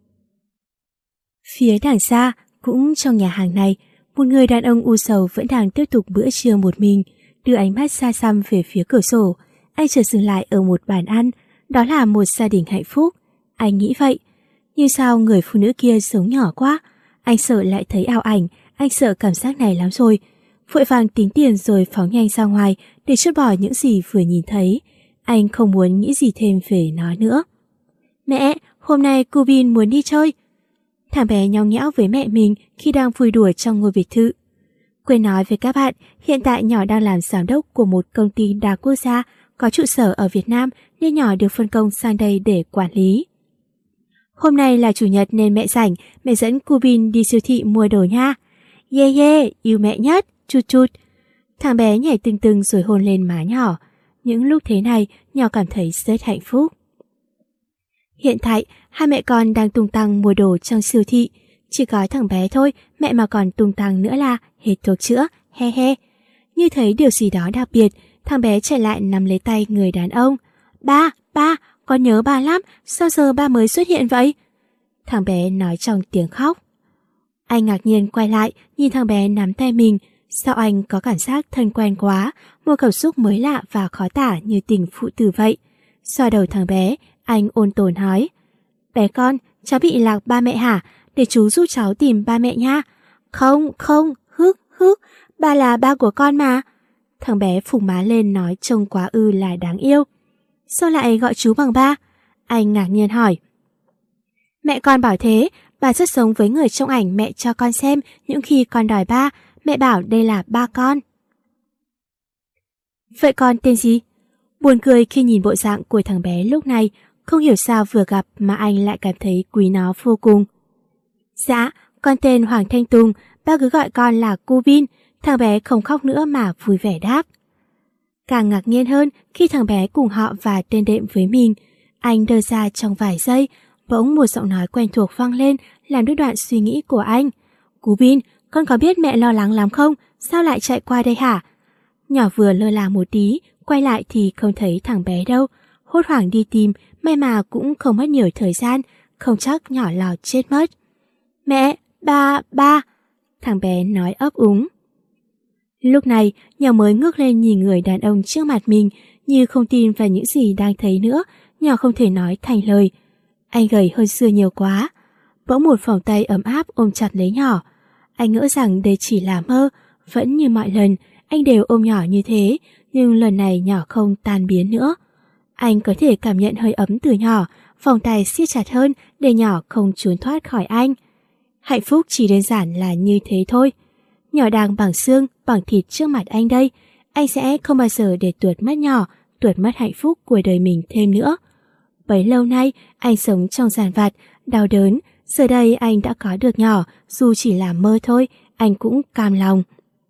Phía đằng xa, cũng trong nhà hàng này, một người đàn ông u sầu vẫn đang tiếp tục bữa trưa một mình, đưa ánh mắt xa xăm về phía cửa sổ. Anh chợt dừng lại ở một bàn ăn, đó là một gia đình hạnh phúc. Anh nghĩ vậy, nhưng sao người phụ nữ kia sống nhỏ quá? Anh sợ lại thấy ảo ảnh, anh sợ cảm giác này lắm rồi. Vội vàng tính tiền rồi phóng nhanh ra ngoài để chốt bỏ những gì vừa nhìn thấy. Anh không muốn nghĩ gì thêm về nó nữa. Mẹ, hôm nay cô Bin muốn đi chơi. Thằng bé nhõng nhẽo với mẹ mình khi đang vui đùa trong ngôi biệt thự. Quên nói với các bạn, hiện tại nhỏ đang làm giám đốc của một công ty đa quốc gia có trụ sở ở Việt Nam nên nhỏ được phân công sang đây để quản lý. Hôm nay là chủ nhật nên mẹ rảnh, mẹ dẫn cô Bin đi siêu thị mua đồ nha. Yeah yeah, yêu mẹ nhất, chút chút. Thằng bé nhảy tưng tưng rồi hôn lên má nhỏ. Những lúc thế này, nhỏ cảm thấy rất hạnh phúc. Hiện tại, hai mẹ con đang tung tăng mua đồ trong siêu thị. Chỉ có thằng bé thôi, mẹ mà còn tung tăng nữa là hết thuốc chữa, he he. Như thấy điều gì đó đặc biệt, thằng bé chạy lại nắm lấy tay người đàn ông. Ba, ba, con nhớ ba lắm, sao giờ ba mới xuất hiện vậy? Thằng bé nói trong tiếng khóc. Anh ngạc nhiên quay lại, nhìn thằng bé nắm tay mình. Sao anh có cảm giác thân quen quá, một cảm xúc mới lạ và khó tả như tình phụ tử vậy. Xoa đầu thằng bé, anh ôn tồn nói. Bé con, cháu bị lạc ba mẹ hả? Để chú giúp cháu tìm ba mẹ nha. Không, không, hức, hức, ba là ba của con mà. Thằng bé phùng má lên nói trông quá ư là đáng yêu. Sao lại gọi chú bằng ba? Anh ngạc nhiên hỏi. Mẹ con bảo thế, bà rất giống với người trong ảnh mẹ cho con xem những khi con đòi ba. Mẹ bảo đây là ba con. Vậy con tên gì? Buồn cười khi nhìn bộ dạng của thằng bé lúc này, không hiểu sao vừa gặp mà anh lại cảm thấy quý nó vô cùng. Dạ, con tên Hoàng Thanh Tùng, ba cứ gọi con là cô Bin. Thằng bé không khóc nữa mà vui vẻ đáp. Càng ngạc nhiên hơn khi thằng bé cùng họ và tên đệm với mình. Anh đơ ra trong vài giây, bỗng một giọng nói quen thuộc vang lên làm đứt đoạn suy nghĩ của anh. Cô Bin, con có biết mẹ lo lắng lắm không? Sao lại chạy qua đây hả? Nhỏ vừa lơ là một tí, quay lại thì không thấy thằng bé đâu. Hốt hoảng đi tìm, may mà cũng không mất nhiều thời gian, không chắc nhỏ lò chết mất. Mẹ, ba, ba, thằng bé nói ấp úng. Lúc này, nhỏ mới ngước lên nhìn người đàn ông trước mặt mình, như không tin vào những gì đang thấy nữa, nhỏ không thể nói thành lời. Anh gầy hơn xưa nhiều quá. Bỗng một vòng tay ấm áp ôm chặt lấy nhỏ. Anh ngỡ rằng đây chỉ là mơ, vẫn như mọi lần, anh đều ôm nhỏ như thế, nhưng lần này nhỏ không tan biến nữa. Anh có thể cảm nhận hơi ấm từ nhỏ, vòng tay siết chặt hơn để nhỏ không trốn thoát khỏi anh. Hạnh phúc chỉ đơn giản là như thế thôi. Nhỏ đang bằng xương, bằng thịt trước mặt anh đây. Anh sẽ không bao giờ để tuột mất nhỏ, tuột mất hạnh phúc của đời mình thêm nữa. Bấy lâu nay, anh sống trong giàn vặt, đau đớn. Giờ đây anh đã có được nhỏ, dù chỉ là mơ thôi, anh cũng cam lòng.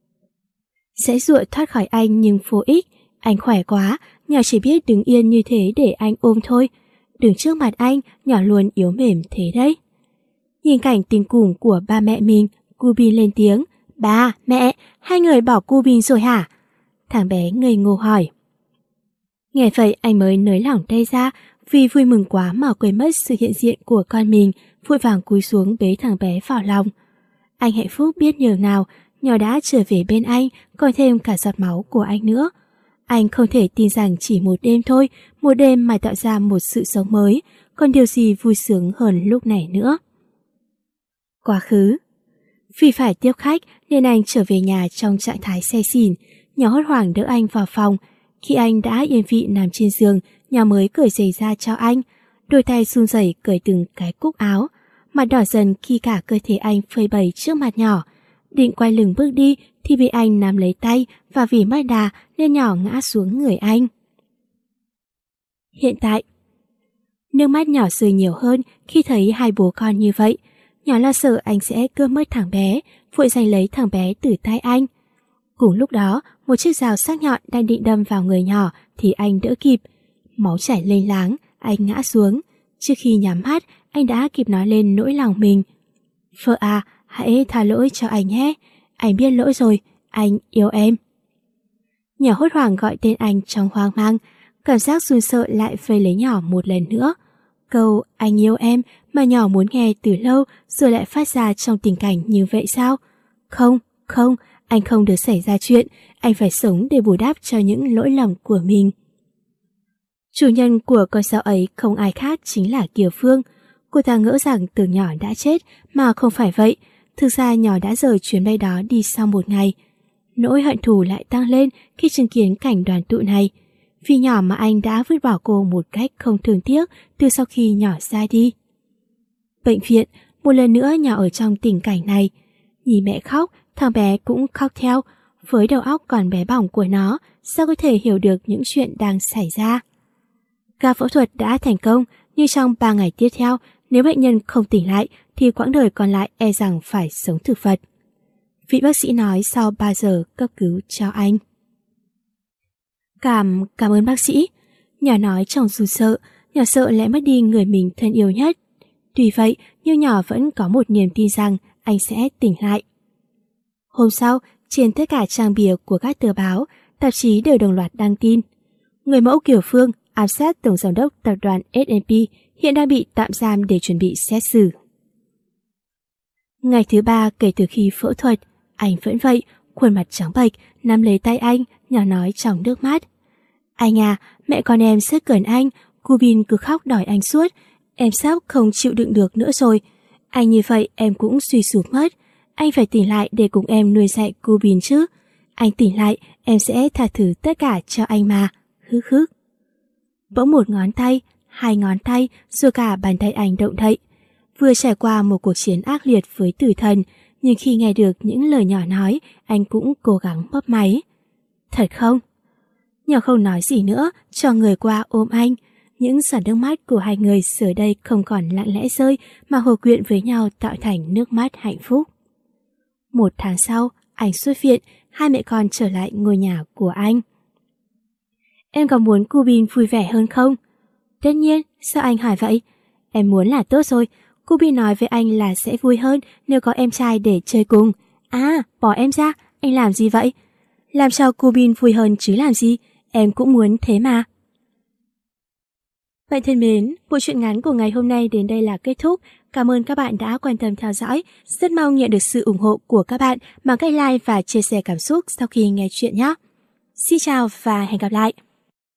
Sẽ dụa thoát khỏi anh nhưng vô ích. Anh khỏe quá, nhỏ chỉ biết đứng yên như thế để anh ôm thôi. Đứng trước mặt anh, nhỏ luôn yếu mềm thế đấy. Nhìn cảnh tình cùng của ba mẹ mình, cô Bin lên tiếng. Ba, mẹ, hai người bỏ cô Bin rồi hả? Thằng bé ngây ngô hỏi. Nghe vậy anh mới nới lỏng tay ra, vì vui mừng quá mà quên mất sự hiện diện của con mình, vội vàng cúi xuống bế thằng bé vào lòng. Anh hạnh phúc biết nhường nào, nhỏ đã trở về bên anh, còn thêm cả giọt máu của anh nữa. Anh không thể tin rằng chỉ một đêm thôi, một đêm mà tạo ra một sự sống mới, còn điều gì vui sướng hơn lúc này nữa. Quá khứ. Vì phải tiếp khách nên anh trở về nhà trong trạng thái say xỉn. Nhỏ hốt hoảng đỡ anh vào phòng. Khi anh đã yên vị nằm trên giường, nhỏ mới cởi giày ra cho anh. Đôi tay run rẩy cởi từng cái cúc áo. Mặt đỏ dần khi cả cơ thể anh phơi bày trước mặt nhỏ. Định quay lưng bước đi thì bị anh nắm lấy tay, và vì mất đà nên nhỏ ngã xuống người anh. Hiện tại, nước mắt nhỏ rơi nhiều hơn khi thấy hai bố con như vậy. Nhỏ lo sợ anh sẽ cướp mất thằng bé, vội giành lấy thằng bé từ tay anh. Cùng lúc đó, một chiếc dao sắc nhọn đang định đâm vào người nhỏ thì anh đỡ kịp. Máu chảy lênh láng, anh ngã xuống. Trước khi nhắm mắt, anh đã kịp nói lên nỗi lòng mình. Vợ à, hãy tha lỗi cho anh nhé. Anh biết lỗi rồi, anh yêu em. Nhỏ hốt hoảng gọi tên anh trong hoang mang. Cảm giác run sợ lại vây lấy nhỏ một lần nữa. Câu anh yêu em mà nhỏ muốn nghe từ lâu rồi lại phát ra trong tình cảnh như vậy sao? Không, không, anh không được xảy ra chuyện. Anh phải sống để bù đắp cho những lỗi lầm của mình. Chủ nhân của con dao ấy không ai khác chính là Kiều Phương. Cô ta ngỡ rằng Tường nhỏ đã chết mà không phải vậy. Thực ra nhỏ đã rời chuyến bay đó đi sau một ngày. Nỗi hận thù lại tăng lên khi chứng kiến cảnh đoàn tụ này. Vì nhỏ mà anh đã vứt bỏ cô một cách không thương tiếc từ sau khi nhỏ ra đi. Bệnh viện, một lần nữa nhỏ ở trong tình cảnh này. Nhìn mẹ khóc, thằng bé cũng khóc theo. Với đầu óc còn bé bỏng của nó, sao có thể hiểu được những chuyện đang xảy ra. Ca phẫu thuật đã thành công, nhưng trong ba ngày tiếp theo, nếu bệnh nhân không tỉnh lại thì quãng đời còn lại e rằng phải sống thực vật. Vị bác sĩ nói sau ba giờ cấp cứu cho anh. Cảm, cảm ơn bác sĩ. Nhỏ nói trong run sợ, nhỏ sợ lại mất đi người mình thân yêu nhất. Tuy vậy, Như nhỏ vẫn có một niềm tin rằng anh sẽ tỉnh lại. Hôm sau, trên tất cả trang bìa của các tờ báo, tạp chí đều đồng loạt đăng tin. Người mẫu Kiều Phương ám sát tổng giám đốc tập đoàn ét and pê hiện đang bị tạm giam để chuẩn bị xét xử. Ngày thứ ba kể từ khi phẫu thuật, anh vẫn vậy, khuôn mặt trắng bệch, nắm lấy tay anh, nhỏ nói trong nước mắt. Anh à, mẹ con em rất cần anh, cô Bin cứ khóc đòi anh suốt, em sắp không chịu đựng được nữa rồi. Anh như vậy em cũng suy sụp mất, anh phải tỉnh lại để cùng em nuôi dạy cô Bin chứ. Anh tỉnh lại, em sẽ tha thứ tất cả cho anh mà, hức hức. Bỗng một ngón tay, hai ngón tay, rồi cả bàn tay anh động đậy. Vừa trải qua một cuộc chiến ác liệt với tử thần, nhưng khi nghe được những lời nhỏ nói, anh cũng cố gắng mấp máy. Thật không? Nhỏ không nói gì nữa, cho người qua ôm anh. Những giọt nước mắt của hai người giờ đây không còn lặng lẽ rơi mà hòa quyện với nhau tạo thành nước mắt hạnh phúc. Một tháng sau, anh xuất viện, hai mẹ con trở lại ngôi nhà của anh. Em có muốn cô Bin vui vẻ hơn không? Tất nhiên, sao anh hỏi vậy? Em muốn là tốt rồi. Cô Bin nói với anh là sẽ vui hơn nếu có em trai để chơi cùng. À, bỏ em ra, anh làm gì vậy? Làm sao cô Bin vui hơn chứ làm gì? Em cũng muốn thế mà. Bạn thân mến, bộ truyện ngắn của ngày hôm nay đến đây là kết thúc. Cảm ơn các bạn đã quan tâm theo dõi. Rất mong nhận được sự ủng hộ của các bạn bằng cách like và chia sẻ cảm xúc sau khi nghe chuyện nhé. Xin chào và hẹn gặp lại.